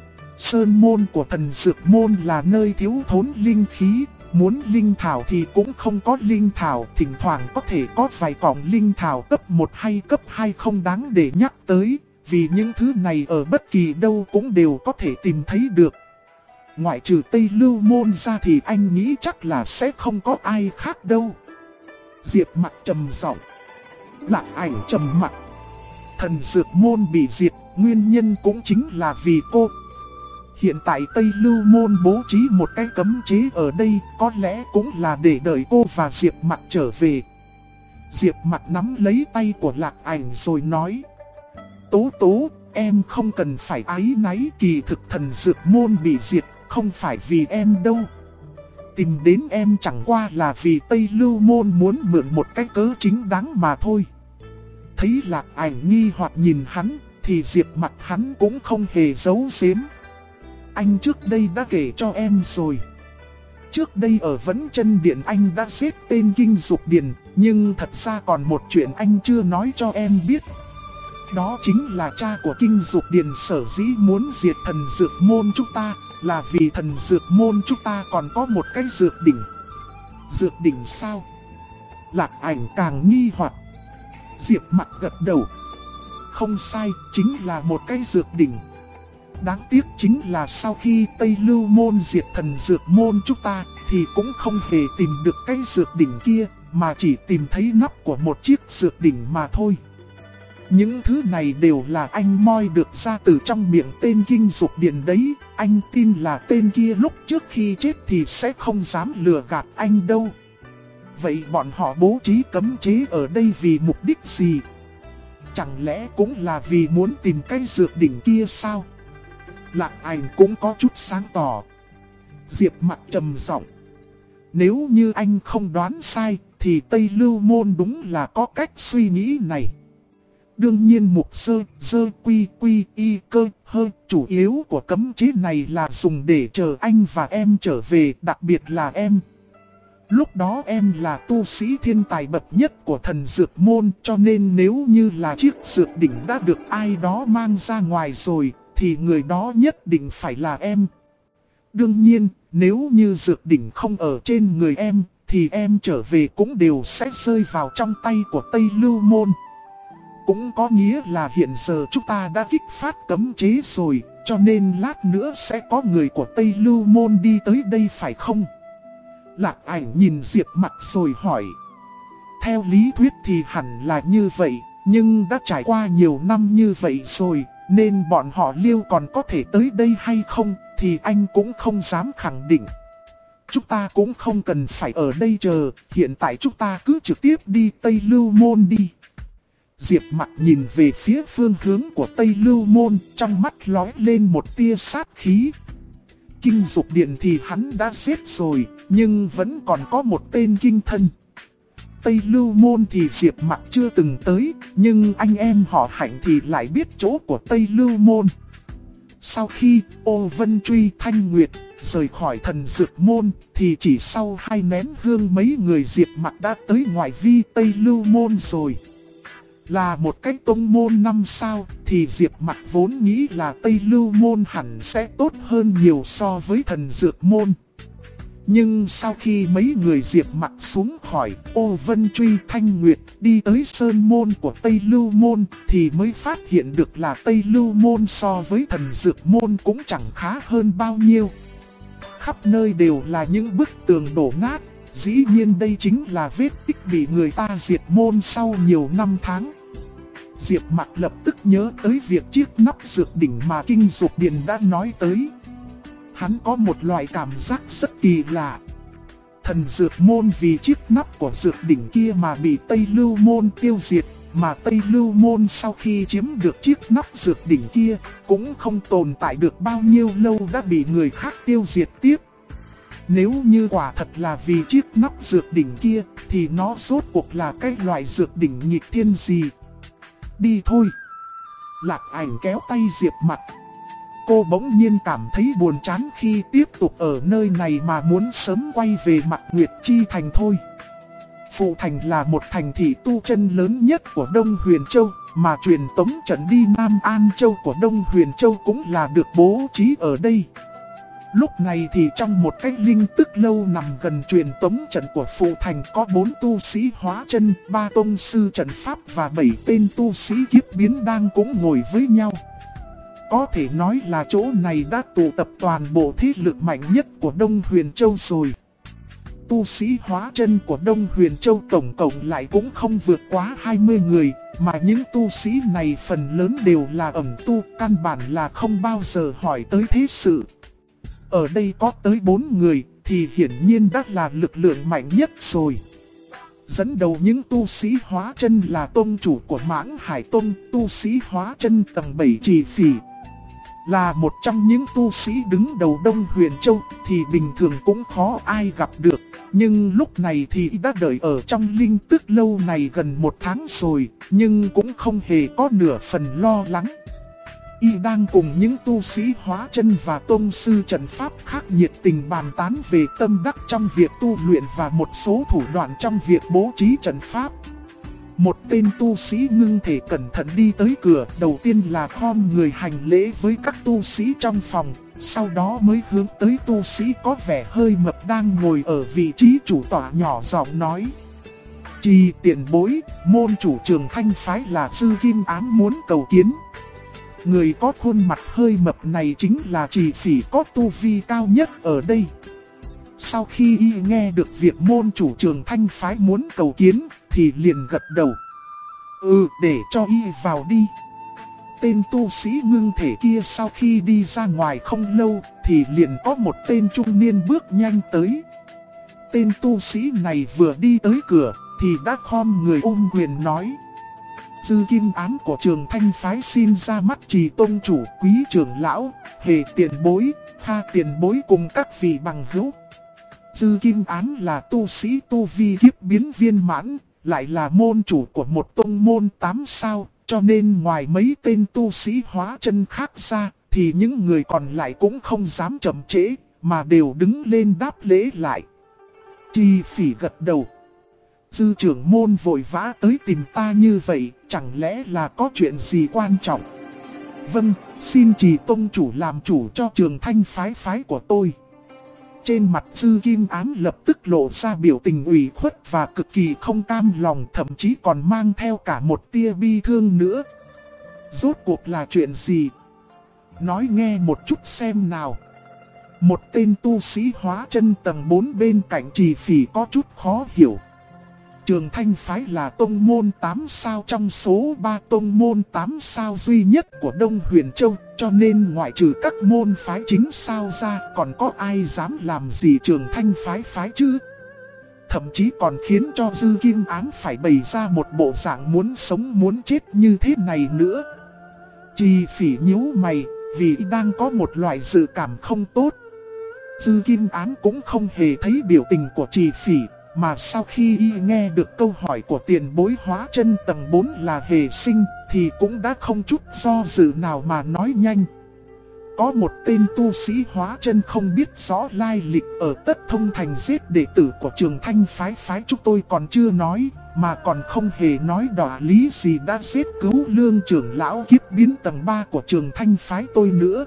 Sơn môn của thần dược môn là nơi thiếu thốn linh khí, muốn linh thảo thì cũng không có linh thảo, thỉnh thoảng có thể có vài cọng linh thảo cấp 1 hay cấp 2 không đáng để nhắc tới, vì những thứ này ở bất kỳ đâu cũng đều có thể tìm thấy được. Ngoại trừ Tây Lưu môn ra thì anh nghĩ chắc là sẽ không có ai khác đâu. Diệp Mặc trầm giọng. Lạc Ảnh trầm mặc. Thần dược môn bị diệt, nguyên nhân cũng chính là vì cô. Hiện tại Tây Lưu môn bố trí một cái cấm chế ở đây, có lẽ cũng là để đợi cô và Diệp Mặc trở về. Diệp Mặc nắm lấy tay của Lạc Ảnh rồi nói. Tố Tố, em không cần phải áy náy, kỳ thực thần dược môn bị diệt, không phải vì em đâu. Tìm đến em chẳng qua là vì Tây Lưu môn muốn mượn một cái cớ chính đáng mà thôi. Thấy Lạc Ảnh nghi hoặc nhìn hắn, thì Diệp Mặc hắn cũng không hề giấu giếm. Anh trước đây đã kể cho em rồi. Trước đây ở Vẫn Chân Điện anh đã giết tên Kinh Dục Điền, nhưng thật ra còn một chuyện anh chưa nói cho em biết. Đó chính là cha của Kinh Dục Điền sở dĩ muốn diệt thần dược môn chúng ta, là vì thần dược môn chúng ta còn có một cái dược đỉnh. Dược đỉnh sao? Lạc Ảnh càng nghi hoặc. Diệp Mặc gật đầu. không sai, chính là một cái dược đỉnh. Đáng tiếc chính là sau khi Tây Lưu Môn diệt thần dược môn chúng ta, thì cũng không hề tìm được cái dược đỉnh kia, mà chỉ tìm thấy nắp của một chiếc dược đỉnh mà thôi. Những thứ này đều là anh moi được ra từ trong miệng tên Kinh Dục Điền đấy, anh tin là tên kia lúc trước khi chết thì sẽ không dám lừa gạt anh đâu. Vậy bọn họ bố trí cấm chế ở đây vì mục đích gì? Chẳng lẽ cũng là vì muốn tìm cái dược đỉnh kia sao? Lạc Ảnh cũng có chút sáng tỏ. Diệp Mặc trầm giọng: nếu như anh không đoán sai, thì Tây Lưu Môn đúng là có cách suy nghĩ này. Đương nhiên mục sơ quy quy y cơ hơ, chủ yếu của cấm chế này là dùng để chờ anh và em trở về, đặc biệt là em. Lúc đó em là tu sĩ thiên tài bậc nhất của thần dược môn, cho nên nếu như là chiếc dược đỉnh đã được ai đó mang ra ngoài rồi, thì người đó nhất định phải là em. Đương nhiên, nếu như dược đỉnh không ở trên người em, thì em trở về cũng đều sẽ rơi vào trong tay của Tây Lưu Môn. Cũng có nghĩa là hiện giờ chúng ta đã kích phát cấm chế rồi, cho nên lát nữa sẽ có người của Tây Lưu Môn đi tới đây phải không? Lạc Ảnh nhìn Diệp Mặc rồi hỏi. Theo lý thuyết thì hẳn là như vậy, nhưng đã trải qua nhiều năm như vậy rồi, nên bọn họ Liêu còn có thể tới đây hay không, thì anh cũng không dám khẳng định. Chúng ta cũng không cần phải ở đây chờ, hiện tại chúng ta cứ trực tiếp đi Tây Lưu Môn đi. Diệp Mặc nhìn về phía phương hướng của Tây Lưu Môn, trong mắt lóe lên một tia sát khí. Kinh Dục Điện thì hắn đã giết rồi, nhưng vẫn còn có một tên kinh thân. Tây Lưu Môn thì Diệp Mặc chưa từng tới, nhưng anh em họ Hạnh thì lại biết chỗ của Tây Lưu Môn. Sau khi Ô Vân Truy Thanh Nguyệt rời khỏi thần dược môn, thì chỉ sau 2 nén hương mấy người Diệp Mặc đã tới ngoại vi Tây Lưu Môn rồi. Là một cái tông môn 5 sao, thì Diệp Mặc vốn nghĩ là Tây Lưu Môn hẳn sẽ tốt hơn nhiều so với thần dược môn. Nhưng sau khi mấy người Diệp Mặc xuống khỏi Ô Vân Truy Thanh Nguyệt đi tới Sơn Môn của Tây Lưu Môn, thì mới phát hiện được là Tây Lưu Môn so với thần dược môn cũng chẳng khá hơn bao nhiêu. Khắp nơi đều là những bức tường đổ nát, dĩ nhiên đây chính là vết tích bị người ta diệt môn sau nhiều năm tháng. Diệp Mặc lập tức nhớ tới việc chiếc nắp dược đỉnh mà Kinh Dục Điện đã nói tới. Hắn có một loại cảm giác rất kỳ lạ. Thần dược môn vì chiếc nắp của dược đỉnh kia mà bị Tây Lưu Môn tiêu diệt, mà Tây Lưu Môn sau khi chiếm được chiếc nắp dược đỉnh kia cũng không tồn tại được bao nhiêu lâu đã bị người khác tiêu diệt tiếp. Nếu như quả thật là vì chiếc nắp dược đỉnh kia, thì nó rốt cuộc là cái loại dược đỉnh nghịch thiên gì? Đi thôi. Lạc Ảnh kéo tay Diệp Mặc. Cô bỗng nhiên cảm thấy buồn chán khi tiếp tục ở nơi này mà muốn sớm quay về Mạc Nguyệt Chi Thành thôi. Phụ Thành là một thành thị tu chân lớn nhất của Đông Huyền Châu, mà truyền tống trận đi Nam An Châu của Đông Huyền Châu cũng là được bố trí ở đây. Lúc này thì trong một cái linh tức lâu nằm gần truyền tống trận của Phụ Thành có 4 tu sĩ hóa chân, 3 tông sư trận pháp và 7 tên tu sĩ kiếp biến đang cũng ngồi với nhau. Có thể nói là chỗ này đã tụ tập toàn bộ thế lực mạnh nhất của Đông Huyền Châu rồi. Tu sĩ hóa chân của Đông Huyền Châu tổng cộng lại cũng không vượt quá 20 người, mà những tu sĩ này phần lớn đều là ẩn tu, căn bản là không bao giờ hỏi tới thế sự. Ở đây có tới 4 người, thì hiển nhiên đã là lực lượng mạnh nhất rồi. Dẫn đầu những tu sĩ hóa chân là tông chủ của Mãng Hải Tông, tu sĩ hóa chân tầng 7 Trì Phỉ. Là một trong những tu sĩ đứng đầu Đông Huyền Châu thì bình thường cũng khó ai gặp được. Nhưng lúc này thì đã đợi ở trong linh tức lâu này gần 1 tháng rồi, nhưng cũng không hề có nửa phần lo lắng. Y đang cùng những tu sĩ hóa chân và tông sư trận pháp khác nhiệt tình bàn tán về tâm đắc trong việc tu luyện và một số thủ đoạn trong việc bố trí trận pháp. Một tên tu sĩ ngưng thể cẩn thận đi tới cửa, đầu tiên là khom người hành lễ với các tu sĩ trong phòng, sau đó mới hướng tới tu sĩ có vẻ hơi mập đang ngồi ở vị trí chủ tọa nhỏ giọng nói. Trì tiền bối, môn chủ Trường Thanh phái là Dư Kim Ám muốn cầu kiến. Người có khuôn mặt hơi mập này chính là Trì Phỉ có tu vi cao nhất ở đây. Sau khi y nghe được việc môn chủ Trường Thanh phái muốn cầu kiến, thì liền gật đầu. Để cho y vào đi. Tên tu sĩ ngưng thể kia sau khi đi ra ngoài không lâu, thì liền có một tên trung niên bước nhanh tới. Tên tu sĩ này vừa đi tới cửa, thì đã khom người ôm quyền nói. Dư Kim Ám của Trường Thanh phái xin ra mắt Trì tông chủ, Quý trưởng lão, Hề tiền bối, Kha tiền bối cùng các vị bằng hữu. Dư Kim Ám là tu sĩ tu vi kiếp biến viên mãn, lại là môn chủ của một tông môn 8 sao, cho nên ngoài mấy tên tu sĩ hóa chân khác ra, thì những người còn lại cũng không dám chậm trễ, mà đều đứng lên đáp lễ lại. Trì Phỉ gật đầu. Dư trưởng môn vội vã tới tìm ta như vậy, chẳng lẽ là có chuyện gì quan trọng? Vâng, xin Trì tông chủ làm chủ cho Trường Thanh phái của tôi. Trên mặt Dư Kim Ám lập tức lộ ra biểu tình ủy khuất và cực kỳ không cam lòng, thậm chí còn mang theo cả một tia bi thương nữa. Rốt cuộc là chuyện gì? Nói nghe một chút xem nào. Một tên tu sĩ hóa chân tầng 4 bên cạnh Trì Phỉ có chút khó hiểu. Trường Thanh phái là tông môn 8 sao trong số 3 tông môn 8 sao duy nhất của Đông Huyền Châu, cho nên ngoại trừ các môn phái chính sao ra, còn có ai dám làm gì Trường Thanh phái chứ? Thậm chí còn khiến cho Dư Kim Ám phải bày ra một bộ dạng muốn sống muốn chết như thế này nữa. Trì Phỉ nhíu mày, vì đang có một loại dự cảm không tốt. Dư Kim Ám cũng không hề thấy biểu tình của Trì Phỉ. Mà sau khi y nghe được câu hỏi của tiền bối hóa chân tầng 4 là Hề Sinh, thì cũng đã không chút do dự nào mà nói nhanh. Có một tên tu sĩ hóa chân không biết rõ lai lịch ở Tất Thông Thành giết đệ tử của Trường Thanh phái chúng tôi còn chưa nói, mà còn không hề nói đỏ lý gì đã giết cứu lương trưởng lão kiếp biến tầng 3 của Trường Thanh phái tôi nữa.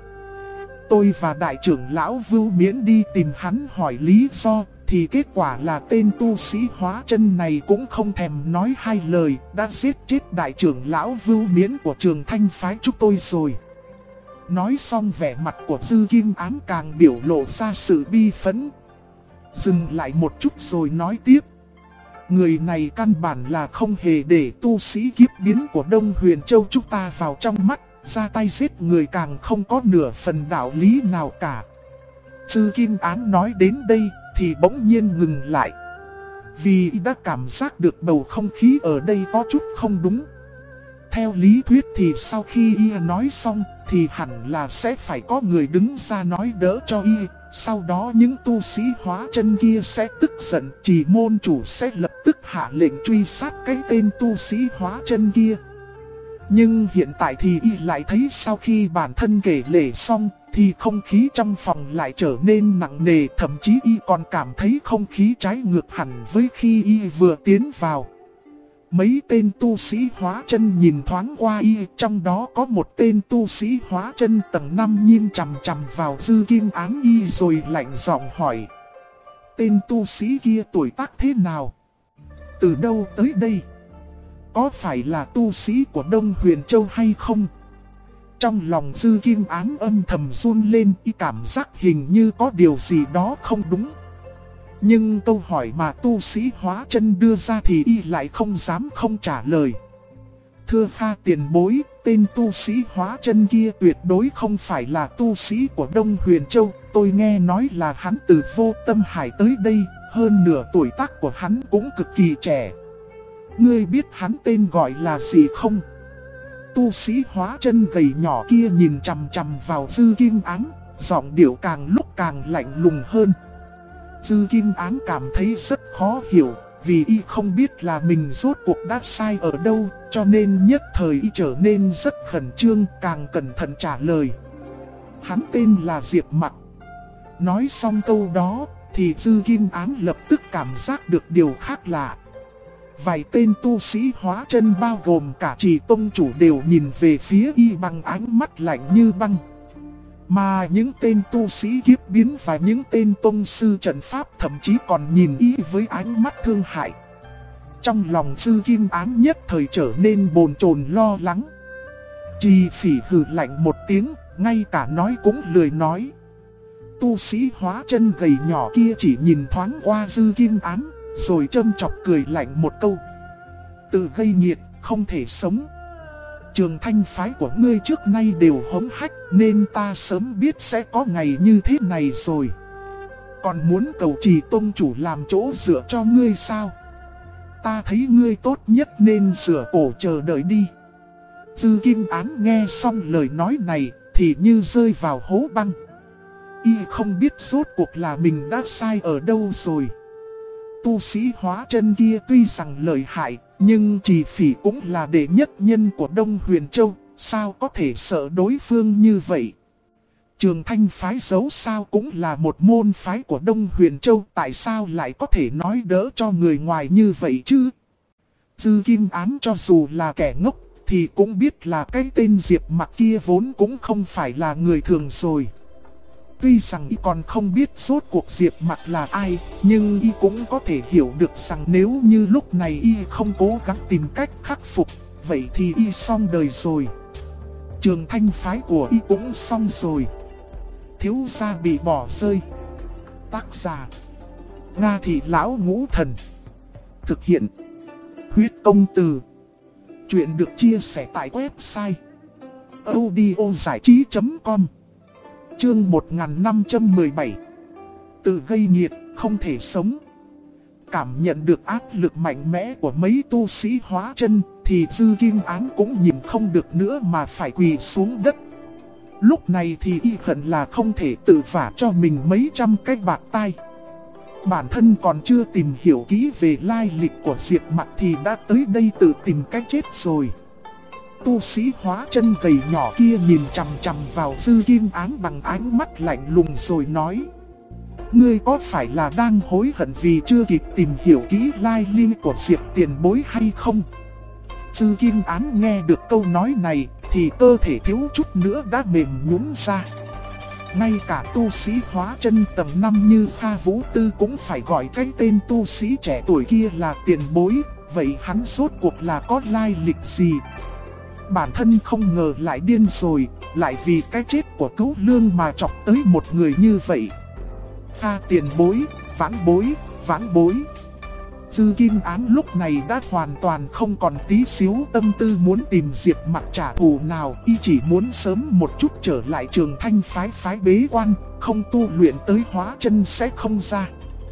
Tôi và đại trưởng lão Vưu Miễn đi tìm hắn hỏi lý do, thì kết quả là tên tu sĩ hóa chân này cũng không thèm nói hai lời, đã giết chết đại trưởng lão Vưu Miễn của Trường Thanh phái chúng tôi rồi. Nói xong vẻ mặt của Dư Kim Ám càng biểu lộ ra sự bi phẫn. Dừng lại một chút rồi nói tiếp. Người này căn bản là không hề để tu sĩ kiếp biến của Đông Huyền Châu chúng ta vào trong mắt, ra tay giết người càng không có nửa phần đạo lý nào cả. Dư Kim Ám nói đến đây thì bỗng nhiên ngừng lại. Vì đã cảm giác được bầu không khí ở đây có chút không đúng. Theo lý thuyết thì sau khi y nói xong thì hẳn là sẽ phải có người đứng ra nói đỡ cho y. Sau đó những tu sĩ hóa chân kia sẽ tức giận, Trì môn chủ sẽ lập tức hạ lệnh truy sát cái tên tu sĩ hóa chân kia. Nhưng hiện tại thì y lại thấy sau khi bản thân kể lể xong thì không khí trong phòng lại trở nên nặng nề, thậm chí y còn cảm thấy không khí trái ngược hẳn với khi y vừa tiến vào. Mấy tên tu sĩ hóa chân nhìn thoáng qua y, trong đó có một tên tu sĩ hóa chân tầng 5 nhìn chằm chằm vào Dư Kim Ám y rồi lạnh giọng hỏi. Tên tu sĩ kia tuổi tác thế nào? Từ đâu tới đây? Có phải là tu sĩ của Đông Huyền Châu hay không? Trong lòng Dư Kim Ám âm thầm run lên, y cảm giác hình như có điều gì đó không đúng. Nhưng câu hỏi mà tu sĩ hóa chân đưa ra thì y lại không dám không trả lời. Thưa Kha tiền bối, tên tu sĩ hóa chân kia tuyệt đối không phải là tu sĩ của Đông Huyền Châu. Tôi nghe nói là hắn từ Vô Tâm Hải tới đây, hơn nửa tuổi tác của hắn cũng cực kỳ trẻ. Ngươi biết hắn tên gọi là gì không? Tu sĩ hóa chân gầy nhỏ kia nhìn chằm chằm vào Dư Kim Ám, giọng điệu càng lúc càng lạnh lùng hơn. Dư Kim Ám cảm thấy rất khó hiểu, vì y không biết là mình rốt cuộc đã sai ở đâu, cho nên nhất thời y trở nên rất khẩn trương, càng cẩn thận trả lời. Hắn tên là Diệp Mặc. Nói xong câu đó, thì Dư Kim Ám lập tức cảm giác được điều khác lạ. Vài tên tu sĩ hóa chân bao gồm cả Trì tông chủ đều nhìn về phía y bằng ánh mắt lạnh như băng. Mà những tên tu sĩ kiếp biến và những tên tông sư trận pháp thậm chí còn nhìn y với ánh mắt thương hại. Trong lòng Dư Kim Ám nhất thời trở nên bồn chồn lo lắng. Trì Phỉ hừ lạnh một tiếng, ngay cả nói cũng lười nói. Tu sĩ hóa chân gầy nhỏ kia chỉ nhìn thoáng qua Dư Kim Ám, rồi châm chọc cười lạnh một câu. Tự gây nghiệt, không thể sống. Trường Thanh phái của ngươi trước nay đều hống hách, nên ta sớm biết sẽ có ngày như thế này rồi. Còn muốn cầu Trì tông chủ làm chỗ dựa cho ngươi sao? Ta thấy ngươi tốt nhất nên sửa cổ chờ đợi đi. Dư Kim Ám nghe xong lời nói này thì như rơi vào hố băng. Y không biết rốt cuộc là mình đã sai ở đâu rồi. Tu sĩ hóa chân kia tuy rằng lợi hại, nhưng Trì Phỉ cũng là đệ nhất nhân của Đông Huyền Châu, sao có thể sợ đối phương như vậy? Trường Thanh phái dấu sao cũng là một môn phái của Đông Huyền Châu, tại sao lại có thể nói đỡ cho người ngoài như vậy chứ? Dư Kim Ám cho dù là kẻ ngốc, thì cũng biết là cái tên Diệp Mặc kia vốn cũng không phải là người thường rồi. Tuy rằng y còn không biết rốt cuộc Diệp Mặc là ai, nhưng y cũng có thể hiểu được rằng nếu như lúc này y không cố gắng tìm cách khắc phục, vậy thì y xong đời rồi. Trường Thanh phái của y cũng xong rồi. Thiếu gia bị bỏ rơi. Tác giả: Nga Thị Lão Ngũ Thần. Thực hiện: Huyết Công Từ. Chuyện được chia sẻ tại website audiozảichí.com. Chương 1517. Tự gây nghiệt, không thể sống. Cảm nhận được áp lực mạnh mẽ của mấy tu sĩ hóa chân, thì Dư Kim Ám cũng nhìn không được nữa mà phải quỳ xuống đất. Lúc này thì y hận là không thể tự vả cho mình mấy trăm cái bạt tai. Bản thân còn chưa tìm hiểu kỹ về lai lịch của Diệp Mặc thì đã tới đây tự tìm cách chết rồi. Tu sĩ hóa chân gầy nhỏ kia nhìn chằm chằm vào Dư Kim Ám bằng ánh mắt lạnh lùng rồi nói: Ngươi có phải là đang hối hận vì chưa kịp tìm hiểu kỹ lai lịch của Diệp tiền bối hay không? Dư Kim Ám nghe được câu nói này thì cơ thể thiếu chút nữa đã mềm nhũn ra. Ngay cả tu sĩ hóa chân tầng 5 như Kha Vũ Tư cũng phải gọi cái tên tu sĩ trẻ tuổi kia là tiền bối. Vậy hắn rốt cuộc là có lai lịch gì? Bản thân không ngờ lại điên rồi, lại vì cái chết của Cửu Lương mà chọc tới một người như vậy. Kha tiền bối, vãn bối. Dư Kim Ám lúc này đã hoàn toàn không còn tí xíu tâm tư muốn tìm Diệp Mặc trả thù nào. Y chỉ muốn sớm một chút trở lại Trường Thanh phái bế quan, không tu luyện tới hóa chân sẽ không ra.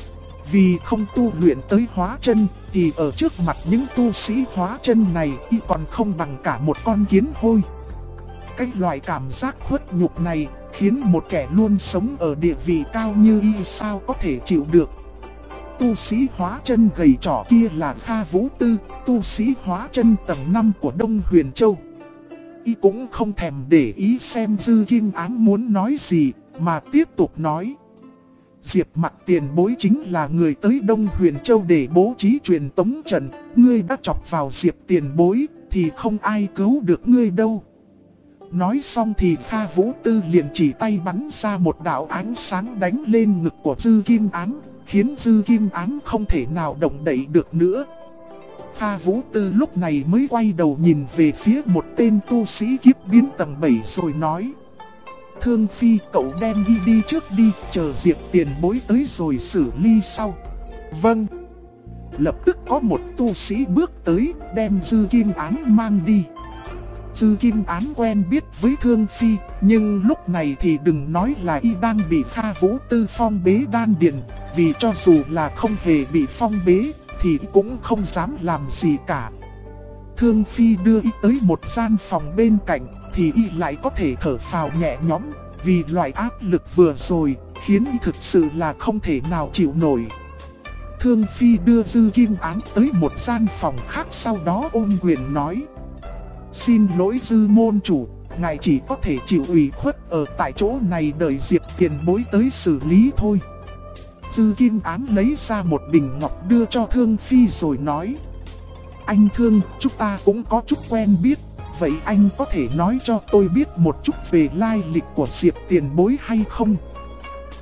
Vì không tu luyện tới hóa chân thì ở trước mặt những tu sĩ hóa chân này y còn không bằng cả một con kiến hôi. Cái loại cảm giác khuất nhục này khiến một kẻ luôn sống ở địa vị cao như y sao có thể chịu được. Tu sĩ hóa chân gầy trỏ kia là Kha Vũ Tư, tu sĩ hóa chân tầng 5 của Đông Huyền Châu. Y cũng không thèm để ý xem Dư Kim Ám muốn nói gì, mà tiếp tục nói: Diệp Mặc tiền bối chính là người tới Đông Huyền Châu để bố trí truyền tống trận. Ngươi đã chọc vào Diệp tiền bối thì không ai cứu được ngươi đâu. Nói xong thì Kha Vũ Tư liền chỉ tay bắn ra một đạo ánh sáng đánh lên ngực của Dư Kim Ám, khiến Dư Kim Ám không thể nào động đậy được nữa. Kha Vũ Tư lúc này mới quay đầu nhìn về phía một tên tu sĩ kiếp biến tầng 7 rồi nói: Thương Phi, cậu đem đi trước đi, chờ Diệp tiền bối tới rồi xử lý sau. Vâng. Lập tức có một tu sĩ bước tới, đem Dư Kim Ám mang đi. Dư Kim Ám quen biết với Thương Phi, nhưng lúc này thì đừng nói là y đang bị Kha Vũ Tư phong bế đan điền, vì cho dù là không hề bị phong bế, thì cũng không dám làm gì cả. Thương Phi đưa y tới một gian phòng bên cạnh, thì y lại có thể thở phào nhẹ nhõm, vì loại áp lực vừa rồi, khiến y thực sự là không thể nào chịu nổi. Thương Phi đưa Dư Kim Ám tới một gian phòng khác, sau đó ôm quyền nói: Xin lỗi Dư môn chủ, ngài chỉ có thể chịu ủy khuất ở tại chỗ này đợi Diệp tiền bối tới xử lý thôi. Dư Kim Ám lấy ra một bình ngọc đưa cho Thương Phi rồi nói: Anh Thương, chúng ta cũng có chút quen biết, vậy anh có thể nói cho tôi biết một chút về lai lịch của Diệp tiền bối hay không?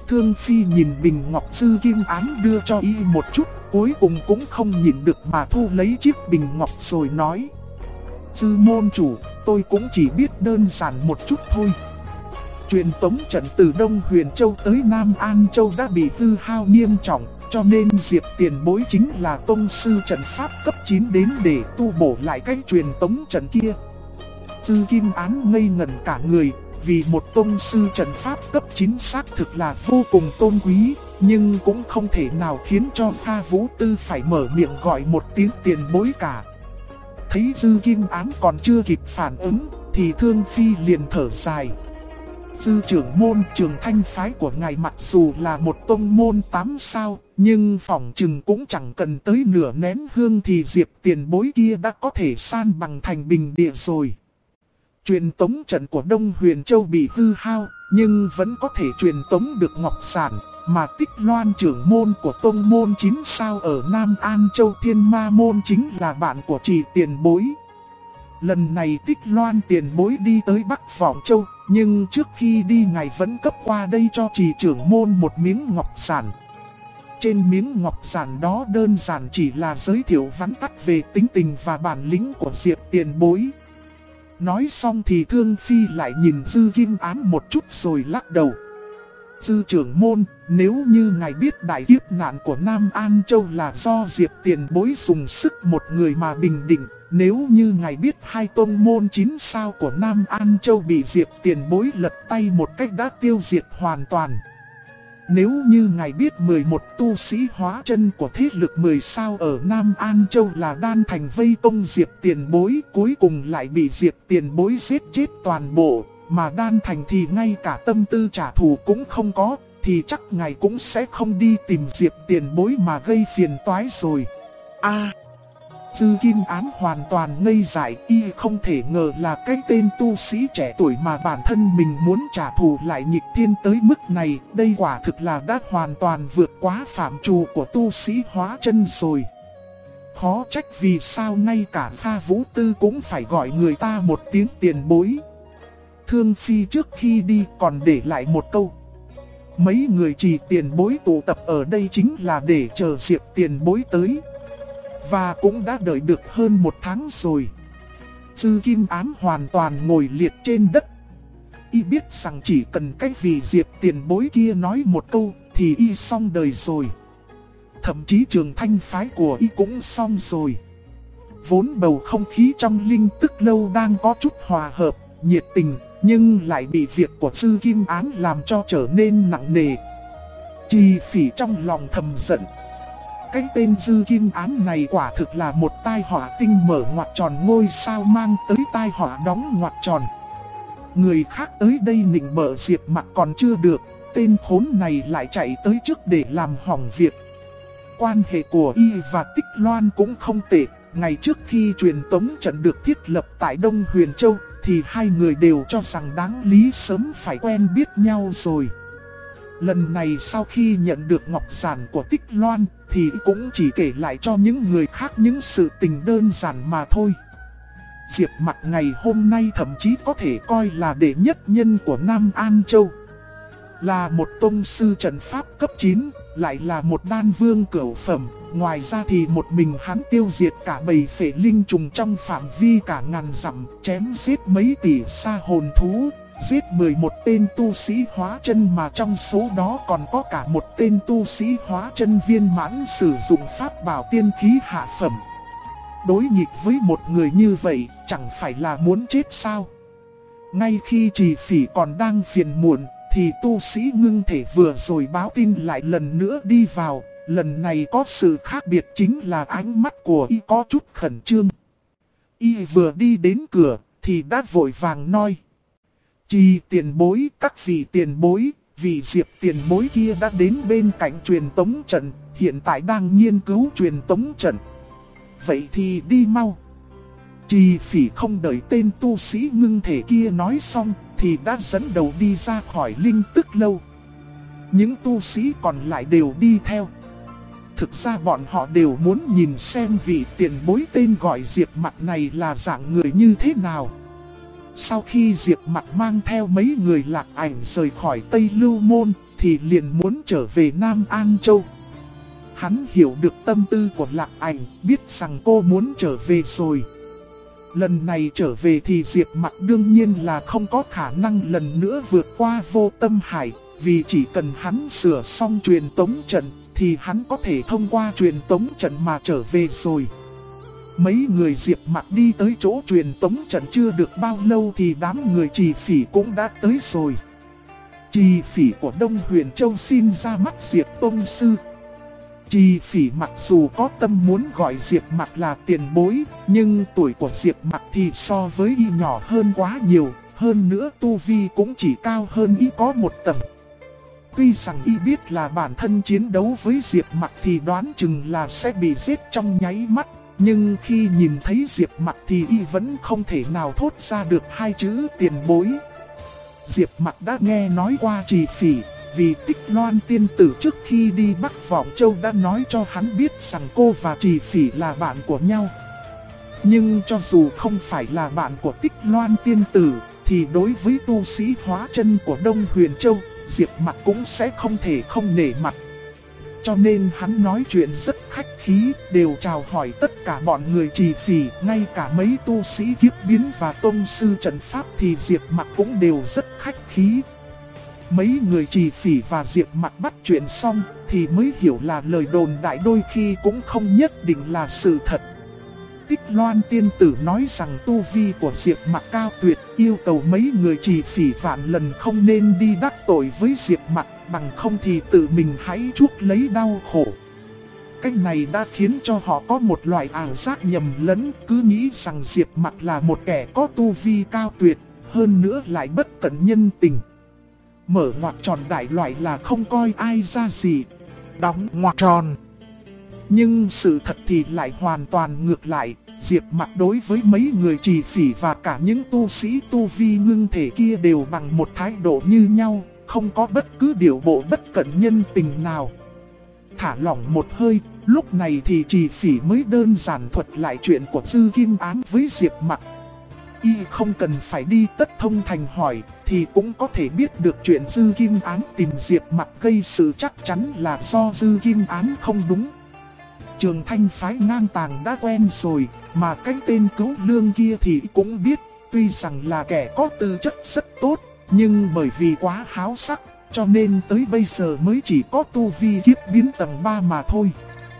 Thương Phi nhìn bình ngọc Dư Kim Ám đưa cho y một chút, cuối cùng cũng không nhìn được mà thu lấy chiếc bình ngọc rồi nói: Dư môn chủ, tôi cũng chỉ biết đơn giản một chút thôi. Truyền tống trận từ Đông Huyền Châu tới Nam An Châu đã bị hư hao nghiêm trọng, cho nên Diệp tiền bối chính là tông sư trận pháp cấp 9 đến để tu bổ lại cái truyền tống trận kia. Dư Kim Ám ngây ngẩn cả người, vì một tông sư trận pháp cấp 9 xác thực là vô cùng tôn quý, nhưng cũng không thể nào khiến cho Kha Vũ Tư phải mở miệng gọi một tiếng tiền bối cả. Thấy Dư Kim Ám còn chưa kịp phản ứng, thì Thương Phi liền thở dài. Dư trưởng môn Trường Thanh phái của ngài mặc dù là một tông môn 8 sao, nhưng phỏng chừng cũng chẳng cần tới nửa nén hương thì Diệp tiền bối kia đã có thể san bằng thành bình địa rồi. Truyền tống trận của Đông Huyền Châu bị hư hao, nhưng vẫn có thể truyền tống được ngọc sản, mà Tích Loan trưởng môn của tông môn 9 sao ở Nam An Châu Thiên Ma Môn chính là bạn của Trì tiền bối. Lần này Tích Loan tiền bối đi tới Bắc Vọng Châu, nhưng trước khi đi ngài vẫn cấp qua đây cho Trì trưởng môn một miếng ngọc sản. Trên miếng ngọc sản đó đơn giản chỉ là giới thiệu vắn tắt về tính tình và bản lĩnh của Diệp tiền bối. Nói xong thì Thương Phi lại nhìn Dư Kim Ám một chút rồi lắc đầu. Dư trưởng môn, nếu như ngài biết đại kiếp nạn của Nam An Châu là do Diệp tiền bối dùng sức một người mà bình định, nếu như ngài biết hai tông môn 9 sao của Nam An Châu bị Diệp tiền bối lật tay một cách đã tiêu diệt hoàn toàn. Nếu như ngài biết 11 tu sĩ hóa chân của thế lực 10 sao ở Nam An Châu là đan thành vây công Diệp tiền bối, cuối cùng lại bị Diệp tiền bối giết chết toàn bộ, mà đan thành thì ngay cả tâm tư trả thù cũng không có, thì chắc ngài cũng sẽ không đi tìm Diệp tiền bối mà gây phiền toái rồi. Dư Kim Ám hoàn toàn ngây dại, y không thể ngờ là cái tên tu sĩ trẻ tuổi mà bản thân mình muốn trả thù lại nghịch thiên tới mức này, đây quả thực là đã hoàn toàn vượt quá phạm trù của tu sĩ hóa chân rồi. Khó trách vì sao ngay cả Kha Vũ Tư cũng phải gọi người ta một tiếng tiền bối. Thương Phi trước khi đi còn để lại một câu: mấy người Trì tiền bối tụ tập ở đây chính là để chờ Diệp tiền bối tới. Và cũng đã đợi được hơn 1 tháng rồi. Dư Kim Ám hoàn toàn ngồi liệt trên đất. Y biết rằng chỉ cần cái vị Diệp tiền bối kia nói một câu thì y xong đời rồi. Thậm chí Trường Thanh phái của y cũng xong rồi. Vốn bầu không khí trong Linh Tức Lâu đang có chút hòa hợp, nhiệt tình, nhưng lại bị việc của Dư Kim Ám làm cho trở nên nặng nề. Trì Phỉ trong lòng thầm giận. Cái tên Dư Kim Ám này quả thực là một tai họa tinh mở ngoặc tròn ngôi sao mang tới tai họa đóng ngoặc tròn. Người khác tới đây nịnh bợ Diệp Mặc còn chưa được, tên khốn này lại chạy tới trước để làm hỏng việc. Quan hệ của y và Tích Loan cũng không tệ, ngày trước khi truyền tống trận được thiết lập tại Đông Huyền Châu thì hai người đều cho rằng đáng lý sớm phải quen biết nhau rồi. Lần này sau khi nhận được ngọc giản của Tích Loan thì cũng chỉ kể lại cho những người khác những sự tình đơn giản mà thôi. Diệp Mặc ngày hôm nay thậm chí có thể coi là đệ nhất nhân của Nam An Châu. Là một tông sư trận pháp cấp 9, lại là một đan vương cửu phẩm. Ngoài ra thì một mình hắn tiêu diệt cả bầy phệ linh trùng trong phạm vi cả ngàn dặm, chém giết mấy tỷ sa hồn thú, giết 11 tên tu sĩ hóa chân, mà trong số đó còn có cả một tên tu sĩ hóa chân viên mãn sử dụng pháp bảo tiên khí hạ phẩm. Đối nghịch với một người như vậy, chẳng phải là muốn chết sao? Ngay khi Trì Phỉ còn đang phiền muộn, thì tu sĩ ngưng thể vừa rồi báo tin lại lần nữa đi vào. Lần này có sự khác biệt chính là ánh mắt của y có chút khẩn trương. Y vừa đi đến cửa thì đã vội vàng nói: Trì tiền bối, các vị tiền bối, vị Diệp tiền bối kia đã đến bên cạnh truyền tống trận, hiện tại đang nghiên cứu truyền tống trận. Vậy thì đi mau. Trì Phỉ không đợi tên tu sĩ ngưng thể kia nói xong thì đã dẫn đầu đi ra khỏi Linh Tức Lâu. Những tu sĩ còn lại đều đi theo. Thực ra bọn họ đều muốn nhìn xem vị tiền bối tên gọi Diệp Mặc này là dạng người như thế nào. Sau khi Diệp Mặc mang theo mấy người Lạc Ảnh rời khỏi Tây Lưu Môn, thì liền muốn trở về Nam An Châu. Hắn hiểu được tâm tư của Lạc Ảnh, biết rằng cô muốn trở về rồi. Lần này trở về thì Diệp Mặc đương nhiên là không có khả năng lần nữa vượt qua Vô Tâm Hải, vì chỉ cần hắn sửa xong truyền tống trận thì hắn có thể thông qua truyền tống trận mà trở về rồi. Mấy người Diệp Mặc đi tới chỗ truyền tống trận chưa được bao lâu thì đám người Trì Phỉ cũng đã tới rồi. Trì Phỉ của Đông Huyền Châu xin ra mắt Diệp Tông Sư. Trì Phỉ mặc dù có tâm muốn gọi Diệp Mặc là tiền bối, nhưng tuổi của Diệp Mặc thì so với y nhỏ hơn quá nhiều, hơn nữa tu vi cũng chỉ cao hơn y có một tầng. Tuy rằng y biết là bản thân chiến đấu với Diệp Mặc thì đoán chừng là sẽ bị giết trong nháy mắt, nhưng khi nhìn thấy Diệp Mặc thì y vẫn không thể nào thốt ra được hai chữ tiền bối. Diệp Mặc đã nghe nói qua Trì Phỉ, vì Tích Loan tiên tử trước khi đi Bắc Vọng Châu đã nói cho hắn biết rằng cô và Trì Phỉ là bạn của nhau. Nhưng cho dù không phải là bạn của Tích Loan tiên tử, thì đối với tu sĩ hóa chân của Đông Huyền Châu, Diệp Mặc cũng sẽ không thể không nể mặt. Cho nên hắn nói chuyện rất khách khí, đều chào hỏi tất cả bọn người Trì Phỉ, ngay cả mấy tu sĩ kiếp biến và tông sư trận pháp thì Diệp Mặc cũng đều rất khách khí. Mấy người Trì Phỉ và Diệp Mặc bắt chuyện xong thì mới hiểu là lời đồn đại đôi khi cũng không nhất định là sự thật. Tích Loan tiên tử nói rằng tu vi của Diệp Mặc cao tuyệt, yêu cầu mấy người Trì Phỉ vạn lần không nên đi đắc tội với Diệp Mặc, bằng không thì tự mình hãy chuốc lấy đau khổ. Cách này đã khiến cho họ có một loại ảo giác nhầm lẫn, cứ nghĩ rằng Diệp Mặc là một kẻ có tu vi cao tuyệt, hơn nữa lại bất cẩn nhân tình. Mở ngoặc tròn đại loại là không coi ai ra gì, đóng ngoặc tròn. Nhưng sự thật thì lại hoàn toàn ngược lại, Diệp Mặc đối với mấy người Trì Phỉ và cả những tu sĩ tu vi ngưng thể kia đều bằng một thái độ như nhau, không có bất cứ điều bộ bất cẩn nhân tình nào. Thả lỏng một hơi, lúc này thì Trì Phỉ mới đơn giản thuật lại chuyện của Dư Kim Ám với Diệp Mặc. Y không cần phải đi Tất Thông Thành hỏi, thì cũng có thể biết được chuyện Dư Kim Ám tìm Diệp Mặc gây sự, chắc chắn là do Dư Kim Ám không đúng. Trường Thanh phái ngang tàng đã quen rồi, mà cái tên Cửu Lương kia thì cũng biết, tuy rằng là kẻ có tư chất rất tốt, nhưng bởi vì quá háo sắc, cho nên tới bây giờ mới chỉ có tu vi kiếp biến tầng 3 mà thôi.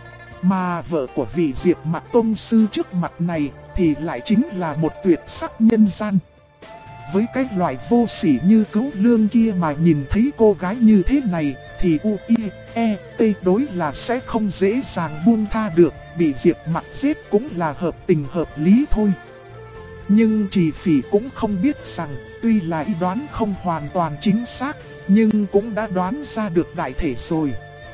Mà vợ của vị Diệp Mặc tông sư trước mặt này thì lại chính là một tuyệt sắc nhân gian. Với cái loại vô sỉ như Cửu Lương kia mà nhìn thấy cô gái như thế này thì U-I-E-T đối là sẽ không dễ dàng buông tha được, bị Diệp Mặc giết cũng là hợp tình hợp lý thôi. Nhưng Trì Phỉ cũng không biết rằng, tuy là y đoán không hoàn toàn chính xác, nhưng cũng đã đoán ra được đại thể rồi.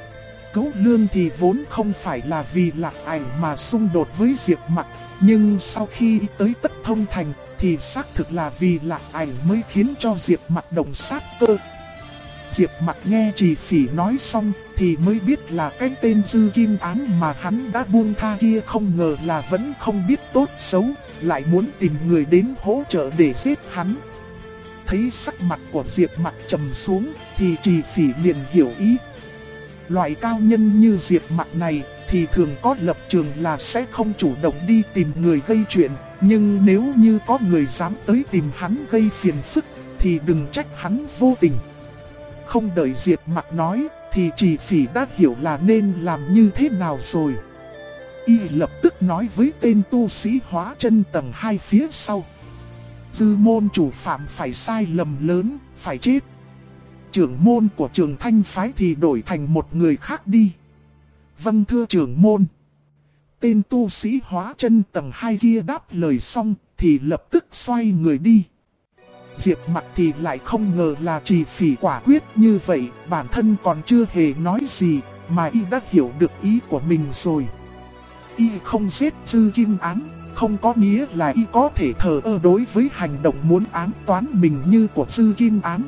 Cửu Lương thì vốn không phải là vì Lạc Ảnh mà xung đột với Diệp Mặc, nhưng sau khi tới Tất Thông Thành thì xác thực là vì Lạc Ảnh mới khiến cho Diệp Mặc động sát cơ. Diệp Mặc nghe Trì Phỉ nói xong thì mới biết là cái tên Dư Kim Ám mà hắn đã buông tha kia không ngờ là vẫn không biết tốt xấu, lại muốn tìm người đến hỗ trợ để giết hắn. Thấy sắc mặt của Diệp Mặc trầm xuống thì Trì Phỉ liền hiểu ý. Loại cao nhân như Diệp Mặc này thì thường có lập trường là sẽ không chủ động đi tìm người gây chuyện, nhưng nếu như có người dám tới tìm hắn gây phiền phức thì đừng trách hắn vô tình. Không đợi Diệp Mặc nói thì Trì Phỉ đã hiểu là nên làm như thế nào rồi. Y lập tức nói với tên tu sĩ hóa chân tầng 2 phía sau. Dư môn chủ phạm phải sai lầm lớn, phải chết. Trưởng môn của Trường Thanh phái thì đổi thành một người khác đi. Vâng thưa trưởng môn. Tên tu sĩ hóa chân tầng 2 kia đáp lời xong thì lập tức xoay người đi. Diệp Mặc thì lại không ngờ là Trì Phỉ quả quyết như vậy, bản thân còn chưa hề nói gì mà y đã hiểu được ý của mình rồi. Y không giết Dư Kim Ám, không có nghĩa là y có thể thờ ơ đối với hành động muốn ám toán mình như của Dư Kim Ám.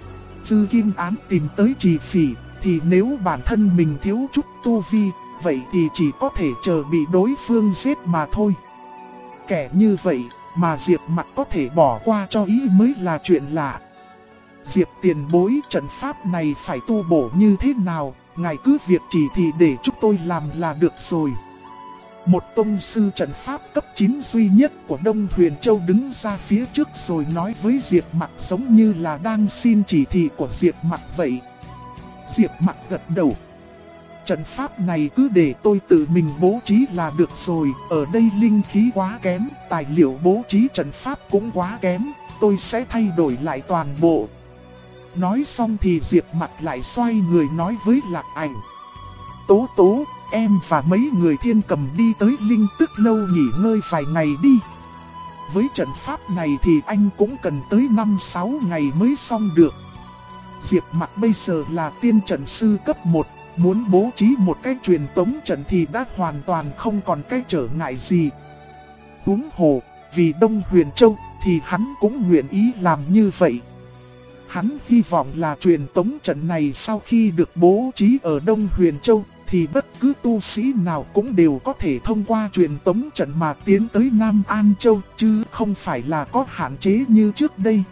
Dư Kim Ám tìm tới Trì Phỉ thì nếu bản thân mình thiếu chút tu vi, vậy thì chỉ có thể chờ bị đối phương giết mà thôi. Kẻ như vậy mà Diệp Mặc có thể bỏ qua cho ý mới là chuyện lạ. Diệp tiền bối, trận pháp này phải tu bổ như thế nào, ngài cứ việc chỉ thị để chúng tôi làm là được rồi. Một tông sư trận pháp cấp 9 duy nhất của Đông Huyền Châu đứng ra phía trước rồi nói với Diệp Mặc giống như là đang xin chỉ thị của Diệp Mặc vậy. Diệp Mặc gật đầu. Trận pháp này cứ để tôi tự mình bố trí là được rồi, ở đây linh khí quá kém, tài liệu bố trí trận pháp cũng quá kém, tôi sẽ thay đổi lại toàn bộ. Nói xong thì Diệp Mặc lại xoay người nói với Lạc Ảnh. Tố tố, em và mấy người Thiên Cầm đi tới Linh Tức Lâu nghỉ ngơi vài ngày đi. Với trận pháp này thì anh cũng cần tới 5-6 ngày mới xong được. Diệp Mặc bây giờ là tiên trận sư cấp 1, muốn bố trí một cái truyền tống trận thì đã hoàn toàn không còn cái trở ngại gì. Huống hồ, vì Đông Huyền Châu thì hắn cũng nguyện ý làm như vậy. Hắn hy vọng là truyền tống trận này sau khi được bố trí ở Đông Huyền Châu thì bất cứ tu sĩ nào cũng đều có thể thông qua truyền tống trận mà tiến tới Nam An Châu, chứ không phải là có hạn chế như trước đây.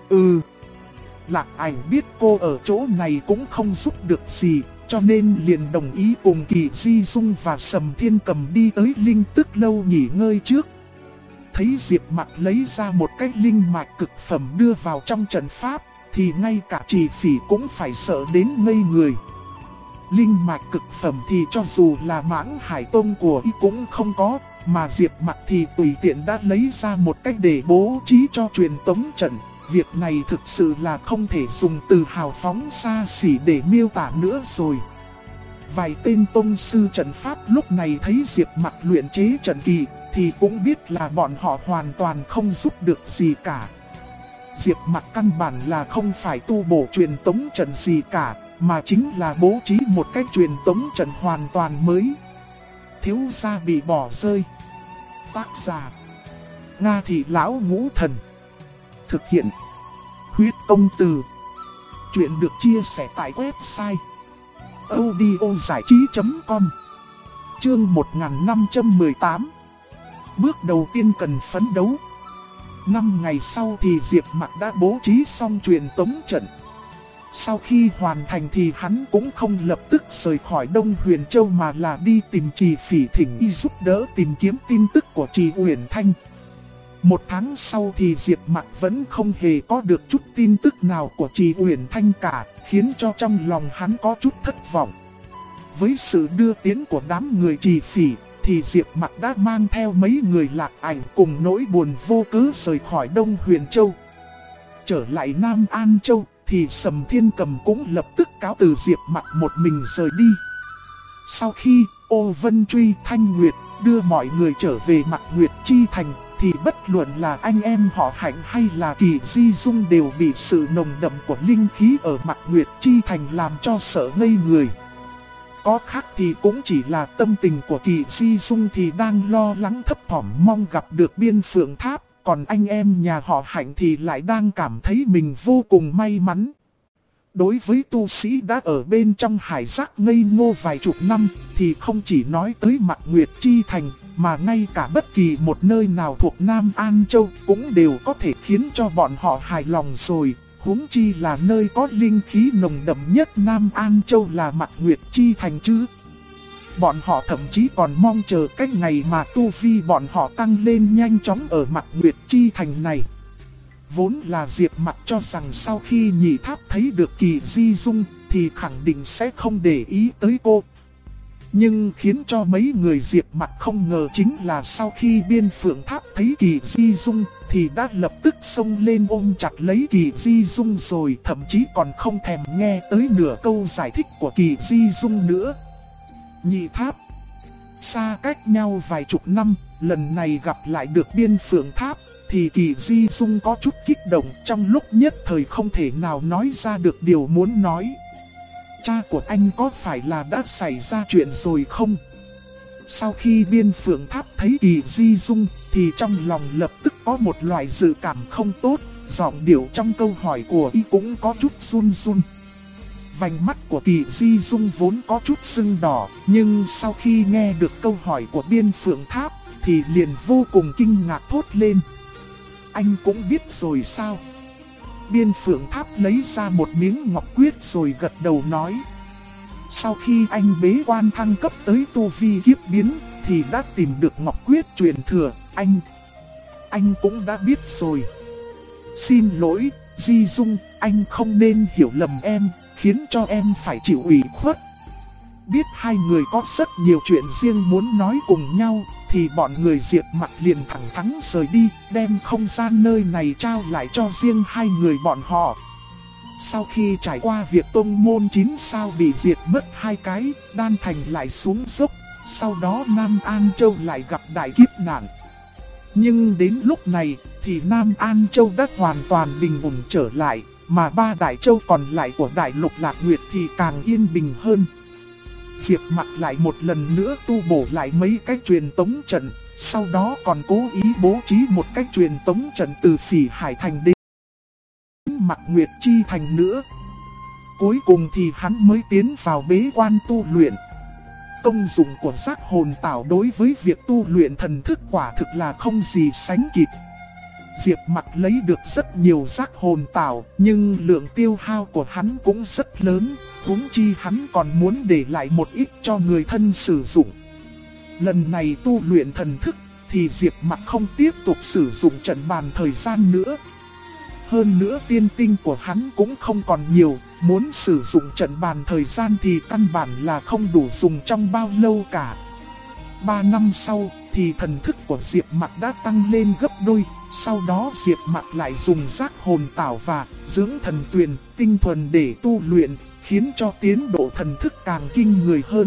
Lạc Ảnh biết cô ở chỗ này cũng không giúp được gì, cho nên liền đồng ý cùng Kỳ Di Dung và Sầm Thiên Cầm đi tới Linh Tức Lâu nghỉ ngơi trước. Thấy Diệp Mặc lấy ra một cái linh mạch cực phẩm đưa vào trong trận pháp, thì ngay cả Trì Phỉ cũng phải sợ đến ngây người. Linh mạch cực phẩm thì cho dù là Mãng Hải Tông của y cũng không có, mà Diệp Mặc thì tùy tiện đã lấy ra một cách để bố trí cho truyền tống trận. Việc này thực sự là không thể dùng từ hào phóng xa xỉ để miêu tả nữa rồi. Vài tên tông sư trận pháp lúc này thấy Diệp Mặc luyện chế trận kỳ thì cũng biết là bọn họ hoàn toàn không giúp được gì cả. Diệp Mặc căn bản là không phải tu bổ truyền tống trận gì cả, mà chính là bố trí một cách truyền tống trận hoàn toàn mới. Thiếu gia bị bỏ rơi. Tác giả: Nga Thị Lão Ngũ Thần. Thực hiện: Huyết Công Từ. Chuyện được chia sẻ tại website audiozảichí.com. Chương 1518. Bước đầu tiên cần phấn đấu. 5 ngày sau thì Diệp Mặc đã bố trí xong truyền tống trận. Sau khi hoàn thành thì hắn cũng không lập tức rời khỏi Đông Huyền Châu mà là đi tìm Trì Phỉ thỉnh y giúp đỡ tìm kiếm tin tức của Trì Uyển Thanh. 1 tháng sau thì Diệp Mặc vẫn không hề có được chút tin tức nào của Trì Uyển Thanh cả, khiến cho trong lòng hắn có chút thất vọng. Với sự đưa tiến của đám người Trì Phỉ thì Diệp Mặc đã mang theo mấy người Lạc Ảnh cùng nỗi buồn vô cớ rời khỏi Đông Huyền Châu. Trở lại Nam An Châu thì Sầm Thiên Cầm cũng lập tức cáo từ Diệp Mặc một mình rời đi. Sau khi Ô Vân Truy, Thanh Nguyệt đưa mọi người trở về Mạc Nguyệt Chi Thành thì bất luận là anh em họ Hạnh hay là Kỳ Di Dung đều bị sự nồng đậm của linh khí ở Mạc Nguyệt Chi Thành làm cho sợ ngây người. Có khác thì cũng chỉ là tâm tình của Kỳ Di Dung thì đang lo lắng thấp thỏm mong gặp được Biên Phượng Tháp, còn anh em nhà họ Hạnh thì lại đang cảm thấy mình vô cùng may mắn. Đối với tu sĩ đã ở bên trong hải giác ngây ngô vài chục năm thì không chỉ nói tới Mạc Nguyệt Chi Thành, mà ngay cả bất kỳ một nơi nào thuộc Nam An Châu cũng đều có thể khiến cho bọn họ hài lòng rồi. Huống chi là nơi có linh khí nồng đậm nhất Nam An Châu là Mạc Nguyệt Chi Thành chứ. Bọn họ thậm chí còn mong chờ cách ngày mà tu vi bọn họ tăng lên nhanh chóng ở Mạc Nguyệt Chi Thành này. Vốn là Diệp Mặc cho rằng sau khi Nhị Tháp thấy được Kỳ Di Dung thì khẳng định sẽ không để ý tới cô. Nhưng khiến cho mấy người Diệp Mặc không ngờ chính là sau khi Biên Phượng Tháp thấy Kỳ Di Dung thì đã lập tức xông lên ôm chặt lấy Kỳ Di Dung rồi, thậm chí còn không thèm nghe tới nửa câu giải thích của Kỳ Di Dung nữa. Nhị Tháp xa cách nhau vài chục năm, lần này gặp lại được Biên Phượng Tháp thì Kỳ Di Dung có chút kích động, trong lúc nhất thời không thể nào nói ra được điều muốn nói. Cha của anh có phải là đã xảy ra chuyện rồi không? Sau khi Biên Phượng Tháp thấy Kỳ Di Dung thì trong lòng lập tức có một loại dự cảm không tốt, giọng điệu trong câu hỏi của y cũng có chút run run. Vành mắt của Kỳ Di Dung vốn có chút sưng đỏ, nhưng sau khi nghe được câu hỏi của Biên Phượng Tháp thì liền vô cùng kinh ngạc thốt lên. Anh cũng biết rồi sao? Biên Phượng Tháp lấy ra một miếng ngọc quyết rồi gật đầu nói. Sau khi anh bế quan thăng cấp tới tu vi kiếp biến thì đã tìm được ngọc quyết truyền thừa, anh cũng đã biết rồi. Xin lỗi, Di Dung, anh không nên hiểu lầm em, khiến cho em phải chịu ủy khuất. Biết hai người có rất nhiều chuyện riêng muốn nói cùng nhau, thì bọn người Diệp Mặc liền thẳng thắn rời đi, đem không gian nơi này trao lại cho riêng hai người bọn họ. Sau khi trải qua việc tông môn 9 sao bị diệt mất 2 cái, Đan Thành lại xuống dốc, sau đó Nam An Châu lại gặp đại kiếp nạn. Nhưng đến lúc này thì Nam An Châu đã hoàn toàn bình ổn trở lại, mà 3 đại châu còn lại của đại lục Lạc Nguyệt thì càng yên bình hơn. Diệp Mặc lại một lần nữa tu bổ lại mấy cái truyền tống trận, sau đó còn cố ý bố trí một cách truyền tống trận từ Phỉ Hải Thành đến Mạc Nguyệt Chi Thành nữa. Cuối cùng thì hắn mới tiến vào bế quan tu luyện. Công dụng của giác hồn tảo đối với việc tu luyện thần thức quả thực là không gì sánh kịp. Diệp Mặc lấy được rất nhiều giác hồn tảo, nhưng lượng tiêu hao của hắn cũng rất lớn, huống chi hắn còn muốn để lại một ít cho người thân sử dụng. Lần này tu luyện thần thức thì Diệp Mặc không tiếp tục sử dụng trận bàn thời gian nữa. Hơn nữa tiên tinh của hắn cũng không còn nhiều, muốn sử dụng trận bàn thời gian thì căn bản là không đủ dùng trong bao lâu cả. 3 năm sau thì thần thức của Diệp Mặc đã tăng lên gấp đôi, sau đó Diệp Mặc lại dùng giác hồn tảo và dưỡng thần tuyền, tinh thuần để tu luyện, khiến cho tiến độ thần thức càng kinh người hơn.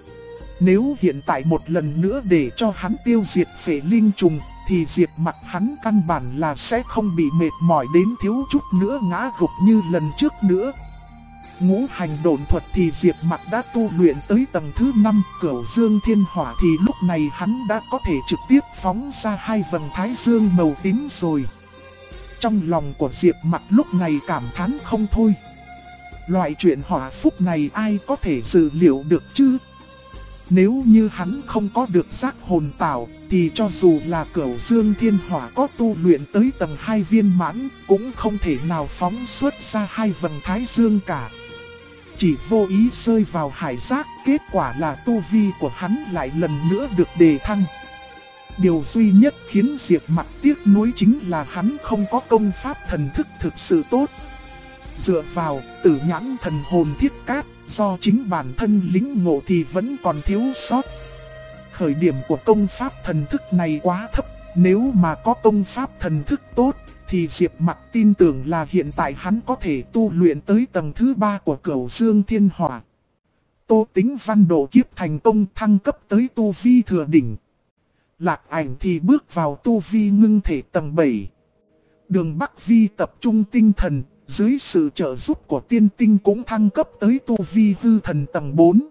Nếu hiện tại một lần nữa để cho hắn tiêu diệt phệ linh trùng, thì Diệp Mặc hắn căn bản là sẽ không bị mệt mỏi đến thiếu chút nữa ngã gục như lần trước nữa. Ngũ hành độn thuật thì Diệp Mặc đã tu luyện tới tầng thứ 5, Cửu Dương Thiên Hỏa thì lúc này hắn đã có thể trực tiếp phóng ra 2 vầng thái dương màu tím rồi. Trong lòng của Diệp Mặc lúc này cảm thán không thôi. Loại chuyện hỏa phúc này ai có thể dự liệu được chứ? Nếu như hắn không có được giác hồn tảo, thì cho dù là Cửu Dương Thiên Hỏa có tu luyện tới tầng 2 viên mãn, cũng không thể nào phóng xuất ra 2 vầng thái dương cả. Chỉ vô ý rơi vào hải giác, kết quả là tu vi của hắn lại lần nữa được đề thăng. Điều duy nhất khiến Diệp Mặc tiếc nuối chính là hắn không có công pháp thần thức thực sự tốt. Dựa vào Tử Nhãn Thần Hồn Thiết Cát, do chính bản thân lĩnh ngộ thì vẫn còn thiếu sót. Khởi điểm của công pháp thần thức này quá thấp, nếu mà có công pháp thần thức tốt thì Diệp Mặc tin tưởng là hiện tại hắn có thể tu luyện tới tầng thứ 3 của Cửu Dương Thiên Hỏa. Tô Tính Văn độ kiếp thành công thăng cấp tới tu vi thừa đỉnh. Lạc Ảnh thì bước vào tu vi ngưng thể tầng 7. Đường Bắc Vi tập trung tinh thần, dưới sự trợ giúp của tiên tinh cũng thăng cấp tới tu vi hư thần tầng 4.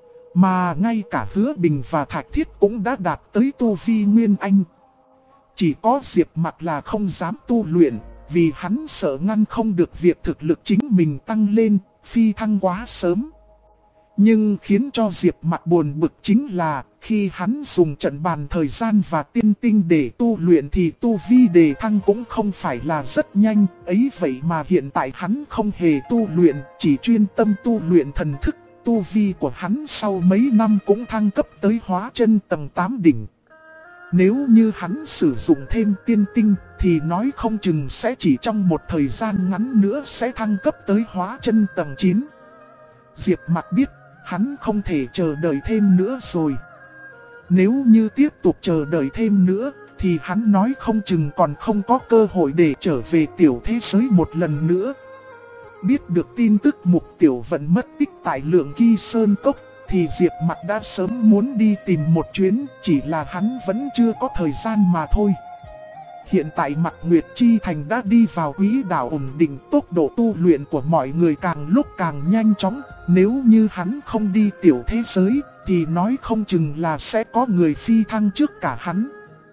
Mà ngay cả Hứa Bình và Thạch Thiết cũng đã đạt tới tu vi Nguyên Anh. Chỉ có Diệp Mặc là không dám tu luyện, vì hắn sợ ngăn không được việc thực lực chính mình tăng lên, phi thăng quá sớm. Nhưng khiến cho Diệp Mặc buồn bực chính là, khi hắn dùng trận bàn thời gian và tiên tinh để tu luyện thì tu vi đề thăng cũng không phải là rất nhanh. Ấy vậy mà hiện tại hắn không hề tu luyện, chỉ chuyên tâm tu luyện thần thức. Tu vi của hắn sau mấy năm cũng thăng cấp tới hóa chân tầng 8 đỉnh. Nếu như hắn sử dụng thêm tiên tinh thì nói không chừng sẽ chỉ trong một thời gian ngắn nữa sẽ thăng cấp tới hóa chân tầng 9. Diệp Mặc biết hắn không thể chờ đợi thêm nữa rồi. Nếu như tiếp tục chờ đợi thêm nữa thì hắn nói không chừng còn không có cơ hội để trở về tiểu thế giới một lần nữa. Biết được tin tức Mục Tiểu Vận mất tích tại Lượng Kỳ Sơn Cốc thì Diệp Mặc đã sớm muốn đi tìm một chuyến, chỉ là hắn vẫn chưa có thời gian mà thôi. Hiện tại Mạc Nguyệt Chi Thành đã đi vào quỹ đạo ổn định, tốc độ tu luyện của mọi người càng lúc càng nhanh chóng. Nếu như hắn không đi tiểu thế giới thì nói không chừng là sẽ có người phi thăng trước cả hắn.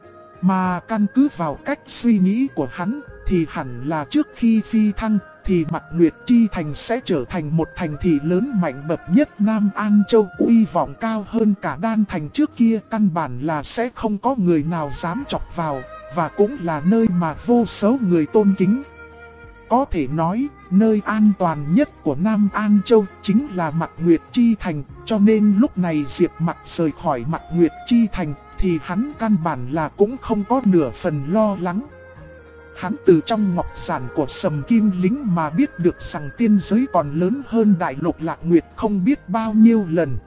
Mà căn cứ vào cách suy nghĩ của hắn thì hẳn là trước khi phi thăng thì Mạc Nguyệt Chi Thành sẽ trở thành một thành thị lớn mạnh bậc nhất Nam An Châu, uy vọng cao hơn cả Đan Thành trước kia, căn bản là sẽ không có người nào dám chọc vào, và cũng là nơi mà vô số người tôn kính. Có thể nói, nơi an toàn nhất của Nam An Châu chính là Mạc Nguyệt Chi Thành, cho nên lúc này Diệp Mặc rời khỏi Mạc Nguyệt Chi Thành thì hắn căn bản là cũng không có nửa phần lo lắng. Hắn từ trong ngọc giản của Sầm Kim Lính mà biết được rằng tiên giới còn lớn hơn Đại Lục Lạc Nguyệt không biết bao nhiêu lần.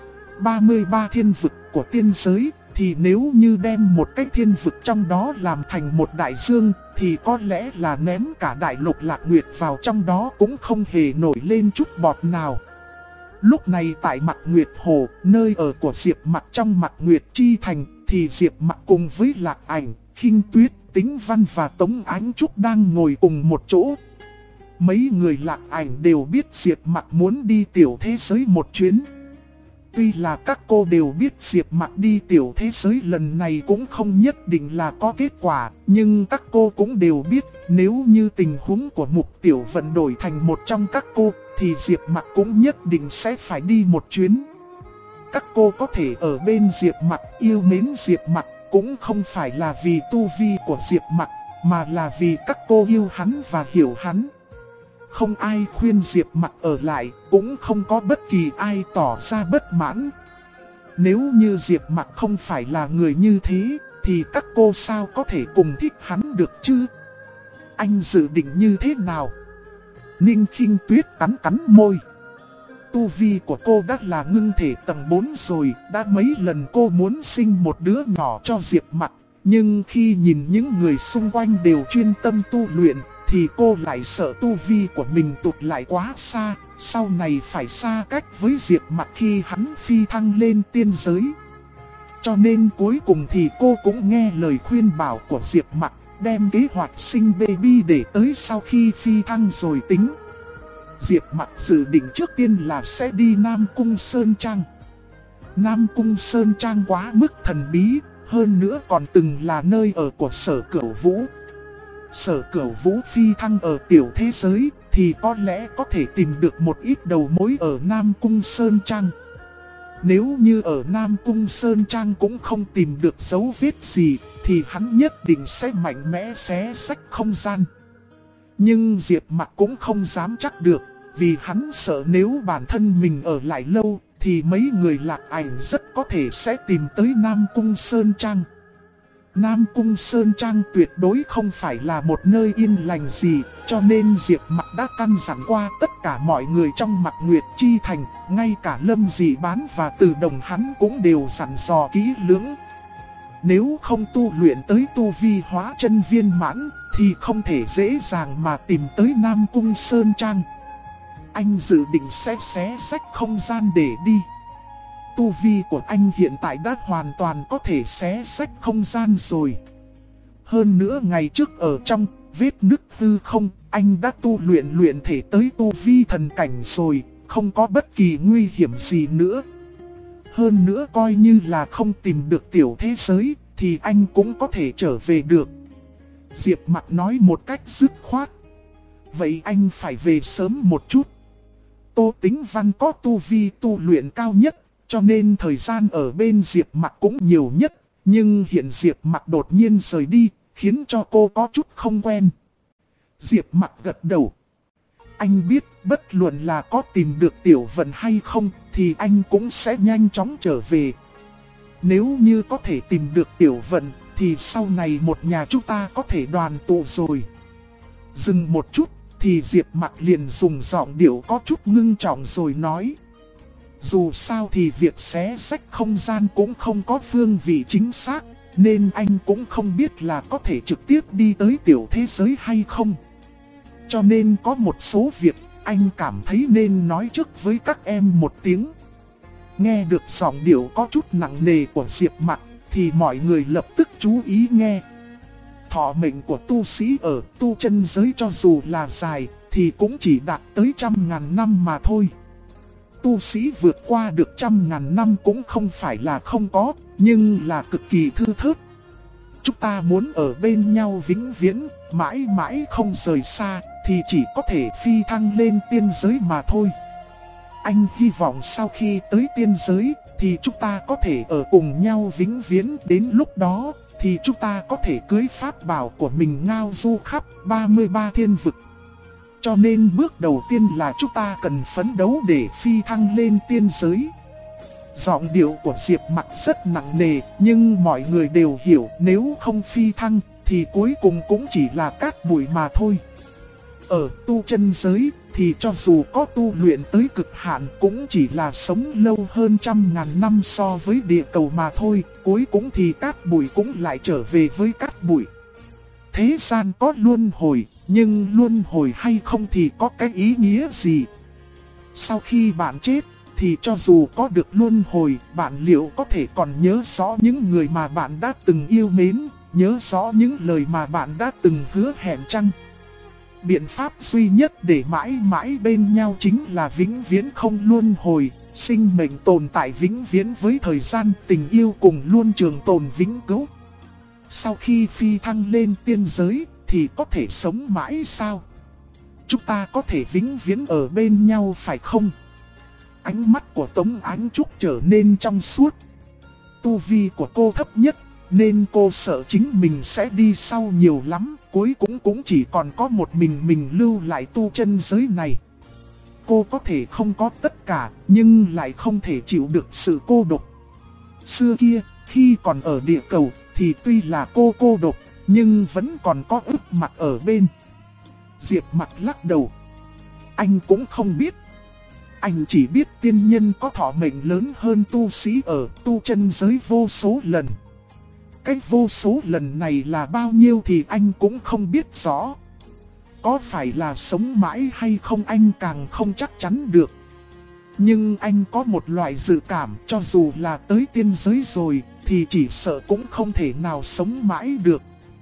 33 thiên vực của tiên giới thì nếu như đem một cái thiên vực trong đó làm thành một đại dương thì có lẽ là ném cả Đại Lục Lạc Nguyệt vào trong đó cũng không hề nổi lên chút bọt nào. Lúc này tại Mạc Nguyệt Hồ, nơi ở của Diệp Mặc trong Mạc Nguyệt Chi Thành thì Diệp Mặc cùng với Lạc Ảnh, Khinh Tuyết, Tĩnh Văn và Tống Ánh Trúc đang ngồi cùng một chỗ. Mấy người Lạc Ảnh đều biết Diệp Mặc muốn đi tiểu thế giới một chuyến. Tuy là các cô đều biết Diệp Mặc đi tiểu thế giới lần này cũng không nhất định là có kết quả, nhưng các cô cũng đều biết nếu như tình huống của Mục Tiểu Vận đổi thành một trong các cô thì Diệp Mặc cũng nhất định sẽ phải đi một chuyến. Các cô có thể ở bên Diệp Mặc, yêu mến Diệp Mặc cũng không phải là vì tu vi của Diệp Mặc, mà là vì các cô yêu hắn và hiểu hắn. Không ai khuyên Diệp Mặc ở lại, cũng không có bất kỳ ai tỏ ra bất mãn. Nếu như Diệp Mặc không phải là người như thế, thì các cô sao có thể cùng thích hắn được chứ? Anh dự định như thế nào? Ninh Khinh Tuyết cắn cắn môi. Tu vi của cô đã là ngưng thể tầng 4 rồi, đã mấy lần cô muốn sinh một đứa nhỏ cho Diệp Mặc. Nhưng khi nhìn những người xung quanh đều chuyên tâm tu luyện, thì cô lại sợ tu vi của mình tụt lại quá xa, sau này phải xa cách với Diệp Mặc khi hắn phi thăng lên tiên giới. Cho nên cuối cùng thì cô cũng nghe lời khuyên bảo của Diệp Mặc, đem kế hoạch sinh baby để tới sau khi phi thăng rồi tính. Diệp Mặc dự định trước tiên là sẽ đi Nam Cung Sơn Trang. Nam Cung Sơn Trang quá mức thần bí, hơn nữa còn từng là nơi ở của Sở Cửu Vũ. Sở Cửu Vũ phi thăng ở tiểu thế giới thì có lẽ có thể tìm được một ít đầu mối ở Nam Cung Sơn Trang. Nếu như ở Nam Cung Sơn Trang cũng không tìm được dấu vết gì thì hắn nhất định sẽ mạnh mẽ xé rách không gian. Nhưng Diệp Mặc cũng không dám chắc được, vì hắn sợ nếu bản thân mình ở lại lâu thì mấy người Lạc Ảnh rất có thể sẽ tìm tới Nam Cung Sơn Trang. Nam Cung Sơn Trang tuyệt đối không phải là một nơi yên lành gì, cho nên Diệp Mặc đã căn dặn qua tất cả mọi người trong Mạc Nguyệt Chi Thành, ngay cả Lâm Dị Bán và Từ Đồng hắn cũng đều dặn dò kỹ lưỡng. Nếu không tu luyện tới tu vi hóa chân viên mãn, thì không thể dễ dàng mà tìm tới Nam Cung Sơn Trang. Anh dự định sẽ xé rách không gian để đi. Tu vi của anh hiện tại đã hoàn toàn có thể xé rách không gian rồi. Hơn nữa ngày trước ở trong vết nứt hư không, anh đã tu luyện thể tới tu vi thần cảnh rồi, không có bất kỳ nguy hiểm gì nữa. Hơn nữa coi như là không tìm được tiểu thế giới, thì anh cũng có thể trở về được. Diệp Mặc nói một cách dứt khoát. Vậy anh phải về sớm một chút. Tô Tĩnh Văn có tu vi tu luyện cao nhất, cho nên thời gian ở bên Diệp Mặc cũng nhiều nhất. Nhưng hiện Diệp Mặc đột nhiên rời đi, khiến cho cô có chút không quen. Diệp Mặc gật đầu. Anh biết bất luận là có tìm được Tiểu Vận hay không, thì anh cũng sẽ nhanh chóng trở về. Nếu như có thể tìm được Tiểu Vận, thì sau này một nhà chúng ta có thể đoàn tụ rồi. Dừng một chút, thì Diệp Mặc liền dùng giọng điệu có chút ngưng trọng rồi nói. Dù sao thì việc xé rách không gian cũng không có phương vị chính xác, nên anh cũng không biết là có thể trực tiếp đi tới tiểu thế giới hay không. Cho nên có một số việc anh cảm thấy nên nói trước với các em một tiếng. Nghe được giọng điệu có chút nặng nề của Diệp Mặc thì mọi người lập tức chú ý nghe. Thọ mệnh của tu sĩ ở tu chân giới cho dù là dài thì cũng chỉ đạt tới 100.000 năm mà thôi. Tu sĩ vượt qua được 100.000 năm cũng không phải là không có, nhưng là cực kỳ thưa thớt. Chúng ta muốn ở bên nhau vĩnh viễn, mãi mãi không rời xa, thì chỉ có thể phi thăng lên tiên giới mà thôi. Anh hy vọng sau khi tới tiên giới, thì chúng ta có thể ở cùng nhau vĩnh viễn. Đến lúc đó, thì chúng ta có thể cưới pháp bảo của mình ngao du khắp 33 thiên vực. Cho nên bước đầu tiên là chúng ta cần phấn đấu để phi thăng lên tiên giới. Giọng điệu của Diệp Mặc rất nặng nề, nhưng mọi người đều hiểu nếu không phi thăng thì cuối cùng cũng chỉ là cát bụi mà thôi. Ở tu chân giới thì cho dù có tu luyện tới cực hạn cũng chỉ là sống lâu hơn 100.000 năm so với địa cầu mà thôi, cuối cùng thì cát bụi cũng lại trở về với cát bụi. Thế gian có luân hồi, nhưng luân hồi hay không thì có cái ý nghĩa gì? Sau khi bạn chết thì cho dù có được luân hồi, bạn liệu có thể còn nhớ rõ những người mà bạn đã từng yêu mến, nhớ rõ những lời mà bạn đã từng hứa hẹn chăng? Biện pháp duy nhất để mãi mãi bên nhau chính là vĩnh viễn không luân hồi, sinh mệnh tồn tại vĩnh viễn với thời gian, tình yêu cùng luôn trường tồn vĩnh cửu. Sau khi phi thăng lên tiên giới thì có thể sống mãi sao? Chúng ta có thể vĩnh viễn ở bên nhau phải không? Ánh mắt của Tống Ánh Trúc trở nên trong suốt. Tu vi của cô thấp nhất, nên cô sợ chính mình sẽ đi sau nhiều lắm, cuối cùng cũng chỉ còn có một mình lưu lại tu chân giới này. Cô có thể không có tất cả, nhưng lại không thể chịu được sự cô độc. Xưa kia, khi còn ở địa cầu, thì tuy là cô độc, nhưng vẫn còn có Ức Mặc ở bên. Diệp Mặc lắc đầu. Anh cũng không biết. Anh chỉ biết tiên nhân có thọ mệnh lớn hơn tu sĩ ở tu chân giới vô số lần. Cái vô số lần này là bao nhiêu thì anh cũng không biết rõ. Có phải là sống mãi hay không anh càng không chắc chắn được. Nhưng anh có một loại dự cảm, cho dù là tới tiên giới rồi thì chỉ sợ cũng không thể nào sống mãi được.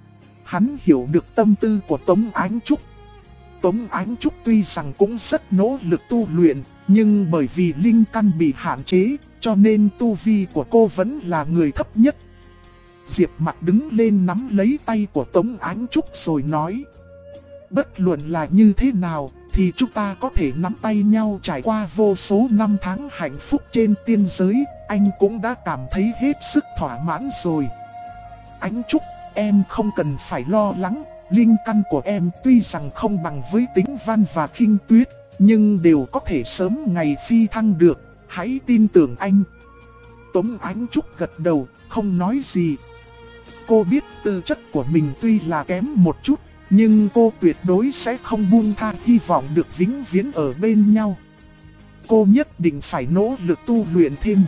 Hắn hiểu được tâm tư của Tống Ánh Trúc. Tống Ánh Trúc tuy rằng cũng rất nỗ lực tu luyện, nhưng bởi vì linh căn bị hạn chế, cho nên tu vi của cô vẫn là người thấp nhất. Diệp Mặc đứng lên nắm lấy tay của Tống Ánh Trúc rồi nói: bất luận là như thế nào thì chúng ta có thể nắm tay nhau trải qua vô số năm tháng hạnh phúc trên tiên giới, anh cũng đã cảm thấy hết sức thỏa mãn rồi. Ánh Trúc, em không cần phải lo lắng, linh căn của em tuy rằng không bằng với Tĩnh Văn và Khinh Tuyết, nhưng đều có thể sớm ngày phi thăng được, hãy tin tưởng anh. Tống Ánh Trúc gật đầu, không nói gì. Cô biết tư chất của mình tuy là kém một chút, nhưng cô tuyệt đối sẽ không buông tha hy vọng được vĩnh viễn ở bên nhau. Cô nhất định phải nỗ lực tu luyện thêm.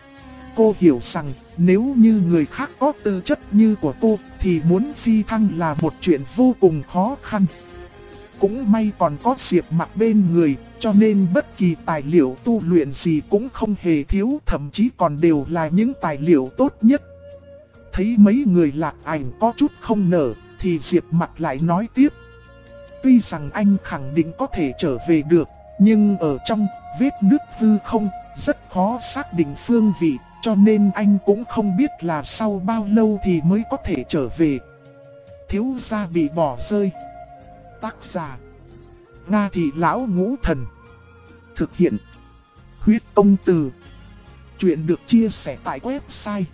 Cô hiểu rằng nếu như người khác có tư chất như của cô thì muốn phi thăng là một chuyện vô cùng khó khăn. Cũng may còn có Diệp Mặc bên người, cho nên bất kỳ tài liệu tu luyện gì cũng không hề thiếu, thậm chí còn đều là những tài liệu tốt nhất. Thấy mấy người Lạc Ảnh có chút không nở, thì Diệp Mặc lại nói tiếp. Tuy rằng anh khẳng định có thể trở về được, nhưng ở trong vết nứt hư không, rất khó xác định phương vị, cho nên anh cũng không biết là sau bao lâu thì mới có thể trở về. Thiếu gia bị bỏ rơi. Tác giả: Nga Thị Lão Ngũ Thần. Thực hiện: Huyết Tông Từ. Chuyện được chia sẻ tại website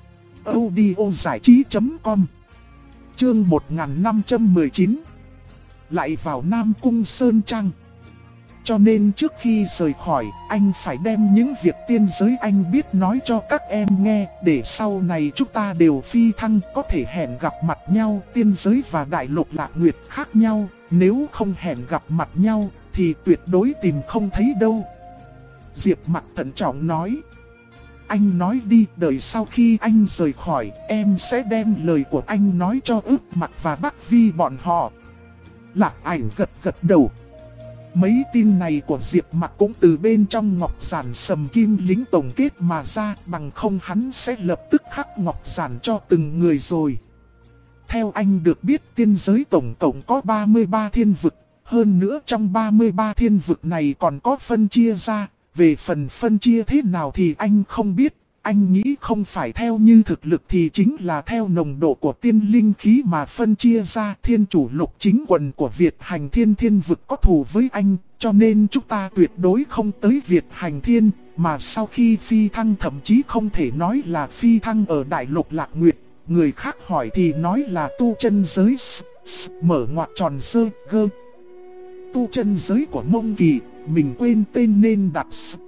audiozảichí.com. Chương 1519. Lại vào Nam Cung Sơn Trang. Cho nên trước khi rời khỏi, anh phải đem những việc tiên giới anh biết nói cho các em nghe, để sau này chúng ta đều phi thăng có thể hẹn gặp mặt nhau. Tiên giới và đại lục Lạc Nguyệt khác nhau, nếu không hẹn gặp mặt nhau thì tuyệt đối tìm không thấy đâu. Diệp Mặc thận trọng nói. Anh nói đi, đợi sau khi anh rời khỏi, em sẽ đem lời của anh nói cho Ức Mặc và Bắc Vi bọn họ. Lạc Ảnh gật gật đầu. Mấy tin này của Diệp Mặc cũng từ bên trong ngọc giản sầm kim lính tổng kết mà ra, bằng không hắn sẽ lập tức khắc ngọc giản cho từng người rồi. Theo anh được biết, tiên giới tổng cộng có 33 thiên vực, hơn nữa trong 33 thiên vực này còn có phân chia ra. Về phần phân chia thế nào thì anh không biết, anh nghĩ không phải theo như thực lực thì chính là theo nồng độ của tiên linh khí mà phân chia ra. Thiên chủ lục chính quần của Việt Hành Thiên thiên vực có thù với anh, cho nên chúng ta tuyệt đối không tới Việt Hành Thiên, mà sau khi phi thăng thậm chí không thể nói là phi thăng ở đại lục Lạc Nguyệt. Người khác hỏi thì nói là tu chân giới mở ngoặc tròn sơ gơ. tu chân giới của Mông Kỳ, mình quên tên nên đặt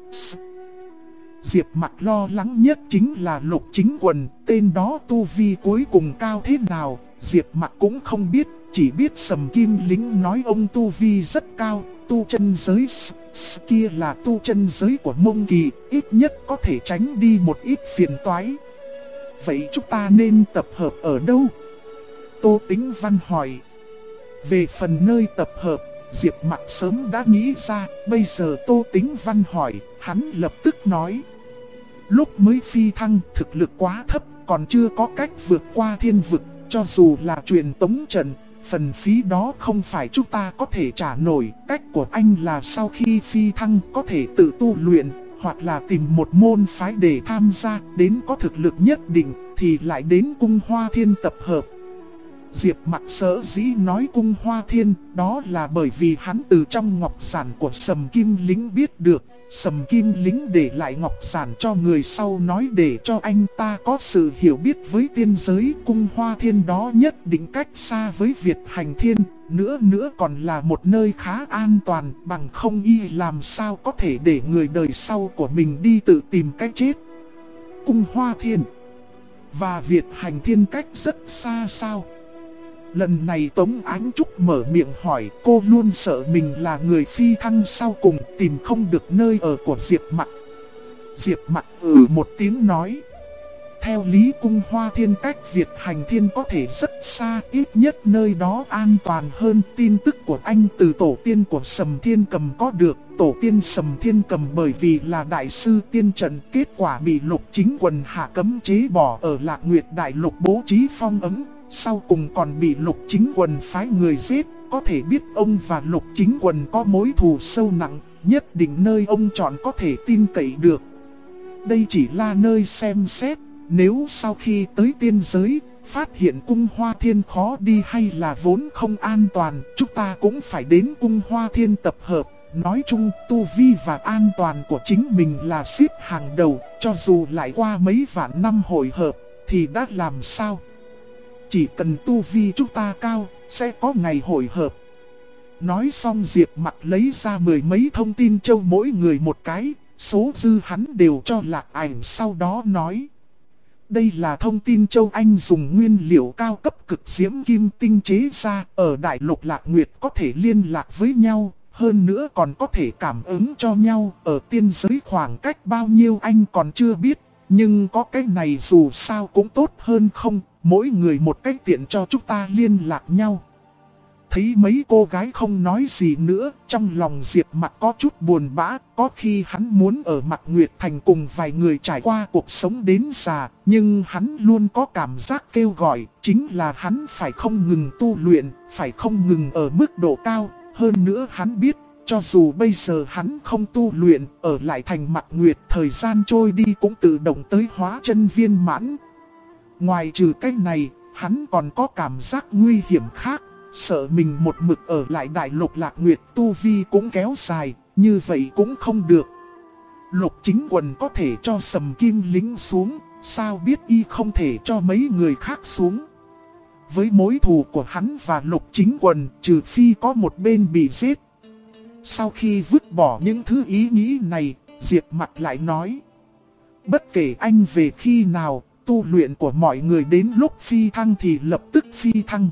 Diệp Mặc lo lắng nhất chính là Lục Chính Quần, tên đó tu vi cuối cùng cao thế nào, Diệp Mặc cũng không biết, chỉ biết Sầm Kim Lính nói ông tu vi rất cao, tu chân giới kia là tu chân giới của Mông Kỳ, ít nhất có thể tránh đi một ít phiền toái. Vậy chúng ta nên tập hợp ở đâu? Tô Tĩnh Văn hỏi. Về phần nơi tập hợp, Diệp Mặc sớm đã nghĩ ra, bây giờ Tô Tĩnh Văn hỏi, hắn lập tức nói. Lúc mới phi thăng thực lực quá thấp, còn chưa có cách vượt qua thiên vực, cho dù là truyền tống trận, phần phí đó không phải chúng ta có thể trả nổi. Cách của anh là sau khi phi thăng có thể tự tu luyện, hoặc là tìm một môn phái để tham gia, đến có thực lực nhất định thì lại đến Cung Hoa Thiên tập hợp. Diệp Mặc sở dĩ nói Cung Hoa Thiên, đó là bởi vì hắn từ trong ngọc giản của Sầm Kim Lính biết được. Sầm Kim Lính để lại ngọc giản cho người sau nói để cho anh ta có sự hiểu biết với tiên giới. Cung Hoa Thiên đó nhất định cách xa với Việt Hành Thiên, nữa còn là một nơi khá an toàn, bằng không y làm sao có thể để người đời sau của mình đi tự tìm cách chết. Cung Hoa Thiên và Việt Hành Thiên cách rất xa sao? Lần này Tống Ánh Trúc mở miệng hỏi, cô luôn sợ mình là người phi thăng sau cùng, tìm không được nơi ở của Diệp Mặc. Diệp Mặc một tiếng nói. Theo lý Cung Hoa Thiên cách Việt Hành Thiên có thể rất xa, ít nhất nơi đó an toàn hơn. Tin tức của anh từ tổ tiên của Sầm Thiên Cầm có được. Tổ tiên Sầm Thiên Cầm bởi vì là đại sư tiên trận, kết quả bị Lục Chính Quần hạ cấm chế bỏ ở Lạc Nguyệt Đại Lục bố trí phong ấn. Sau cùng còn bị Lục Chính Quần phái người giết, có thể biết ông và Lục Chính Quần có mối thù sâu nặng, nhất định nơi ông chọn có thể tin cậy được. Đây chỉ là nơi xem xét, nếu sau khi tới tiên giới, phát hiện Cung Hoa Thiên khó đi hay là vốn không an toàn, chúng ta cũng phải đến Cung Hoa Thiên tập hợp. Nói chung, tu vi và an toàn của chính mình là xếp hàng đầu, cho dù lại qua mấy vạn năm hội hợp, thì đã làm sao? Chỉ cần tu vi chúng ta cao, sẽ có ngày hội hợp. Nói xong Diệp Mặc lấy ra mười mấy thông tin châu mỗi người một cái, số dư hắn đều cho Lạc Ảnh, sau đó nói. Đây là thông tin châu anh dùng nguyên liệu cao cấp cực diễm kim tinh chế ra, ở Đại Lục Lạc Nguyệt có thể liên lạc với nhau, hơn nữa còn có thể cảm ứng cho nhau, ở tiên giới khoảng cách bao nhiêu anh còn chưa biết, nhưng có cái này dù sao cũng tốt hơn không. Mỗi người một cách tiện cho chúng ta liên lạc nhau. Thấy mấy cô gái không nói gì nữa, trong lòng Diệp Mặc có chút buồn bã. Có khi hắn muốn ở Mạc Nguyệt Thành cùng vài người trải qua cuộc sống đến già, nhưng hắn luôn có cảm giác kêu gọi, chính là hắn phải không ngừng tu luyện, phải không ngừng ở mức độ cao. Hơn nữa hắn biết, cho dù bây giờ hắn không tu luyện, ở lại thành Mạc Nguyệt, thời gian trôi đi cũng tự động tới hóa chân viên mãn. Ngoài trừ cái này, hắn còn có cảm giác nguy hiểm khác, sợ mình một mực ở lại Đại Lục Lạc Nguyệt tu vi cũng kéo dài, như vậy cũng không được. Lục Chính Quần có thể cho Sầm Kim Lính xuống, sao biết y không thể cho mấy người khác xuống. Với mối thù của hắn và Lục Chính Quần, trừ phi có một bên bị giết. Sau khi vứt bỏ những thứ ý nghĩ này, Diệp Mặc lại nói. Bất kể anh về khi nào, tu luyện của mọi người đến lúc phi thăng thì lập tức phi thăng.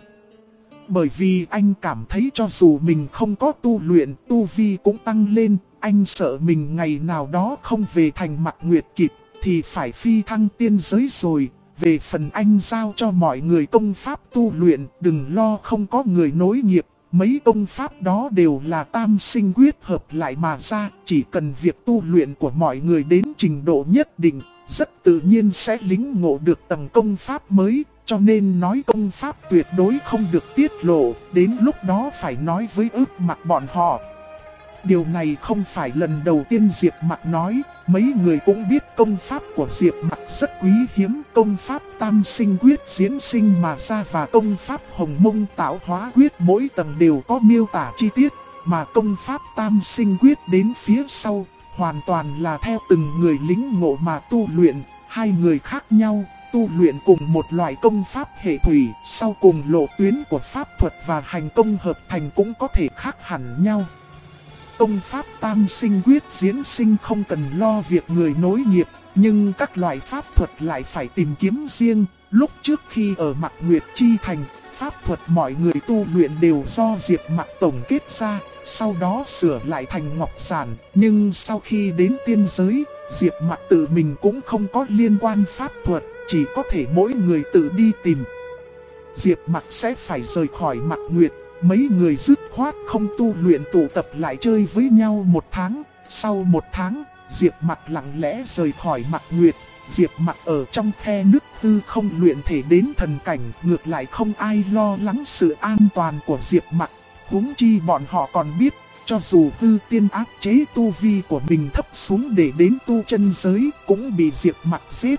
Bởi vì anh cảm thấy cho dù mình không có tu luyện, tu vi cũng tăng lên, anh sợ mình ngày nào đó không về thành Mạc Nguyệt kịp, thì phải phi thăng tiên giới rồi. Về phần anh giao cho mọi người công pháp tu luyện, đừng lo không có người nối nghiệp. Mấy công pháp đó đều là tam sinh quyết hợp lại mà ra, chỉ cần việc tu luyện của mọi người đến trình độ nhất định, rất tự nhiên sẽ lĩnh ngộ được tầng công pháp mới, cho nên nói công pháp tuyệt đối không được tiết lộ, đến lúc đó phải nói với Ước Mặc bọn họ. Điều này không phải lần đầu tiên Diệp Mặc nói, mấy người cũng biết công pháp của Diệp Mặc rất quý hiếm, công pháp tam sinh quyết diễn sinh mà ra và công pháp hồng mông tạo hóa quyết mỗi tầng đều có miêu tả chi tiết, mà công pháp tam sinh quyết đến phía sau, hoàn toàn là theo từng người lĩnh ngộ mà tu luyện, hai người khác nhau, tu luyện cùng một loại công pháp hệ thủy, sau cùng lộ tuyến của pháp thuật và hành công hợp thành cũng có thể khác hẳn nhau. Công pháp tam sinh quyết diễn sinh không cần lo việc người nối nghiệp, nhưng các loại pháp thuật lại phải tìm kiếm riêng. Lúc trước khi ở Mạc Nguyệt Chi Thành, pháp thuật mọi người tu luyện đều do Diệp Mạc tổng kết ra, sau đó sửa lại thành ngọc giản. Nhưng sau khi đến tiên giới, Diệp Mạc tự mình cũng không có liên quan pháp thuật, chỉ có thể mỗi người tự đi tìm. Diệp Mạc sẽ phải rời khỏi Mạc Nguyệt, mấy người dứt khoát không tu luyện tụ tập lại chơi với nhau 1 tháng. Sau 1 tháng, Diệp Mạc lặng lẽ rời khỏi Mạc Nguyệt. Diệp Mạc ở trong khe nước hư không luyện thể đến thần cảnh, ngược lại không ai lo lắng sự an toàn của Diệp Mạc. Huống chi bọn họ còn biết, cho dù hư tiên áp chế tu vi của mình thấp xuống để đến tu chân giới, cũng bị Diệp Mạc giết.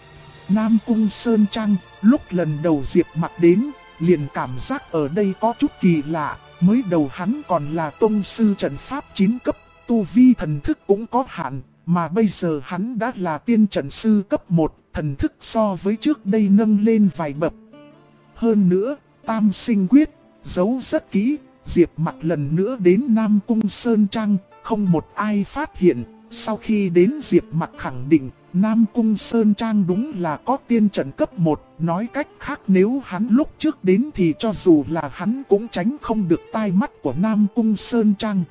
Nam Cung Sơn Trang, lúc lần đầu Diệp Mạc đến, liền cảm giác ở đây có chút kỳ lạ. Mới đầu hắn còn là tông sư trận pháp 9 cấp, tu vi thần thức cũng có hạn, mà bây giờ hắn đã là tiên trận sư cấp 1, thần thức so với trước đây nâng lên vài bậc. Hơn nữa, tam sinh quyết, giấu rất kỹ, Diệp Mạc lần nữa đến Nam Cung Sơn Trang, không một ai phát hiện. Sau khi đến Diệp Mạc khẳng định, Nam Cung Sơn Trang đúng là có tiên trận cấp 1, nói cách khác nếu hắn lúc trước đến thì cho dù là hắn cũng tránh không được tai mắt của Nam Cung Sơn Trang.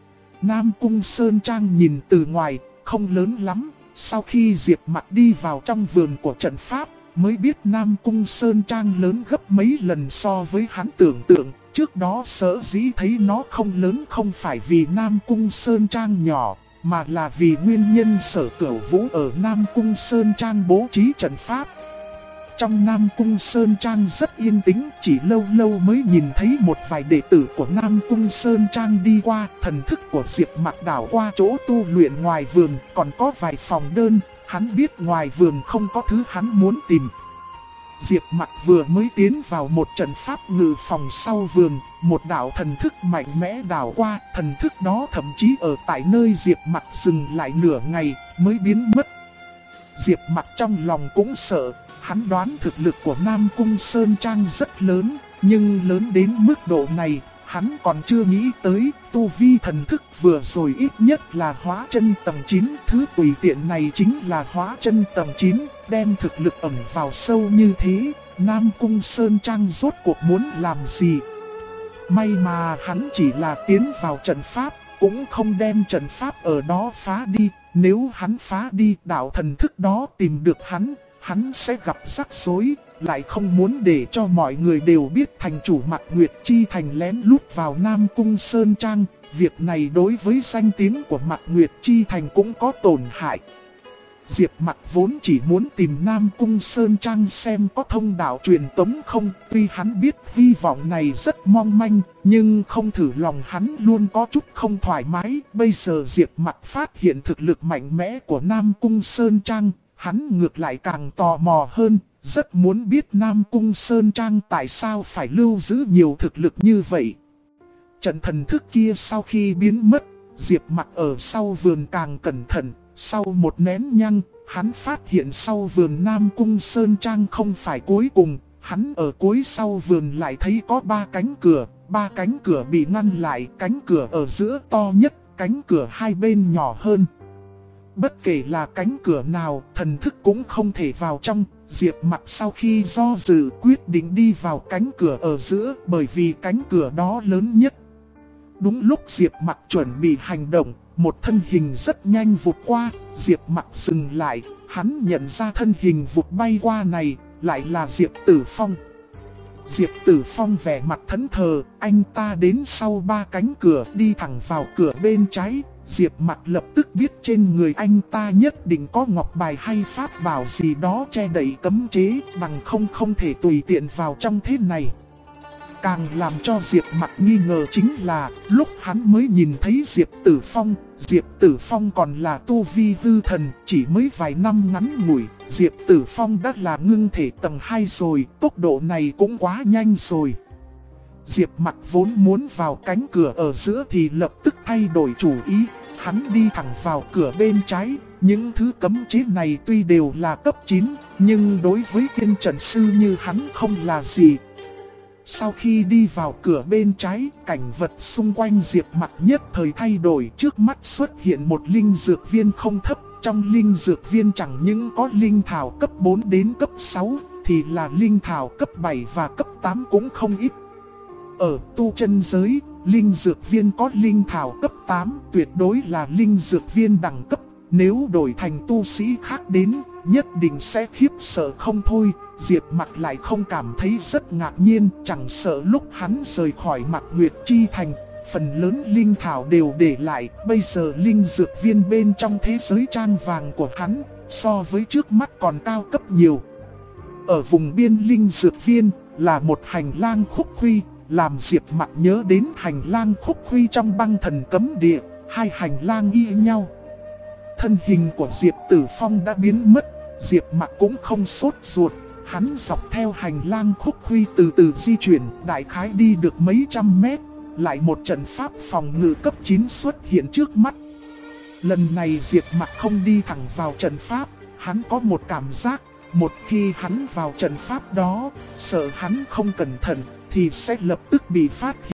Nam Cung Sơn Trang nhìn từ ngoài, không lớn lắm, sau khi Diệp Mạc đi vào trong vườn của trận pháp, mới biết Nam Cung Sơn Trang lớn gấp mấy lần so với hắn tưởng tượng. Trước đó sở dĩ thấy nó không lớn không phải vì Nam Cung Sơn Trang nhỏ, mà là vì nguyên nhân Sở Cửu Vũ ở Nam Cung Sơn Trang bố trí trận pháp. Trong Nam Cung Sơn Trang rất yên tĩnh, chỉ lâu lâu mới nhìn thấy một vài đệ tử của Nam Cung Sơn Trang đi qua. Thần thức của Diệp Mạc đảo qua chỗ tu luyện ngoài vườn, còn có vài phòng đơn, hắn biết ngoài vườn không có thứ hắn muốn tìm. Diệp Mạc vừa mới tiến vào một trận pháp ngự phòng sau vườn, một đạo thần thức mạnh mẽ đảo qua, thần thức đó thậm chí ở tại nơi Diệp Mạc dừng lại nửa ngày mới biến mất. Diệp Mạc trong lòng cũng sợ, hắn đoán thực lực của Nam Cung Sơn Trang rất lớn, nhưng lớn đến mức độ này, hắn còn chưa nghĩ tới. Tu vi thần thức vừa rồi ít nhất là hóa chân tầng 9, thứ tùy tiện này chính là hóa chân tầng 9, đem thực lực ẩn vào sâu như thế, Nam Cung Sơn Trang rốt cuộc muốn làm gì? May mà hắn chỉ là tiến vào trận pháp, cũng không đem trận pháp ở đó phá đi. Nếu hắn phá đi đạo thần thức đó tìm được hắn sẽ gặp rắc rối, lại không muốn để cho mọi người đều biết thành chủ Mạc Nguyệt Chi Thành lén lút vào Nam Cung Sơn Trang. Việc này đối với danh tiếng của Mạc Nguyệt Chi Thành cũng có tổn hại. Diệp Mạc vốn chỉ muốn tìm Nam Cung Sơn Trang xem có thông đạo truyền tống không, tuy hắn biết hy vọng này rất mong manh, nhưng không thử lòng hắn luôn có chút không thoải mái. Bây giờ Diệp Mạc phát hiện thực lực mạnh mẽ của Nam Cung Sơn Trang, hắn ngược lại càng tò mò hơn, rất muốn biết Nam Cung Sơn Trang tại sao phải lưu giữ nhiều thực lực như vậy. Trận thần thức kia sau khi biến mất, Diệp Mạc ở sau vườn càng cẩn thận. Sau một nén nhang, hắn phát hiện sau vườn Nam Cung Sơn Trang không phải cuối cùng, hắn ở cuối sau vườn lại thấy có 3 cánh cửa, 3 cánh cửa bị ngăn lại, cánh cửa ở giữa to nhất, cánh cửa hai bên nhỏ hơn. Bất kể là cánh cửa nào, thần thức cũng không thể vào trong. Diệp Mạc sau khi do dự quyết định đi vào cánh cửa ở giữa, bởi vì cánh cửa đó lớn nhất. Đúng lúc Diệp Mạc chuẩn bị hành động, một thân hình rất nhanh vụt qua. Diệp Mạc dừng lại, hắn nhận ra thân hình vụt bay qua này lại là Diệp Tử Phong. Diệp Tử Phong vẻ mặt thẫn thờ, anh ta đến sau 3 cánh cửa, đi thẳng vào cửa bên trái. Diệp Mạc lập tức biết trên người anh ta nhất định có ngọc bài hay pháp bảo gì đó che đậy cấm chế, bằng không thể tùy tiện vào trong thế này. Càng làm cho Diệp Mạc nghi ngờ chính là, lúc hắn mới nhìn thấy Diệp Tử Phong còn là tu vi hư thần, chỉ mới vài năm ngắn ngủi, Diệp Tử Phong đã là ngưng thể tầng 2 rồi, tốc độ này cũng quá nhanh rồi. Diệp Mạc vốn muốn vào cánh cửa ở giữa thì lập tức thay đổi chủ ý, hắn đi thẳng vào cửa bên trái. Những thứ cấm chế này tuy đều là cấp 9, Nhưng đối với tiên trận sư như hắn không là gì. Sau khi đi vào cửa bên trái, cảnh vật xung quanh Diệp Mặc nhất thời thay đổi. Trước mắt xuất hiện một linh dược viên không thấp. Trong linh dược viên chẳng những có linh thảo cấp 4 đến cấp 6, thì là linh thảo cấp 7 và cấp 8 cũng không ít. Ở tu chân giới, linh dược viên có linh thảo cấp 8 tuyệt đối là linh dược viên đẳng cấp. Nếu đổi thành tu sĩ khác đến, nhất định sẽ khiếp sợ không thôi. Diệp Mặc lại không cảm thấy rất ngạc nhiên, chẳng sợ lúc hắn rời khỏi Mạc Nguyệt Chi Thành, phần lớn linh thảo đều để lại. Bây giờ linh dược viên bên trong thế giới trang vàng của hắn, so với trước mắt còn cao cấp nhiều. Ở vùng biên linh dược viên, là một hành lang khúc khuy, làm Diệp Mặc nhớ đến hành lang khúc khuy trong Băng Thần Cấm Địa, hai hành lang y nhau. Thân hình của Diệp Tử Phong đã biến mất, Diệp Mặc cũng không sốt ruột, hắn dọc theo hành lang khúc khuy từ từ di chuyển, đại khái đi được mấy trăm mét, lại một trận pháp phòng ngự cấp 9 xuất hiện trước mắt. Lần này Diệp Mặc không đi thẳng vào trận pháp, hắn có một cảm giác, một khi hắn vào trận pháp đó, sợ hắn không cẩn thận thì sẽ lập tức bị phát hiện.